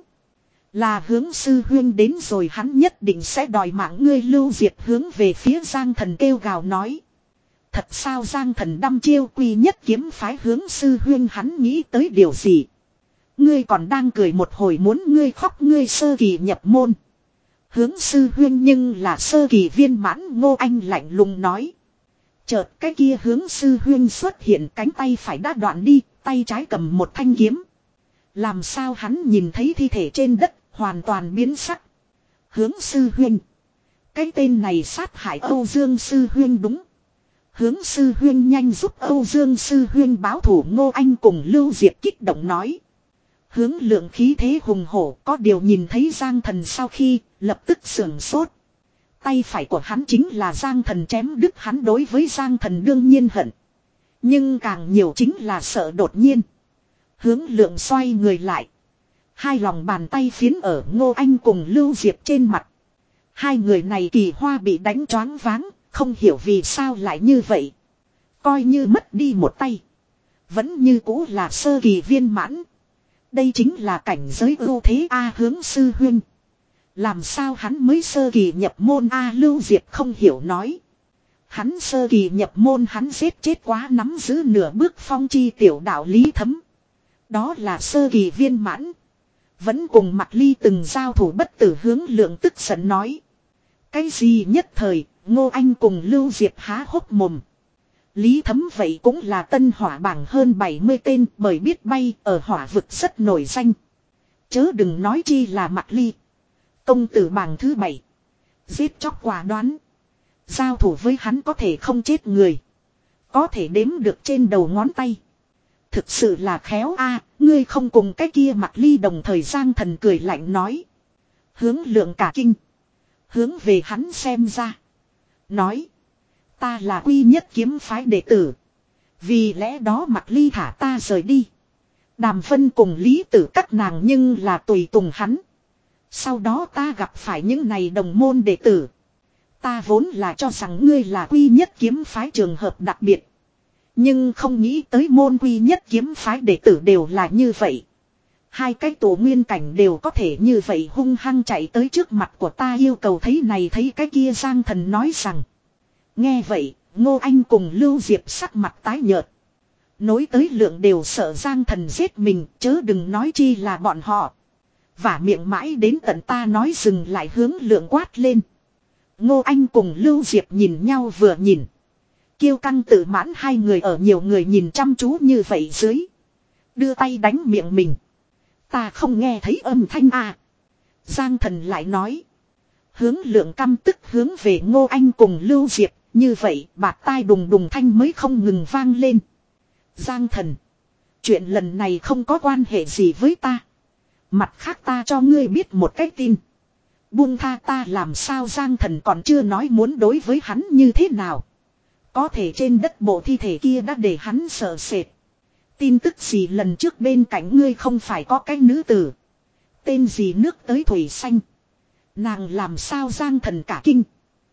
Là Hướng sư huynh đến rồi. Hắn nhất định sẽ đòi mạng ngươi. Lưu Diệp hướng về phía Giang Thần kêu gào nói. Thật sao? Giang Thần đăm chiêu quy nhất kiếm phái Hướng sư huynh. Hắn nghĩ tới điều gì? Ngươi còn đang cười một hồi muốn ngươi khóc. Ngươi sơ kỳ nhập môn. Hướng sư huynh nhưng là sơ kỳ viên mãn. Ngô Anh lạnh lùng nói. Chợt cái kia Hướng sư huynh xuất hiện, cánh tay phải đã đoạn đi, tay trái cầm một thanh kiếm. Làm sao hắn nhìn thấy thi thể trên đất, hoàn toàn biến sắc. Hướng sư huynh. Cái tên này sát hại Âu Dương sư huynh đúng. Hướng sư huynh nhanh giúp Âu Dương sư huynh báo thù. Ngô Anh cùng Lưu Diệp kích động nói. Hướng lượng khí thế hùng hổ, có điều nhìn thấy Giang Thần sau khi, lập tức sưởng sốt. Tay phải của hắn chính là Giang Thần chém đứt. Hắn đối với Giang Thần đương nhiên hận. Nhưng càng nhiều chính là sợ đột nhiên. Hướng lượng xoay người lại. Hai lòng bàn tay phiến ở Ngô Anh cùng Lưu Diệp trên mặt. Hai người này kỳ hoa bị đánh choáng váng, không hiểu vì sao lại như vậy. Coi như mất đi một tay. Vẫn như cũ là sơ kỳ viên mãn. Đây chính là cảnh giới ưu thế A. Hướng sư huynh. Làm sao hắn mới sơ kỳ nhập môn A? Lưu Diệp không hiểu nói. Hắn sơ kỳ nhập môn, hắn giết chết quá nắm giữ nửa bước phong chi tiểu đạo Lý Thấm. Đó là sơ kỳ viên mãn. Vẫn cùng Mạc Ly từng giao thủ bất tử. Hướng lượng tức giận nói. Cái gì? Nhất thời Ngô Anh cùng Lưu Diệp há hốc mồm. Lý Thấm vậy cũng là tân hỏa bảng hơn bảy mươi tên, bởi biết bay ở hỏa vực rất nổi danh. Chớ đừng nói chi là Mạc Ly. Công tử bảng thứ bảy. Giết chóc quả đoán. Giao thủ với hắn có thể không chết người. Có thể đếm được trên đầu ngón tay. Thực sự là khéo a. Ngươi không cùng cái kia Mạc Ly đồng thời. Giang Thần cười lạnh nói. Hướng lượng cả kinh. Hướng về hắn xem ra. Nói. Ta là quy nhất kiếm phái đệ tử. Vì lẽ đó Mạc Ly thả ta rời đi. Đàm Vân cùng Lý Tử các nàng nhưng là tùy tùng hắn. Sau đó ta gặp phải những này đồng môn đệ tử. Ta vốn là cho rằng ngươi là quy nhất kiếm phái trường hợp đặc biệt. Nhưng không nghĩ tới môn quy nhất kiếm phái đệ tử đều là như vậy. Hai cái tổ nguyên cảnh đều có thể như vậy hung hăng chạy tới trước mặt của ta yêu cầu thấy này thấy cái kia. Giang Thần nói rằng. Nghe vậy, Ngô Anh cùng Lưu Diệp sắc mặt tái nhợt. Nối tới lượng đều sợ Giang Thần giết mình, chớ đừng nói chi là bọn họ. Vả miệng mãi đến tận ta nói dừng lại hướng lượng quát lên. Ngô Anh cùng Lưu Diệp nhìn nhau vừa nhìn. Kiêu căng tự mãn hai người ở nhiều người nhìn chăm chú như vậy dưới. Đưa tay đánh miệng mình. Ta không nghe thấy âm thanh à. Giang Thần lại nói. Hướng lượng căm tức hướng về Ngô Anh cùng Lưu Diệp. Như vậy bạt tai đùng đùng thanh mới không ngừng vang lên. Giang Thần. Chuyện lần này không có quan hệ gì với ta. Mặt khác ta cho ngươi biết một cái tin. Buông tha ta làm sao Giang Thần còn chưa nói muốn đối với hắn như thế nào. Có thể trên đất bộ thi thể kia đã để hắn sợ sệt. Tin tức gì lần trước bên cạnh ngươi không phải có cái nữ tử. Tên gì nước tới thủy xanh. Nàng làm sao Giang Thần cả kinh.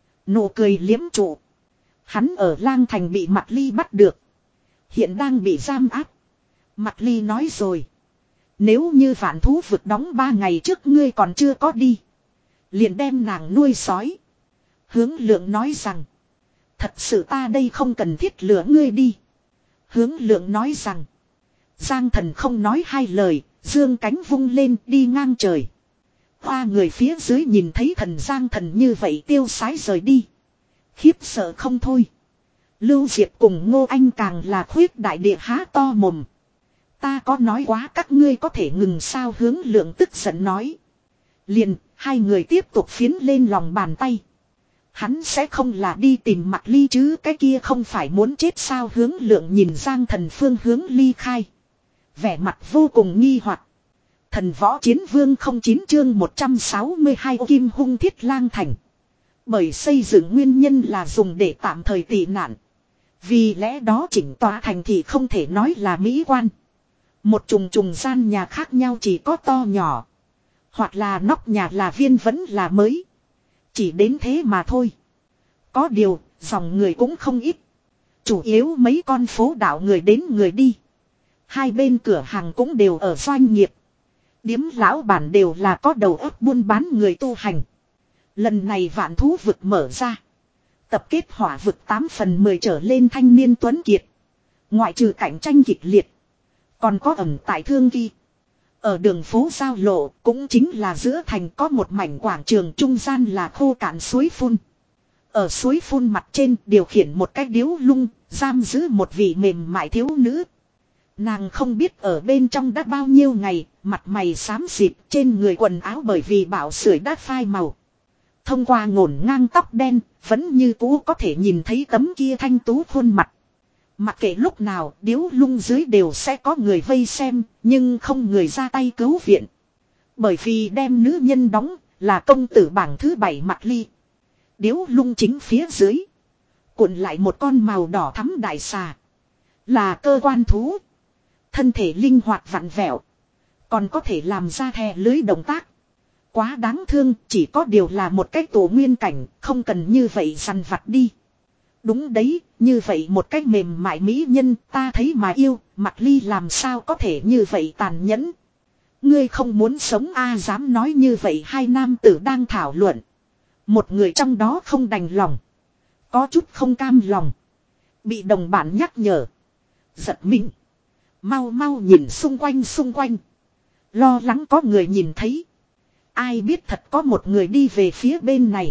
Nụ cười liếm trụ. Hắn ở Lang Thành bị Mạc Ly bắt được. Hiện đang bị giam áp. Mạc Ly nói rồi. Nếu như Vạn Thú Vực đóng ba ngày trước ngươi còn chưa có đi. Liền đem nàng nuôi sói. Hướng Lượng nói rằng. Thật sự ta đây không cần thiết lừa ngươi đi. Hướng Lượng nói rằng. Giang Thần không nói hai lời. Dương cánh vung lên đi ngang trời. Hoa người phía dưới nhìn thấy thần Giang Thần như vậy tiêu sái rời đi. Khiếp sợ không thôi. Lưu Diệp cùng Ngô Anh càng là khuyết đại địa há to mồm. Ta có nói quá các ngươi có thể ngừng sao Hướng Lượng tức giận nói. Liền, hai người tiếp tục phiến lên lòng bàn tay. Hắn sẽ không là đi tìm Mạc Ly chứ cái kia không phải muốn chết sao Hướng Lượng nhìn Giang Thần phương hướng ly khai. Vẻ mặt vô cùng nghi hoặc. Thần Võ Chiến Vương không chín chương một trăm sáu mươi hai Kim Hung Thiết Lang Thành. Bởi xây dựng nguyên nhân là dùng để tạm thời tị nạn. Vì lẽ đó chỉnh tòa thành thì không thể nói là mỹ quan. Một trùng trùng gian nhà khác nhau chỉ có to nhỏ. Hoặc là nóc nhà là viên vẫn là mới. Chỉ đến thế mà thôi. Có điều, dòng người cũng không ít. Chủ yếu mấy con phố đảo người đến người đi. Hai bên cửa hàng cũng đều ở doanh nghiệp. Điếm lão bản đều là có đầu óc buôn bán người tu hành. Lần này Vạn Thú Vực mở ra. Tập kết hỏa vực tám phần mười trở lên thanh niên tuấn kiệt. Ngoại trừ cạnh tranh kịch liệt. Còn có ẩn tại thương kỳ. Ở đường phố giao lộ cũng chính là giữa thành có một mảnh quảng trường trung gian là khô cạn suối phun. Ở suối phun mặt trên điều khiển một cái điếu lung, giam giữ một vị mềm mại thiếu nữ. Nàng không biết ở bên trong đã bao nhiêu ngày, mặt mày xám xịt trên người quần áo bởi vì bão sưởi đã phai màu. Thông qua ngổn ngang tóc đen, vẫn như cũ có thể nhìn thấy tấm kia thanh tú khuôn mặt. Mặc kệ lúc nào, điếu lung dưới đều sẽ có người vây xem, nhưng không người ra tay cứu viện. Bởi vì đem nữ nhân đóng, là công tử bảng thứ bảy Mạc Ly. Điếu lung chính phía dưới. Cuộn lại một con màu đỏ thắm đại xà. Là cơ quan thú. Thân thể linh hoạt vặn vẹo. Còn có thể làm ra thè lưới động tác. Quá đáng thương, chỉ có điều là một cái tổ nguyên cảnh, không cần như vậy săn vặt đi. Đúng đấy, như vậy một cách mềm mại mỹ nhân ta thấy mà yêu, Mạc Ly làm sao có thể như vậy tàn nhẫn. Ngươi không muốn sống a à, dám nói như vậy hai nam tử đang thảo luận. Một người trong đó không đành lòng. Có chút không cam lòng. Bị đồng bạn nhắc nhở. Giật mình. Mau mau nhìn xung quanh xung quanh. Lo lắng có người nhìn thấy. Ai biết thật có một người đi về phía bên này.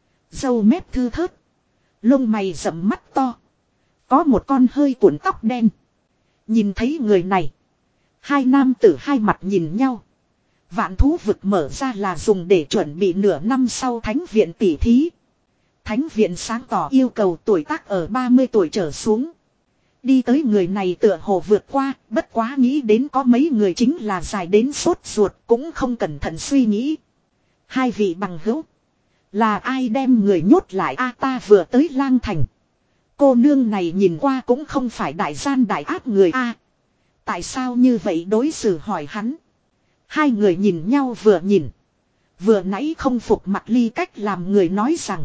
Râu mép thư thớt. Lông mày rậm mắt to. Có một con hơi cuộn tóc đen. Nhìn thấy người này. Hai nam tử hai mặt nhìn nhau. Vạn Thú Vực mở ra là dùng để chuẩn bị nửa năm sau thánh viện tỉ thí. Thánh viện sáng tỏ yêu cầu tuổi tác ở ba mươi tuổi trở xuống. Đi tới người này tựa hồ vượt qua, bất quá nghĩ đến có mấy người chính là dài đến sốt ruột cũng không cẩn thận suy nghĩ. Hai vị bằng hữu. Là ai đem người nhốt lại a ta vừa tới Lang Thành. Cô nương này nhìn qua cũng không phải đại gian đại ác người a. Tại sao như vậy đối xử hỏi hắn. Hai người nhìn nhau vừa nhìn. Vừa nãy không phục Mạc Ly cách làm người nói rằng.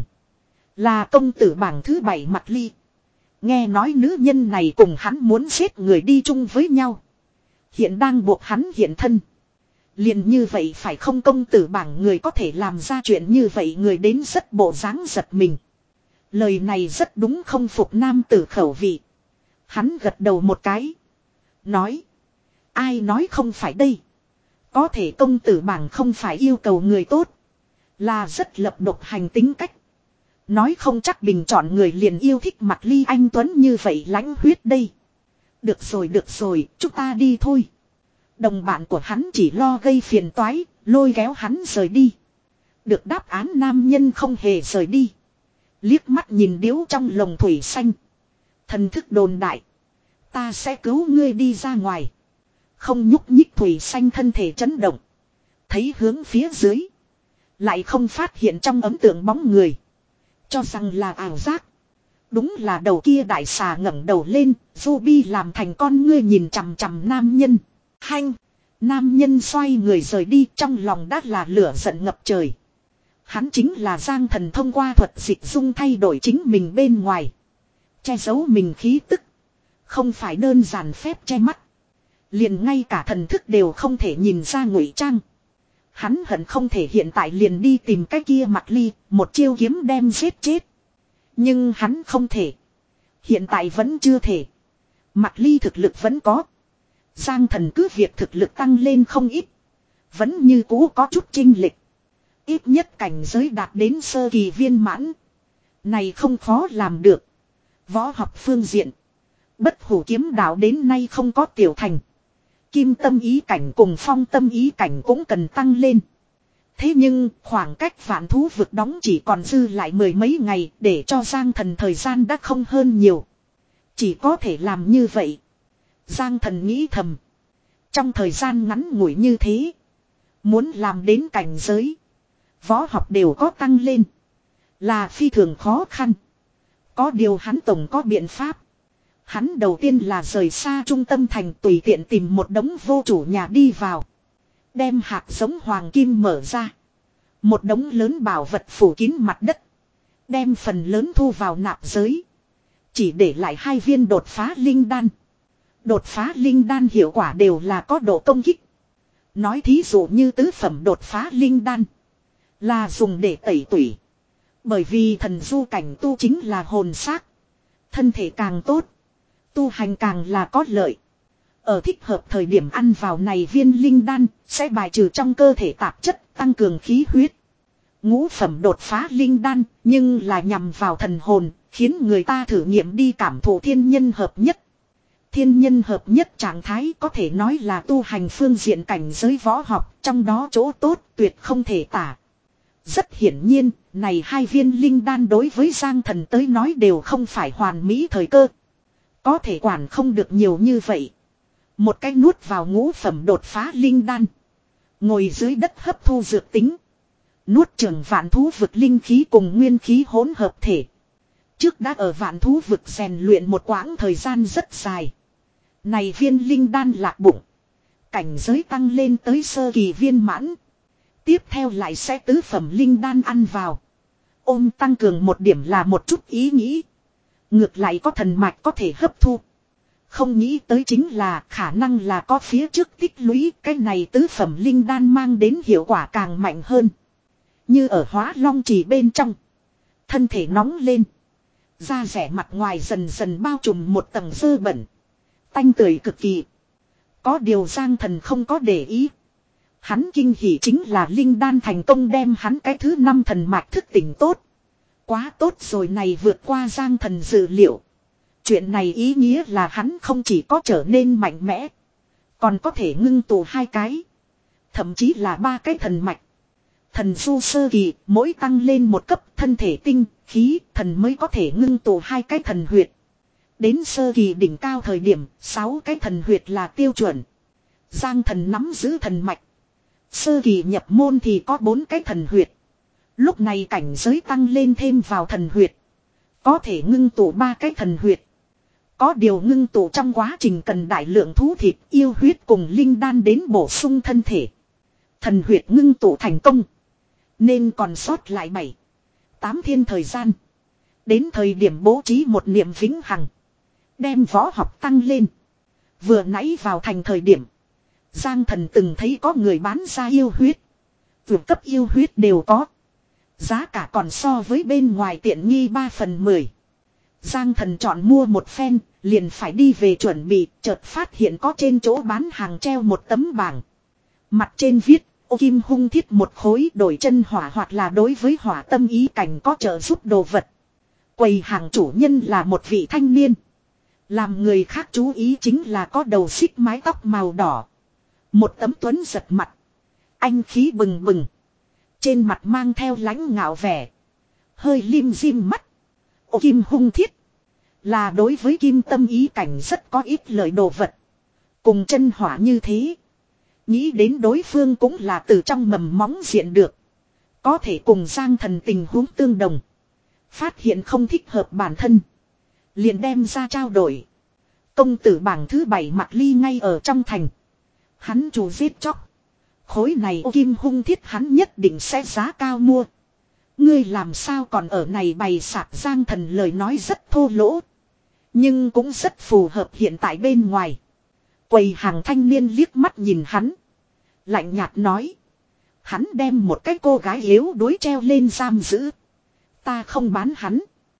Là công tử bảng thứ bảy Mạc Ly. Nghe nói nữ nhân này cùng hắn muốn giết người đi chung với nhau. Hiện đang buộc hắn hiện thân. Liền như vậy phải không công tử bảng người có thể làm ra chuyện như vậy người đến rất bộ dáng giật mình. Lời này rất đúng không phục nam tử khẩu vị. Hắn gật đầu một cái. Nói. Ai nói không phải đây. Có thể công tử bảng không phải yêu cầu người tốt. Là rất lập độc hành tính cách. Nói không chắc bình chọn người liền yêu thích Mạc Ly anh tuấn như vậy lãnh huyết đây. Được rồi được rồi, chúng ta đi thôi. Đồng bạn của hắn chỉ lo gây phiền toái, lôi kéo hắn rời đi. Được đáp án nam nhân không hề rời đi. Liếc mắt nhìn điếu trong lồng thủy xanh. Thần thức đồn đại. Ta sẽ cứu ngươi đi ra ngoài. Không nhúc nhích thủy xanh thân thể chấn động. Thấy hướng phía dưới. Lại không phát hiện trong ấm tượng bóng người. Cho rằng là ảo giác. Đúng là đầu kia đại xà ngẩng đầu lên. Ruby làm thành con ngươi nhìn chằm chằm nam nhân. Hanh. Nam nhân xoay người rời đi trong lòng đã là lửa giận ngập trời. Hắn chính là Giang Thần thông qua thuật dịch dung thay đổi chính mình bên ngoài. Che giấu mình khí tức. Không phải đơn giản phép che mắt. Liền ngay cả thần thức đều không thể nhìn ra ngụy trang. Hắn hận không thể hiện tại liền đi tìm cái kia Mạc Ly, một chiêu kiếm đem giết chết. Nhưng hắn không thể. Hiện tại vẫn chưa thể. Mạc Ly thực lực vẫn có. Giang Thần cứ việc thực lực tăng lên không ít. Vẫn như cũ có chút chênh lệch. Ít nhất cảnh giới đạt đến sơ kỳ viên mãn. Này không khó làm được. Võ học phương diện. Bất hủ kiếm đạo đến nay không có tiểu thành. Kim tâm ý cảnh cùng phong tâm ý cảnh cũng cần tăng lên. Thế nhưng khoảng cách vạn thú vực đóng chỉ còn dư lại mười mấy ngày để cho Giang Thần thời gian đã không hơn nhiều. Chỉ có thể làm như vậy. Giang Thần nghĩ thầm. Trong thời gian ngắn ngủi như thế. Muốn làm đến cảnh giới. Võ học đều có tăng lên. Là phi thường khó khăn. Có điều hắn tổng có biện pháp. Hắn đầu tiên là rời xa trung tâm thành tùy tiện tìm một đống vô chủ nhà đi vào. Đem hạt giống hoàng kim mở ra. Một đống lớn bảo vật phủ kín mặt đất. Đem phần lớn thu vào nạp giới. Chỉ để lại hai viên đột phá linh đan. Đột phá linh đan hiệu quả đều là có độ công kích. Nói thí dụ như tứ phẩm đột phá linh đan. Là dùng để tẩy tủy. Bởi vì thần du cảnh tu chính là hồn xác. Thân thể càng tốt. Tu hành càng là có lợi. Ở thích hợp thời điểm ăn vào này viên linh đan sẽ bài trừ trong cơ thể tạp chất tăng cường khí huyết. Ngũ phẩm đột phá linh đan nhưng là nhằm vào thần hồn khiến người ta thử nghiệm đi cảm thụ thiên nhân hợp nhất. Thiên nhân hợp nhất trạng thái có thể nói là tu hành phương diện cảnh giới võ học trong đó chỗ tốt tuyệt không thể tả. Rất hiển nhiên này hai viên linh đan đối với Giang Thần tới nói đều không phải hoàn mỹ thời cơ. Có thể quản không được nhiều như vậy. Một cái nuốt vào ngũ phẩm đột phá linh đan. Ngồi dưới đất hấp thu dược tính. Nuốt chửng vạn thú vực linh khí cùng nguyên khí hỗn hợp thể. Trước đã ở vạn thú vực rèn luyện một quãng thời gian rất dài. Này viên linh đan lạc bụng. Cảnh giới tăng lên tới sơ kỳ viên mãn. Tiếp theo lại sẽ tứ phẩm linh đan ăn vào. Ôm tăng cường một điểm là một chút ý nghĩ. Ngược lại có thần mạch có thể hấp thu. Không nghĩ tới chính là khả năng là có phía trước tích lũy cái này tứ phẩm linh đan mang đến hiệu quả càng mạnh hơn. Như ở Hóa Long Trì bên trong. Thân thể nóng lên. Da rẻ mặt ngoài dần dần bao trùm một tầng dơ bẩn. Tanh tưởi cực kỳ. Có điều Giang Thần không có để ý. Hắn kinh hỉ chính là linh đan thành công đem hắn cái thứ năm thần mạch thức tỉnh tốt. Quá tốt rồi này vượt qua Giang Thần dự liệu. Chuyện này ý nghĩa là hắn không chỉ có trở nên mạnh mẽ. Còn có thể ngưng tụ hai cái. Thậm chí là ba cái thần mạch. Thần du sơ kỳ mỗi tăng lên một cấp thân thể tinh, khí, thần mới có thể ngưng tụ hai cái thần huyệt. Đến sơ kỳ đỉnh cao thời điểm, sáu cái thần huyệt là tiêu chuẩn. Giang Thần nắm giữ thần mạch. Sơ kỳ nhập môn thì có bốn cái thần huyệt. Lúc này cảnh giới tăng lên thêm vào thần huyệt. Có thể ngưng tụ ba cái thần huyệt. Có điều ngưng tụ trong quá trình cần đại lượng thú thịt yêu huyết cùng linh đan đến bổ sung thân thể. Thần huyết ngưng tụ thành công. Nên còn sót lại bảy tám thiên thời gian. Đến thời điểm bố trí một niệm vĩnh hằng. Đem võ học tăng lên. Vừa nãy vào thành thời điểm. Giang Thần từng thấy có người bán ra yêu huyết. Vượt cấp yêu huyết đều có. Giá cả còn so với bên ngoài tiện nghi ba phần mười. Giang Thần chọn mua một phen, liền phải đi về chuẩn bị, chợt phát hiện có trên chỗ bán hàng treo một tấm bảng. Mặt trên viết, ô kim hung thiết một khối đổi chân hỏa hoặc là đối với hỏa tâm ý cảnh có trợ giúp đồ vật. Quầy hàng chủ nhân là một vị thanh niên. Làm người khác chú ý chính là có đầu xích mái tóc màu đỏ. Một tấm tuấn giật mặt. Anh khí bừng bừng. Trên mặt mang theo lãnh ngạo vẻ. Hơi lim dim mắt. Ô kim hung thiết. Là đối với kim tâm ý cảnh rất có ít lời đồ vật. Cùng chân hỏa như thế. Nghĩ đến đối phương cũng là từ trong mầm móng diện được. Có thể cùng Giang Thần tình huống tương đồng. Phát hiện không thích hợp bản thân. Liền đem ra trao đổi. Công tử bảng thứ bảy Mạc Ly ngay ở trong thành. Hắn chủ giết chóc. Khối này ô kim hung thiết hắn nhất định sẽ giá cao mua. Ngươi làm sao còn ở này bày sạp Giang Thần lời nói rất thô lỗ. Nhưng cũng rất phù hợp hiện tại bên ngoài. Quầy hàng thanh niên liếc mắt nhìn hắn. Lạnh nhạt nói. Hắn đem một cái cô gái yếu đuối treo lên giam giữ. Ta không bán hắn.